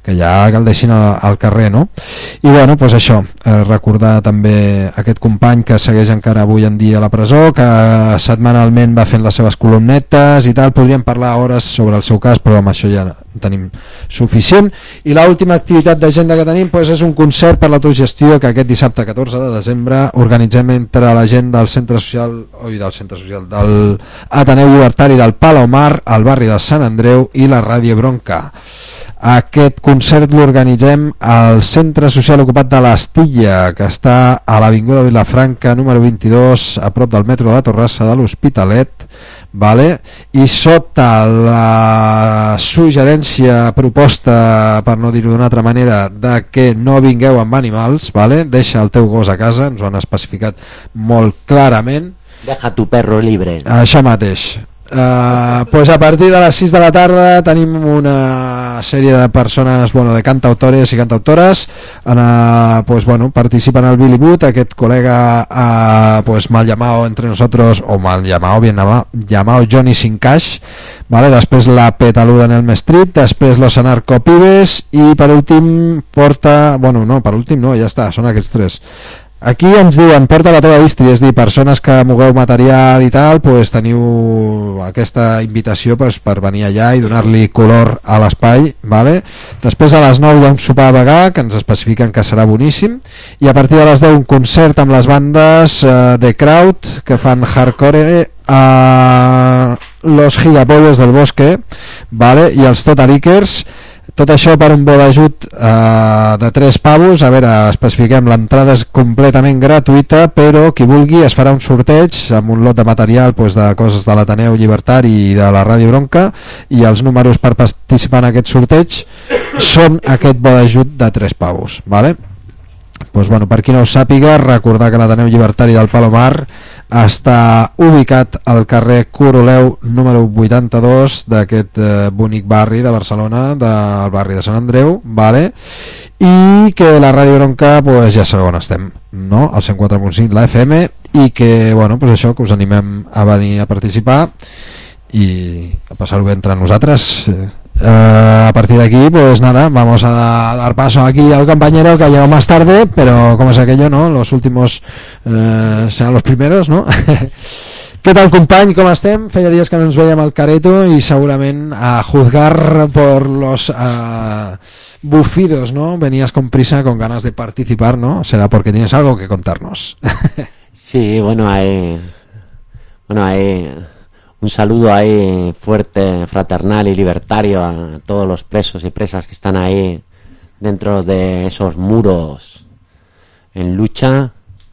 que ja que el deixin al, al carrer, no? I bueno, doncs això, eh, recordar també aquest company que segueix encara avui en dia a la presó, que setmanalment va fent les seves columnetes i tal. Podríem parlar hores sobre el seu cas, però amb això ja tenim suficient. I l'última activitat d'agenda que tenim doncs, és un concert per l'autogestió que aquest dissabte catorze de desembre organitzem entre la gent del centre social, oi, del centre social del Ateneu Llibertari del Palomar, al barri de Sant Andreu, i la Ràdio Bronca. Aquest concert l'organitzem al centre social ocupat de l'Astilla, que està a l'avinguda Vilafranca número vint-i-dos, a prop del metro de la Torrassa de l'Hospitalet, vale? I sota la suggerència, proposta, per no dir-ho d'una altra manera, de que no vingueu amb animals, vale? Deixa el teu gos a casa, ens ho han especificat molt clarament. Deja tu perro libre. Això mateix. Uh, pues a partir de les sis de la tarda tenim una sèrie de persones, bueno, de cantautores i cantautores, uh, pues bueno, participan al Billy Boot, aquest col·lega uh, pues mal llamado entre nosotros, o mal llamado, bien llamado Johnny Sincash, vale? Després la Petaluda en el Street, després los Anarcopibes, i per últim porta, bueno, no, per últim no, ja està, són aquests tres. Aquí ens diuen, porta la teva distri, és dir, persones que mogueu material i tal, pues teniu aquesta invitació pues, per venir allà i donar-li color a l'espai, vale? Després a les nou hi ha un sopar vegà que ens especifiquen que serà boníssim, i a partir de les deu un concert amb les bandes uh, de Kraut que fan hardcore, a uh, los Gigapollos del Bosque, vale? I els Totalikers. Tot això per un bo d'ajut eh, de tres pavos. A veure, especifiquem, l'entrada és completament gratuïta, però qui vulgui es farà un sorteig amb un lot de material pues, de coses de l'Ateneu Llibertari i de la Ràdio Bronca, i els números per participar en aquest sorteig són aquest bo d'ajut de tres pavos, vale? Pues, bueno, per qui no ho sàpiga, recordar que l'Ateneu Llibertari del Palomar està ubicat al carrer Coroleu número vuitanta-dos d'aquest eh, bonic barri de Barcelona, del barri de Sant Andreu, vale? I que la Ràdio Bronca pues, ja sabeu on estem, no? Al cent quatre punt cinc de la F M, i que, bueno, pues això, que us animem a venir a participar i a passar-ho bé entre nosaltres. Uh, a partir de aquí, pues nada, vamos a dar paso aquí al compañero que ha llegado más tarde, pero como es aquello, ¿no? Los últimos uh, serán los primeros, ¿no? ¿Qué tal, company? Com estem? Feia dies que no ens veiem al careto y segurament a juzgar por los uh, bufidos, ¿no? Venías con prisa, con ganas de participar, ¿no? Será porque tienes algo que contarnos. Sí, bueno, hay... Bueno, hay... Un saludo ahí fuerte, fraternal y libertario a todos los presos y presas que están ahí dentro de esos muros en lucha.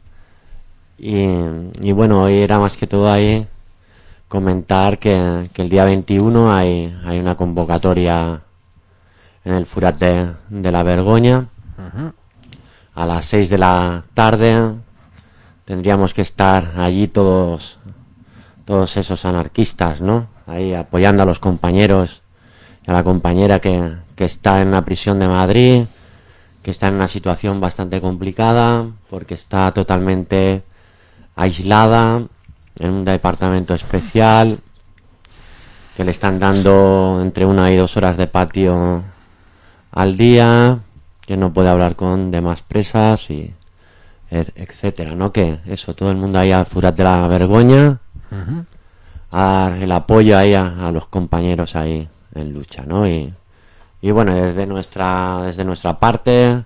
Y, y bueno, hoy era más que todo ahí comentar que, que el día veintiuno hay, hay una convocatoria en el Furat de, de la Vergoña. Uh-huh. A las seis de la tarde tendríamos que estar allí todos... todos esos anarquistas, ¿no? Ahí apoyando a los compañeros y a la compañera que, que está en la prisión de Madrid, que está en una situación bastante complicada porque está totalmente aislada en un departamento especial, que le están dando entre una y dos horas de patio al día, que no puede hablar con demás presas y etcétera, ¿no? Que eso, todo el mundo ahí al Furat de la Vergoña. Uh-huh. A dar el apoyo ahí a, a los compañeros ahí en lucha, ¿no? Y, y bueno, desde nuestra desde nuestra parte,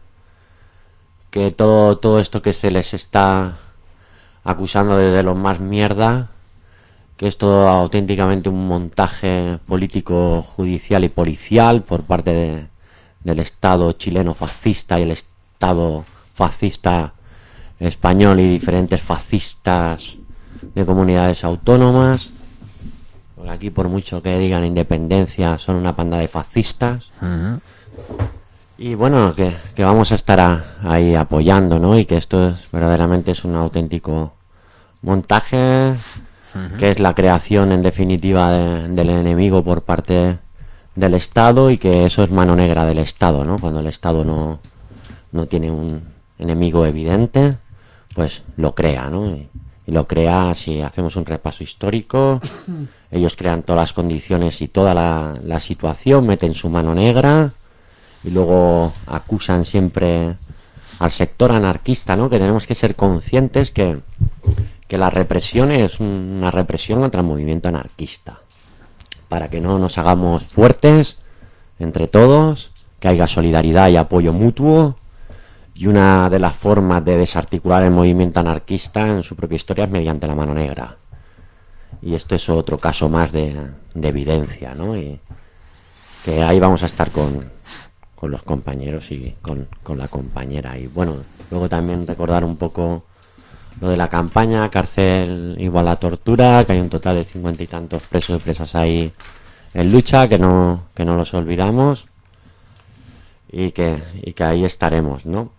que todo todo esto que se les está acusando de lo más mierda, que es todo auténticamente un montaje político, judicial y policial por parte de, del Estado chileno fascista y el Estado fascista español y diferentes fascistas de comunidades autónomas, porque aquí por mucho que digan independencia son una panda de fascistas. Uh-huh. Y bueno, que, que vamos a estar a, ahí apoyando, ¿no? Y que esto es, verdaderamente es un auténtico montaje, uh-huh. que es la creación en definitiva de, del enemigo por parte del Estado, y que eso es mano negra del Estado, ¿no? Cuando el Estado no, no tiene un enemigo evidente, pues lo crea, ¿no? Y, y lo crea, si hacemos un repaso histórico, ellos crean todas las condiciones y toda la, la situación, meten su mano negra y luego acusan siempre al sector anarquista, ¿no? Que tenemos que ser conscientes que, que la represión es una represión contra el movimiento anarquista, para que no nos hagamos fuertes entre todos, que haya solidaridad y apoyo mutuo. Y una de las formas de desarticular el movimiento anarquista en su propia historia es mediante la mano negra. Y esto es otro caso más de, de evidencia, ¿no? Y que ahí vamos a estar con, con los compañeros y con, con la compañera. Y bueno, luego también recordar un poco lo de la campaña Cárcel igual a tortura, que hay un total de cincuenta y tantos presos y presas ahí en lucha, que no, que no los olvidamos, y que, y que ahí estaremos, ¿no?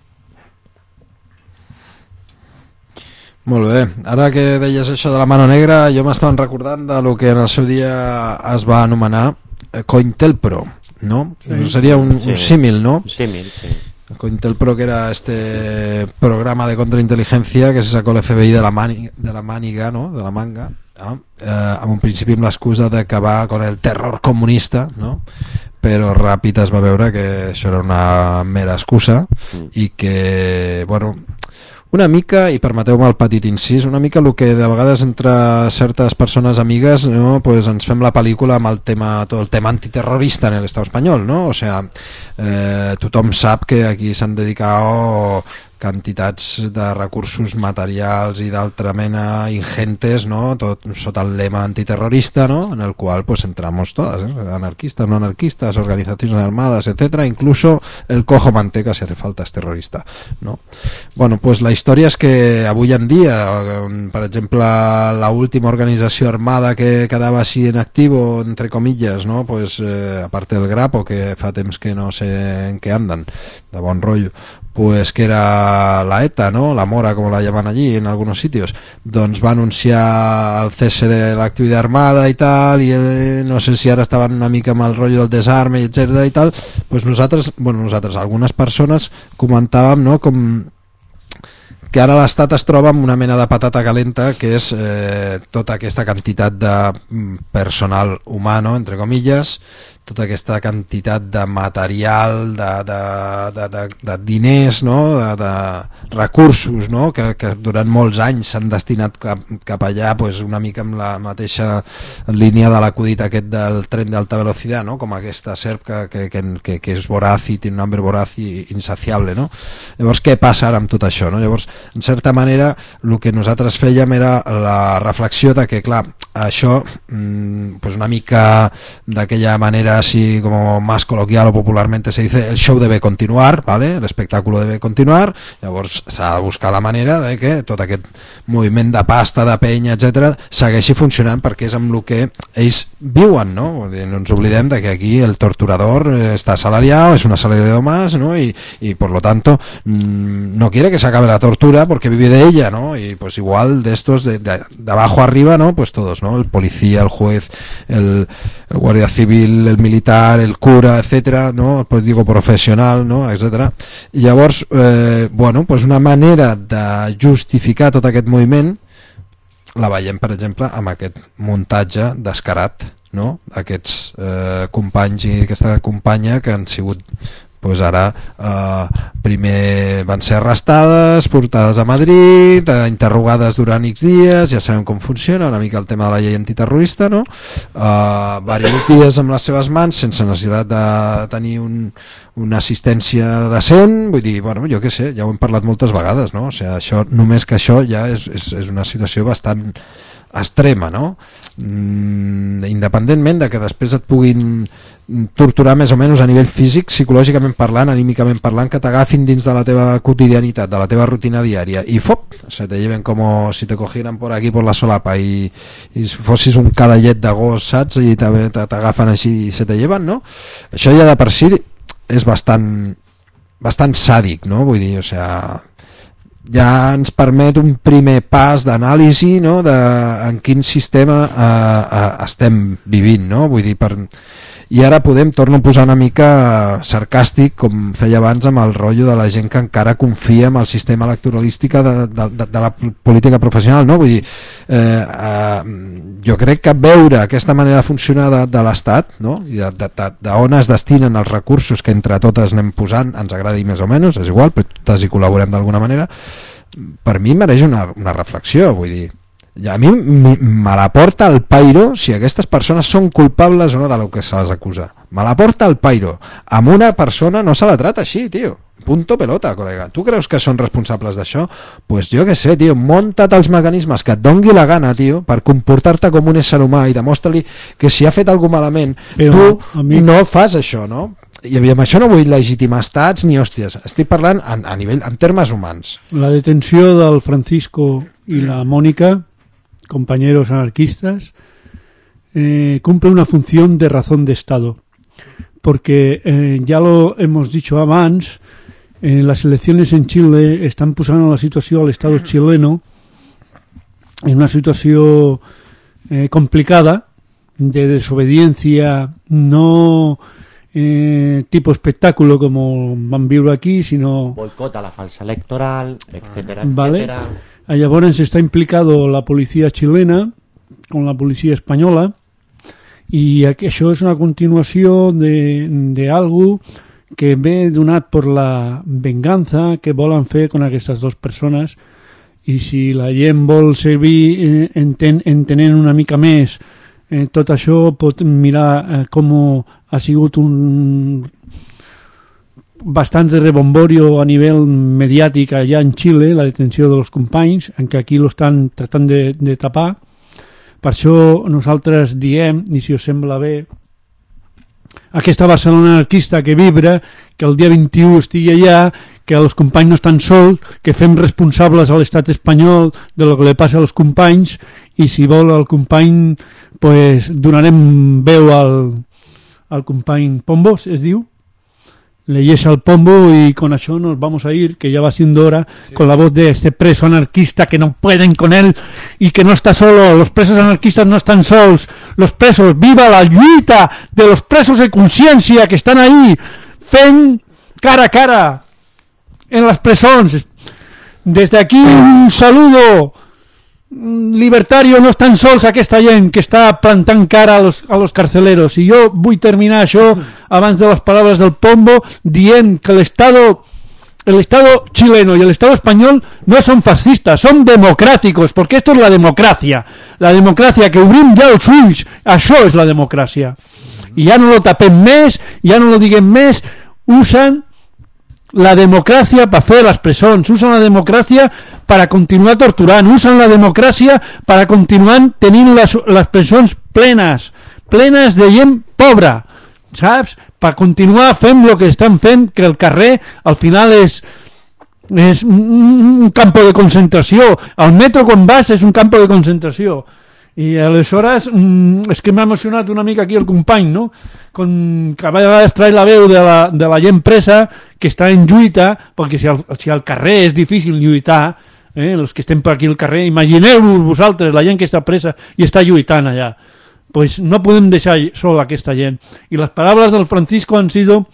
Molt bé, ara que deies això de la mano negra, jo m'estava recordant de lo que en el seu dia es va anomenar Cointelpro, ¿no? Sí. Seria un, sí. un símil, ¿no? Un símil, sí. Cointelpro, que era este programa de contrainteligencia que se sacó el F B I de la, mani, de la màniga, ¿no? De la manga, ¿no? Eh, amb un principi amb l'excusa d'acabar con el terror comunista, ¿no? Però ràpid es va veure que això era una mera excusa mm. i que, bueno, una mica, i permeteu-me el petit incís, una mica el que de vegades entre certes persones amigues, no, pues ens fem la pel·lícula amb el tema, tot el tema antiterrorista en l'estat espanyol, no? O sea, eh, tothom sap que aquí s'han dedicat quantitats de recursos materials i d'altra mena ingentes, no? Tot sota el lema antiterrorista, no? En el qual pues entramos todas, ¿eh? Anarquistas, no anarquistas, organizaciones armadas, etcétera. Incluso el cojo manteca, si hace falta, es terrorista, ¿no? Bueno, pues la història és que avui en dia, per exemple, la última organització armada que quedava així en activo, entre comillas, no? Pues eh, aparte del Grapo, que fa temps que no sé en què andan, de bon rotllo, pues que era la ETA, ¿no? La Mora, como la llaman allí en algunos sitios, doncs va anunciar el cese de l'activitat armada i tal, i eh, no sé si ara estaven una mica amb el rotllo del desarme, etcètera i tal, pues nosaltres, bueno, nosaltres, algunes persones comentàvem, no?, com que ara l'Estat es troba amb una mena de patata calenta, que és eh, tota aquesta quantitat de personal humano, entre comillas, tota aquesta quantitat de material, de, de, de, de, de diners, no? de, de recursos, no? que, que durant molts anys s'han destinat cap, cap allà, pues una mica amb la mateixa línia de l'acudit aquest del tren d'alta velocitat, no? Com aquesta serp que, que, que, que, que és voraz i té un hambre voraz i insaciable, no? Llavors, què passa ara amb tot això, no? Llavors, en certa manera, el que nosaltres fèiem era la reflexió de que, clar, això, mmm, pues una mica d'aquella manera así como más coloquial o popularmente se dice, el show debe continuar, ¿vale? El espectáculo debe continuar, llavors s'ha de buscar la manera de que tot aquest moviment de pasta, de penya, etcètera, segueixi funcionant, perquè és amb el que ells viuen, no? No ens oblidem de que aquí el torturador está asalariado, es un asalariado más, ¿no? Y, y por lo tanto mmm, no quiere que se acabe la tortura porque vive de ella, ¿no? Y pues igual de estos de, de, de abajo arriba, ¿no? Pues todos, ¿no? El policía, el juez, el, el guardia civil, el militar, el cura, etcètera, no? Pues digo professional, no? etcètera. I llavors, eh, bueno, pues una manera de justificar tot aquest moviment la veiem, per exemple, amb aquest muntatge descarat, no? Aquests eh, companys i aquesta companya que han sigut pues ara eh, primer van ser arrestades, portades a Madrid, eh, interrogades durant X dies, ja sabem com funciona una mica el tema de la llei antiterrorista, no? Eh, diversos dies amb les seves mans sense necessitat de tenir un, una assistència decent, vull dir, bueno, jo què sé, ja ho hem parlat moltes vegades, no? O sigui, això, només que això ja és, és, és una situació bastant extrema, no? Mm, independentment de que després et puguin torturar més o menys a nivell físic, psicològicament parlant, anímicament parlant, que t'agafin dins de la teva quotidianitat, de la teva rutina diària i fop, se te lleven com si te cogieran por aquí por la solapa i, i fossis un cadallet de gos, saps? I t'agafen així i se te lleven, no? Això ja de per si és bastant bastant sàdic, no? Vull dir, o sea, ja ens permet un primer pas d'anàlisi, no? De en quin sistema eh, eh, estem vivint, no? Vull dir, per... I ara podem, torno a posar una mica sarcàstic, com feia abans, amb el rotllo de la gent que encara confia en el sistema electoralístic de, de, de, de la política professional, no? Vull dir, eh, eh, jo crec que veure aquesta manera de funcionar de, de l'Estat, no? I de, de, de, de on es destinen els recursos que entre totes anem posant, ens agradi més o menys, és igual, però totes hi col·laborem d'alguna manera, per mi mereix una, una reflexió, vull dir, i a mi me la porta el pairo si aquestes persones són culpables o no de lo que se les acusa, me la porta el pairo. Amb una persona no se la trata així, tio, punto pelota, col·lega. Tu creus que són responsables d'això? Pues jo què sé, tio, munta't els mecanismes que et dongui la gana, tio, per comportar-te com un ésser humà i demostra-li que si ha fet alguna malament, però, tu mi... no fas això, no? I amb això no vull legitimar estats ni hòsties, estic parlant a, a nivell, en termes humans. La detenció del Francisco i la Mónica, compañeros anarquistas, eh, cumple una función de razón de Estado, porque eh, ya lo hemos dicho abans, eh, las elecciones en Chile están posant la situació a l'Estado chileno en una situació eh, complicada, de desobediencia, no eh, tipo espectáculo como van viure aquí, sino... Boicot a la falsa electoral, etcétera, ¿vale? etcétera. Llavors está implicado la policía chilena con la policía espanyola i això és una continuació de, de algo que ve donat per la venganza que volen fer con aquestes dues persones, i si la gent vol servir eh, enten, entenent una mica més eh, tot això, pot mirar eh, com ha sigut un bastante rebomborio a nivel mediático allá en Chile, la detenció de los companys, en que aquí lo estan tratant de, de tapar. Per això nosaltres diem, i si us sembla bé, aquesta Barcelona anarquista que vibra, que el dia vint-i-u estigui allà, que els companys no estan sols, que fem responsables a l'estat espanyol de lo que li passa als companys, i si vol el company, pues donarem veu al, al company Pombos, es diu, leyes al pombo y con eso nos vamos a ir, que ya va siendo hora, sí. Con la voz de este preso anarquista que no pueden con él y que no está solo. Los presos anarquistas no están solos, los presos, viva la lluita de los presos de conciencia que están ahí fent cara a cara en las presons. Desde aquí un saludo libertario, no estan sols aquesta gent que està plantant cara a los, a los carceleros. I jo vull terminar això abans de les paraules del Pombo dient que l'Estado el Estado chileno y el Estado español no son fascistas, son democráticos, porque esto es la democracia, la democracia que obrim ja els ulls, això és la democràcia, i ja no lo tapem més, ja no lo diguem més, usen la democracia para hacer las presons, usan la democracia para continuar torturant, usan la democràcia para continuar tenint les, les presons plenes, plenes de gent pobra, saps? Per continuar fent el que estan fent, que el carrer al final és, és un campo de concentració. Al metro quan vas és un campo de concentració. I aleshores és que m'ha emocionat una mica aquí el company, no? Con, que a vegades trae la veu de la, de la gent presa que està en lluita, perquè si al, si al carrer és difícil lluitar, eh, els que estem per aquí al carrer, imagineu-vos vosaltres la gent que està presa i està lluitant allà, pues no podem deixar sola aquesta gent. I les paraules del Francisco han sido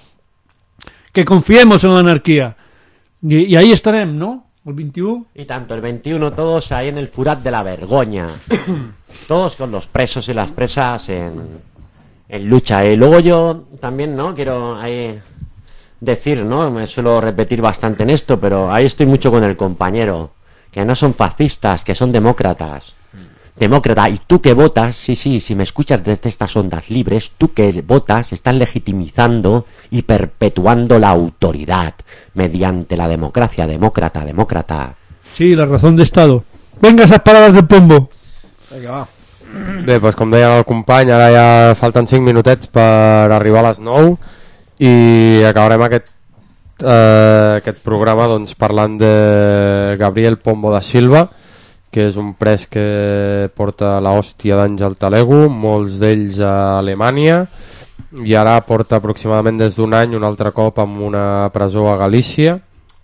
que confiemos en la anarquía, i, i ahí estarem, ¿no? El veintiuno. Y tanto el veintiuno, todos ahí en el furat de la vergoña. Todos con los presos y las presas en, en lucha. Y luego yo también, ¿no? Quiero ahí decir, ¿no? Me suelo repetir bastante en esto, pero ahí estoy mucho con el compañero. Que no son fascistas, que son demócratas. Demócrata, y tú que votas, sí, sí, si me escuchas desde estas ondas libres, tú que votas estás legitimizando y perpetuando la autoridad mediante la democracia, demócrata, demócrata. Sí, la razón de Estado. Venga, esas palabras del Pombo. Vinga, va. Bé, doncs com deia el company, ara ja falten cinc minutets per arribar a les nou i acabarem aquest, eh, aquest programa doncs, parlant de Gabriel Pombo da Silva, que és un pres que porta la hòstia d'anys al talego, molts d'ells a Alemanya, i ara porta aproximadament des d'un any un altre cop amb una presó a Galícia.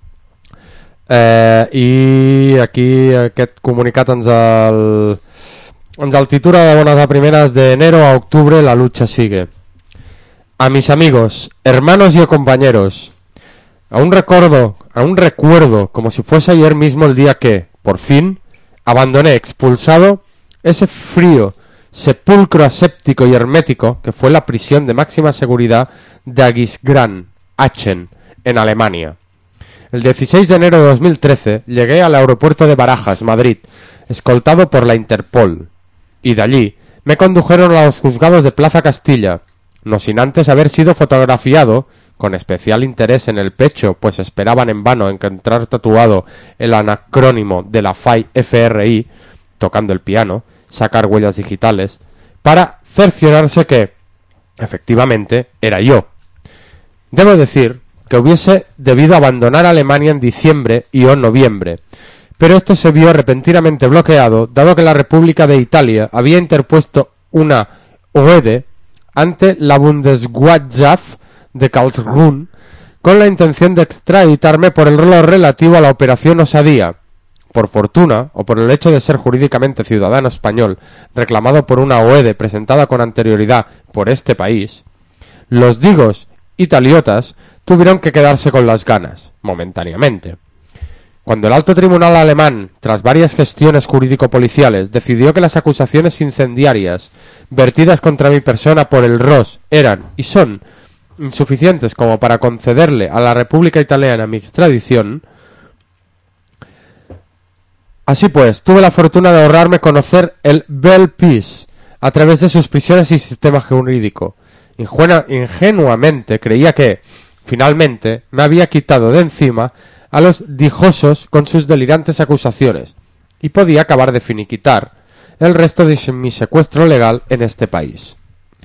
Eh, I aquí aquest comunicat ens el, ens el titula de bones a primeres: de enero a octubre la lucha sigue. A mis amigos, hermanos y compañeros, aún recuerdo, aún recuerdo como si fuese ayer mismo el día que, por fin, abandoné expulsado ese frío sepulcro aséptico y hermético que fue la prisión de máxima seguridad de Aquisgrán, Aachen, en Alemania. El dieciséis de enero de dos mil trece llegué al aeropuerto de Barajas, Madrid, escoltado por la Interpol, y de allí me condujeron a los juzgados de Plaza Castilla, no sin antes haber sido fotografiado, con especial interés en el pecho, pues esperaban en vano encontrar tatuado el anacrónimo de la F A I F R I, tocando el piano, sacar huellas digitales, para cerciorarse que, efectivamente, era yo. Debo decir que hubiese debido abandonar Alemania en diciembre y o noviembre, pero esto se vio repentinamente bloqueado, dado que la República de Italia había interpuesto una O E D ante la Bundeswirtschaft de Karlsruhe con la intención de extraditarme por el rol relativo a la Operación Osadía. Por fortuna, o por el hecho de ser jurídicamente ciudadano español, reclamado por una O E D presentada con anterioridad por este país, los digos italiotas tuvieron que quedarse con las ganas, momentáneamente. Cuando el alto tribunal alemán, tras varias gestiones jurídico-policiales, decidió que las acusaciones incendiarias vertidas contra mi persona por el R O S eran, y son, insuficientes como para concederle a la República Italiana mi extradición, así pues, tuve la fortuna de ahorrarme conocer el Bel Peace a través de sus prisiones y sistema jurídico. Ingenua, ingenuamente creía que, finalmente, me había quitado de encima a los dijosos con sus delirantes acusaciones y podía acabar de finiquitar el resto de mi secuestro legal en este país.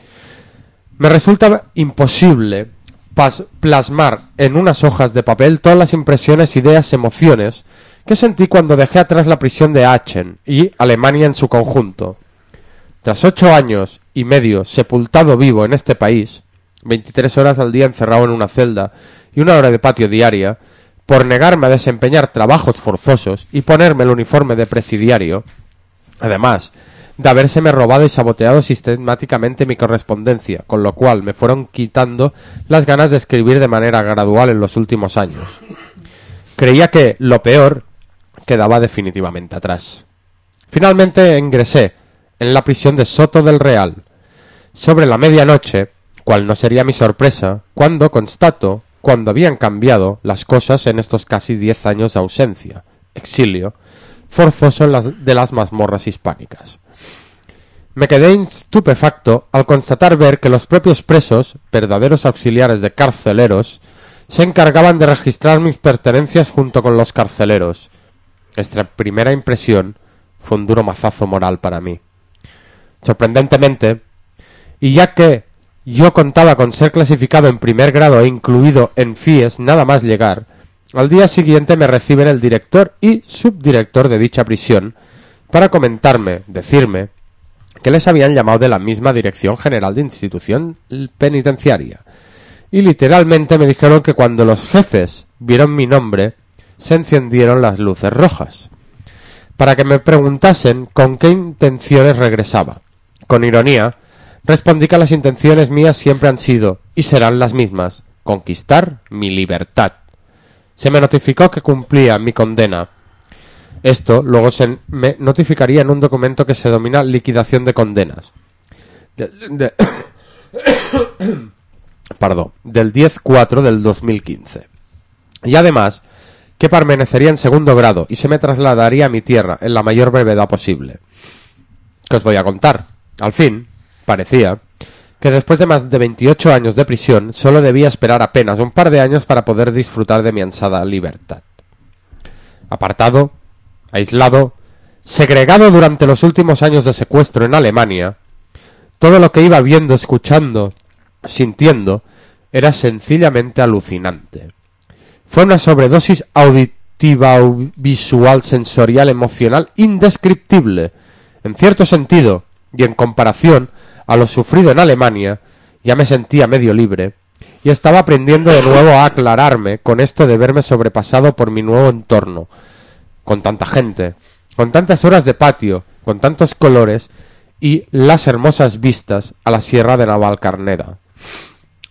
Me resulta imposible plasmar en unas hojas de papel todas las impresiones, ideas, emociones que sentí cuando dejé atrás la prisión de Aachen y Alemania en su conjunto. Tras ocho años y medio sepultado vivo en este país, veintitrés horas al día encerrado en una celda y una hora de patio diaria, por negarme a desempeñar trabajos forzosos y ponerme el uniforme de presidiario, además de habérseme robado y saboteado sistemáticamente mi correspondencia, con lo cual me fueron quitando las ganas de escribir de manera gradual en los últimos años. Creía que lo peor quedaba definitivamente atrás. Finalmente ingresé en la prisión de Soto del Real, sobre la medianoche, cual no sería mi sorpresa, cuando constato cuando habían cambiado las cosas en estos casi diez años de ausencia, exilio, forzoso en las, de las mazmorras hispánicas. Me quedé estupefacto al constatar ver que los propios presos, verdaderos auxiliares de carceleros, se encargaban de registrar mis pertenencias junto con los carceleros. Esta primera impresión fue un duro mazazo moral para mí. Sorprendentemente, y ya que yo contaba con ser clasificado en primer grado e incluido en F I E S nada más llegar, al día siguiente me reciben el director y subdirector de dicha prisión para comentarme, decirme, que les habían llamado de la misma Dirección General de Institución Penitenciaria. Y literalmente me dijeron que cuando los jefes vieron mi nombre, se encendieron las luces rojas, para que me preguntasen con qué intenciones regresaba. Con ironía, respondí que las intenciones mías siempre han sido, y serán las mismas, conquistar mi libertad. Se me notificó que cumplía mi condena. Esto luego se me notificaría en un documento que se denomina liquidación de condenas. De, de, perdón, del diez cuatro del dos mil quince. Y además, que permanecería en segundo grado y se me trasladaría a mi tierra en la mayor brevedad posible. ¿Qué os voy a contar? Al fin, parecía que después de más de veintiocho años de prisión, solo debía esperar apenas un par de años para poder disfrutar de mi ansada libertad. Apartado, aislado, segregado durante los últimos años de secuestro en Alemania, todo lo que iba viendo, escuchando, sintiendo, era sencillamente alucinante. Fue una sobredosis auditiva, visual, sensorial, emocional, indescriptible. En cierto sentido, y en comparación a lo sufrido en Alemania, ya me sentía medio libre, y estaba aprendiendo de nuevo a aclararme con esto de verme sobrepasado por mi nuevo entorno, con tanta gente, con tantas horas de patio, con tantos colores, y las hermosas vistas a la sierra de Navalcarnero.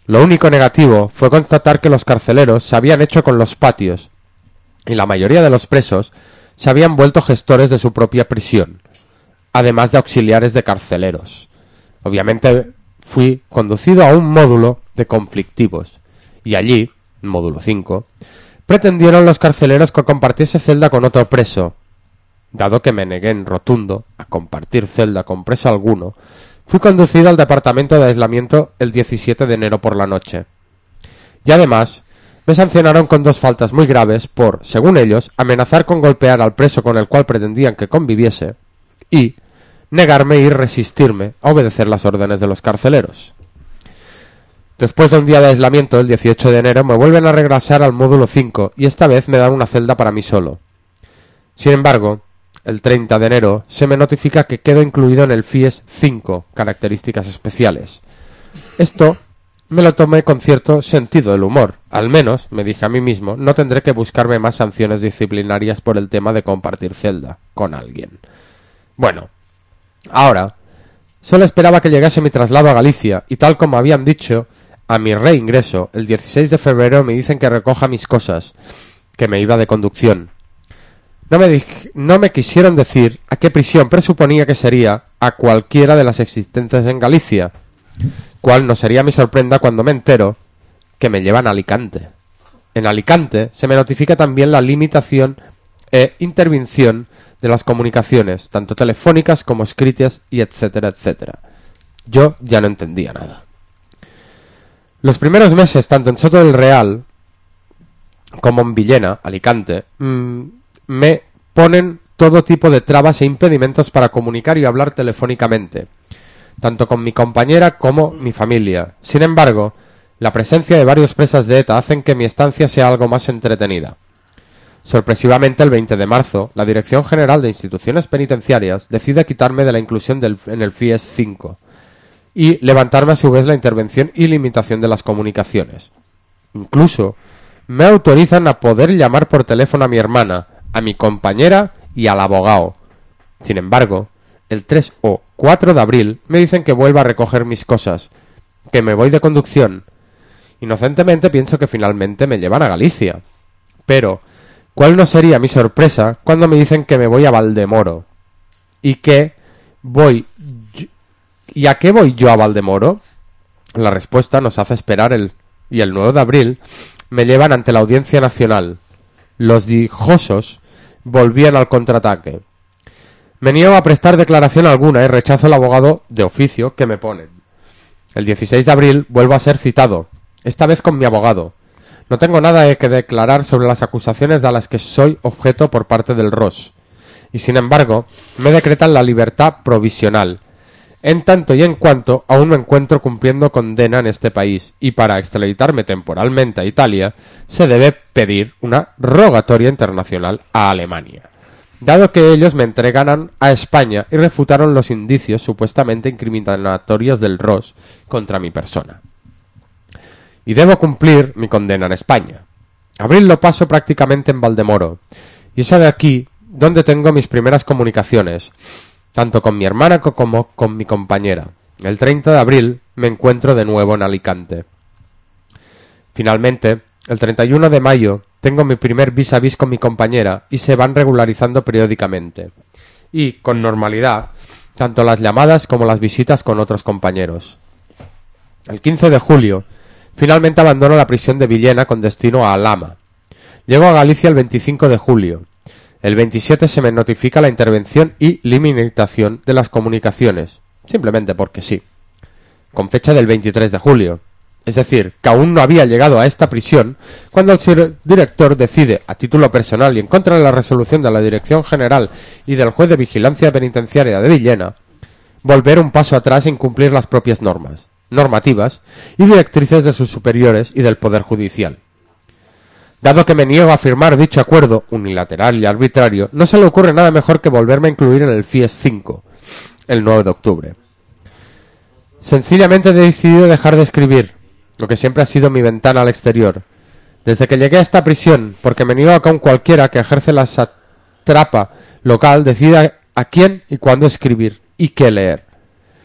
Lo único negativo fue constatar que los carceleros se habían hecho con los patios, y la mayoría de los presos se habían vuelto gestores de su propia prisión, además de auxiliares de carceleros. Obviamente fui conducido a un módulo de conflictivos, y allí, módulo cinco, pretendieron los carceleros que compartiese celda con otro preso. Dado que me negué en rotundo a compartir celda con preso alguno, fui conducido al departamento de aislamiento el diecisiete de enero por la noche. Y además, me sancionaron con dos faltas muy graves por, según ellos, amenazar con golpear al preso con el cual pretendían que conviviese y negarme y resistirme a obedecer las órdenes de los carceleros. Después de un día de aislamiento, el dieciocho de enero, me vuelven a regresar al módulo cinco y esta vez me dan una celda para mí solo. Sin embargo, el treinta de enero se me notifica que quedo incluido en el F I E S cinco, características especiales. Esto me lo tomé con cierto sentido del humor. Al menos, me dije a mí mismo, no tendré que buscarme más sanciones disciplinarias por el tema de compartir celda con alguien. Bueno, ahora, solo esperaba que llegase mi traslado a Galicia y tal como habían dicho, a mi reingreso, el dieciséis de febrero me dicen que recoja mis cosas, que me iba de conducción. No me, no me quisieron decir a qué prisión presuponía que sería a cualquiera de las existentes en Galicia, cual no sería mi sorpresa cuando me entero que me llevan a Alicante. En Alicante se me notifica también la limitación e intervención de las comunicaciones, tanto telefónicas como escritas y etcétera, etcétera. Yo ya no entendía nada. Los primeros meses, tanto en Soto del Real como en Villena, Alicante, mmm, me ponen todo tipo de trabas e impedimentos para comunicar y hablar telefónicamente, tanto con mi compañera como mi familia. Sin embargo, la presencia de varios presas de ETA hacen que mi estancia sea algo más entretenida. Sorpresivamente, el veinte de marzo, la Dirección General de Instituciones Penitenciarias decide quitarme de la inclusión del, en el F I E S cinco y levantarme a su vez la intervención y limitación de las comunicaciones. Incluso me autorizan a poder llamar por teléfono a mi hermana, a mi compañera y al abogado. Sin embargo, el tres o cuatro de abril me dicen que vuelva a recoger mis cosas, que me voy de conducción. Inocentemente pienso que finalmente me llevan a Galicia. Pero, ¿cuál no sería mi sorpresa cuando me dicen que me voy a Valdemoro? ¿Y que voy... ¿Y a qué voy yo a Valdemoro? La respuesta nos hace esperar el... Y el nueve de abril me llevan ante la Audiencia Nacional. Los dijosos volvían al contraataque. Me niego a prestar declaración alguna y rechazo el abogado de oficio que me ponen. El dieciséis de abril vuelvo a ser citado, esta vez con mi abogado. No tengo nada que declarar sobre las acusaciones de las que soy objeto por parte del R O S. Y sin embargo, me decretan la libertad provisional, en tanto y en cuanto aún me encuentro cumpliendo condena en este país, y para extraditarme temporalmente a Italia se debe pedir una rogatoria internacional a Alemania, dado que ellos me entregaran a España y refutaron los indicios supuestamente incriminatorios del R O S contra mi persona. Y debo cumplir mi condena en España. Abril lo paso prácticamente en Valdemoro, y es de aquí donde tengo mis primeras comunicaciones, tanto con mi hermana como con mi compañera. El treinta de abril me encuentro de nuevo en Alicante. Finalmente, el treinta y uno de mayo tengo mi primer vis a vis con mi compañera y se van regularizando periódicamente. Y, con normalidad, tanto las llamadas como las visitas con otros compañeros. El quince de julio, finalmente abandono la prisión de Villena con destino a Alhama. Llego a Galicia el veinticinco de julio. El veintisiete se me notifica la intervención y limitación de las comunicaciones, simplemente porque sí, con fecha del veintitrés de julio. Es decir, que aún no había llegado a esta prisión cuando el director decide, a título personal y en contra de la resolución de la Dirección General y del juez de vigilancia penitenciaria de Villena, volver un paso atrás e incumplir las propias normas, normativas y directrices de sus superiores y del Poder Judicial. Dado que me niego a firmar dicho acuerdo unilateral y arbitrario, no se le ocurre nada mejor que volverme a incluir en el F I E S cinco, el nueve de octubre. Sencillamente he decidido dejar de escribir, lo que siempre ha sido mi ventana al exterior. Desde que llegué a esta prisión, porque me niego a que un cualquiera que ejerce la satrapa local decida a quién y cuándo escribir y qué leer.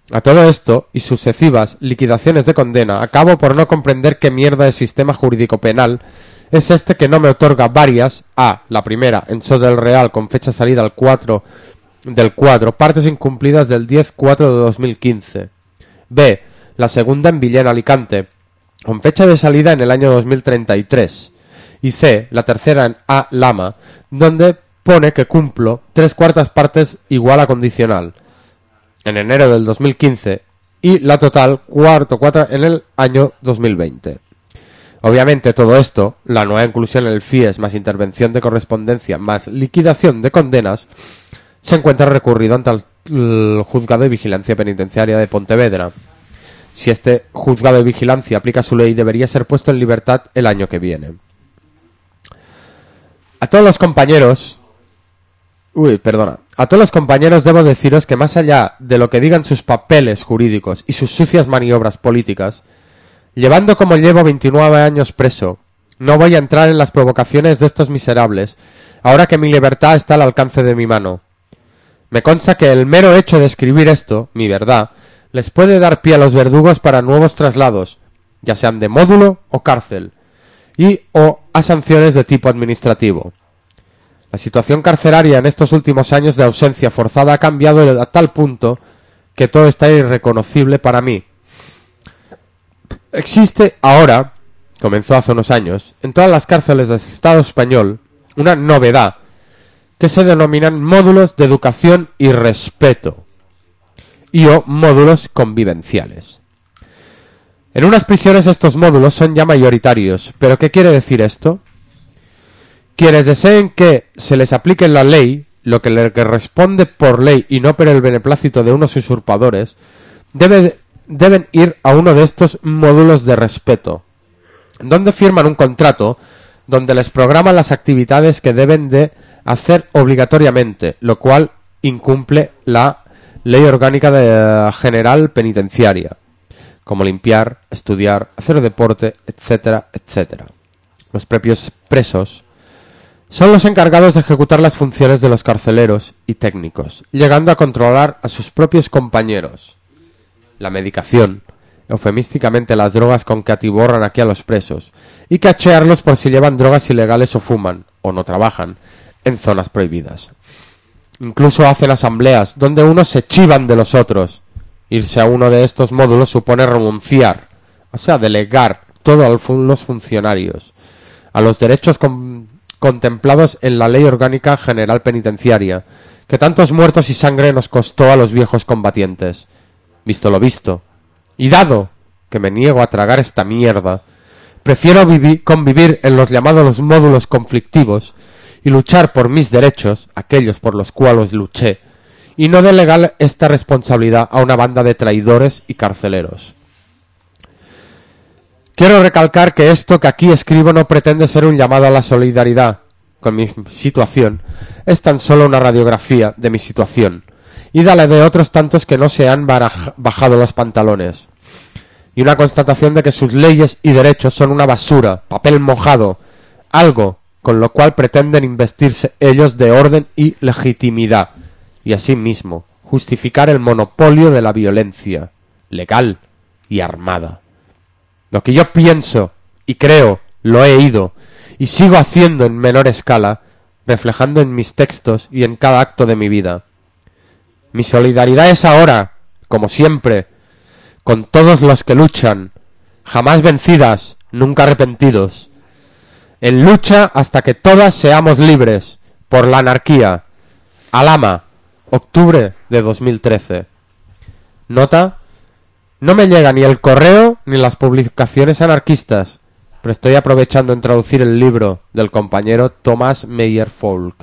A todo esto, y sucesivas liquidaciones de condena, acabo por no comprender qué mierda de sistema jurídico penal es este que no me otorga varias, a, la primera, en So del Real, con fecha salida al cuatro del cuatro, partes incumplidas del diez cuatro de dos mil quince, b, la segunda en Villena, Alicante, con fecha de salida en el año dos mil treinta y tres, y c, la tercera en A, Lama, donde pone que cumplo tres cuartas partes igual a condicional, en enero del dos mil quince, y la total cuarto cuatro en el año dos mil veinte. Obviamente todo esto, la nueva inclusión en el F I E S más intervención de correspondencia más liquidación de condenas, se encuentra recurrido ante el, el Juzgado de Vigilancia Penitenciaria de Pontevedra. Si este Juzgado de Vigilancia aplica su ley, debería ser puesto en libertad el año que viene. A todos los compañeros... Uy, perdona. A todos los compañeros debo deciros que más allá de lo que digan sus papeles jurídicos y sus sucias maniobras políticas, llevando como llevo veintinueve años preso, no voy a entrar en las provocaciones de estos miserables, ahora que mi libertad está al alcance de mi mano. Me consta que el mero hecho de escribir esto, mi verdad, les puede dar pie a los verdugos para nuevos traslados, ya sean de módulo o cárcel, y o a sanciones de tipo administrativo. La situación carcelaria en estos últimos años de ausencia forzada ha cambiado a tal punto que todo está irreconocible para mí. Existe ahora, comenzó hace unos años, en todas las cárceles del Estado español, una novedad que se denominan módulos de educación y respeto y o módulos convivenciales. En unas prisiones estos módulos son ya mayoritarios, pero ¿qué quiere decir esto? Quienes deseen que se les aplique la ley, lo que le responde por ley y no por el beneplácito de unos usurpadores, debe, deben ir a uno de estos módulos de respeto, donde firman un contrato donde les programan las actividades que deben de hacer obligatoriamente, lo cual incumple la Ley Orgánica de, General Penitenciaria, como limpiar, estudiar, hacer deporte, etcétera, etcétera. Los propios presos son los encargados de ejecutar las funciones de los carceleros y técnicos, llegando a controlar a sus propios compañeros. La medicación, eufemísticamente las drogas con que atiborran aquí a los presos, y cachearlos por si llevan drogas ilegales o fuman, o no trabajan, en zonas prohibidas. Incluso hacen asambleas donde unos se chivan de los otros. Irse a uno de estos módulos supone renunciar, o sea, delegar todo a los funcionarios, a los derechos con contemplados en la Ley Orgánica General Penitenciaria, que tantos muertos y sangre nos costó a los viejos combatientes. Visto lo visto, y dado que me niego a tragar esta mierda, prefiero vivir, convivir en los llamados módulos conflictivos y luchar por mis derechos, aquellos por los cuales luché, y no delegar esta responsabilidad a una banda de traidores y carceleros. Quiero recalcar que esto que aquí escribo no pretende ser un llamado a la solidaridad con mi situación, es tan solo una radiografía de mi situación, y de la de otros tantos que no se han baraj- bajado los pantalones, y una constatación de que sus leyes y derechos son una basura, papel mojado, algo con lo cual pretenden investirse ellos de orden y legitimidad, y asimismo justificar el monopolio de la violencia, legal y armada. Lo que yo pienso y creo, lo he ido y sigo haciendo en menor escala, reflejando en mis textos y en cada acto de mi vida. Mi solidaridad es ahora, como siempre, con todos los que luchan, jamás vencidas, nunca arrepentidos, en lucha hasta que todas seamos libres, por la anarquía. Alhama, octubre de dos mil trece. Nota: no me llega ni el correo ni las publicaciones anarquistas, pero estoy aprovechando en traducir el libro del compañero Thomas Meyer Folk.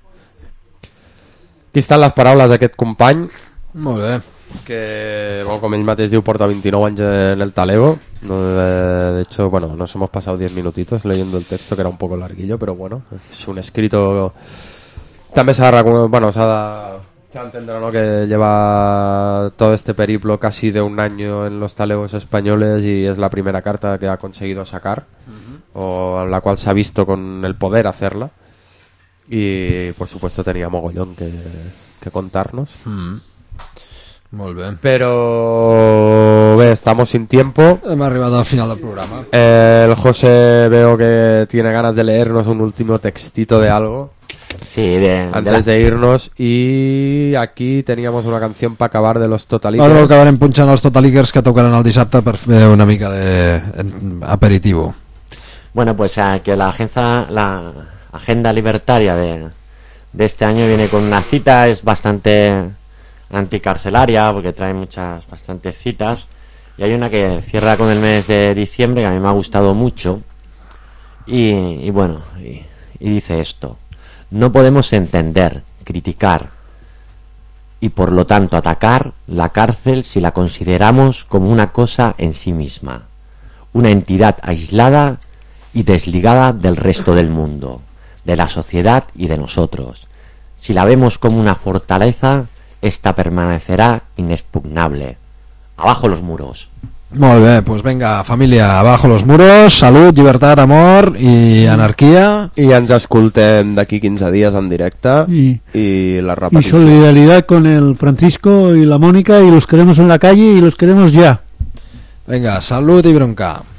Aquí estan les paraules d'aquest company. Molt bé. Que, bueno, com ell mateix diu, porta veintinueve anys en el talego. No, de hecho, bueno, nos hemos pasado diez minutitos leyendo el texto, que era un poco larguillo, pero bueno, es un escrito... També s'ha de, bueno, s'ha de... Se entenderá, ¿no?, que lleva todo este periplo casi de un año en los talegos españoles y es la primera carta que ha conseguido sacar, uh-huh. o la cual se ha visto con el poder hacerla, y por supuesto tenía mogollón que, que contarnos. Mm. Molt bé. Pero ve, estamos sin tiempo. Hemos arribado al final del programa. Eh, el José veo que tiene ganas de leernos un último textito de algo. Sí, de, antes de, la... de irnos. Y aquí teníamos una canción para acabar de los Totalikers. Ara acabarem punxant els Totalikers que tocaran el dissabte per fer una mica de aperitivo. Bueno, pues eh, que la agenda, la agenda libertaria de, de este año viene con una cita, es bastante anticarcelaria porque trae muchas, bastantes citas, y hay una que cierra con el mes de diciembre que a mí me ha gustado mucho y, y bueno, y, y dice esto: no podemos entender, criticar y por lo tanto atacar la cárcel si la consideramos como una cosa en sí misma, una entidad aislada y desligada del resto del mundo, de la sociedad y de nosotros. Si la vemos como una fortaleza, esta permanecerá inexpugnable. Abajo los muros. Molt bé, pues venga, família, abajo los muros, salut, llibertat, amor i anarquia. I ens escoltem d'aquí quinze dies en directe y, y la y repetició. solidaridad con el Francisco y la Mónica, y los queremos en la calle y los queremos ya. Venga, salut i bronca.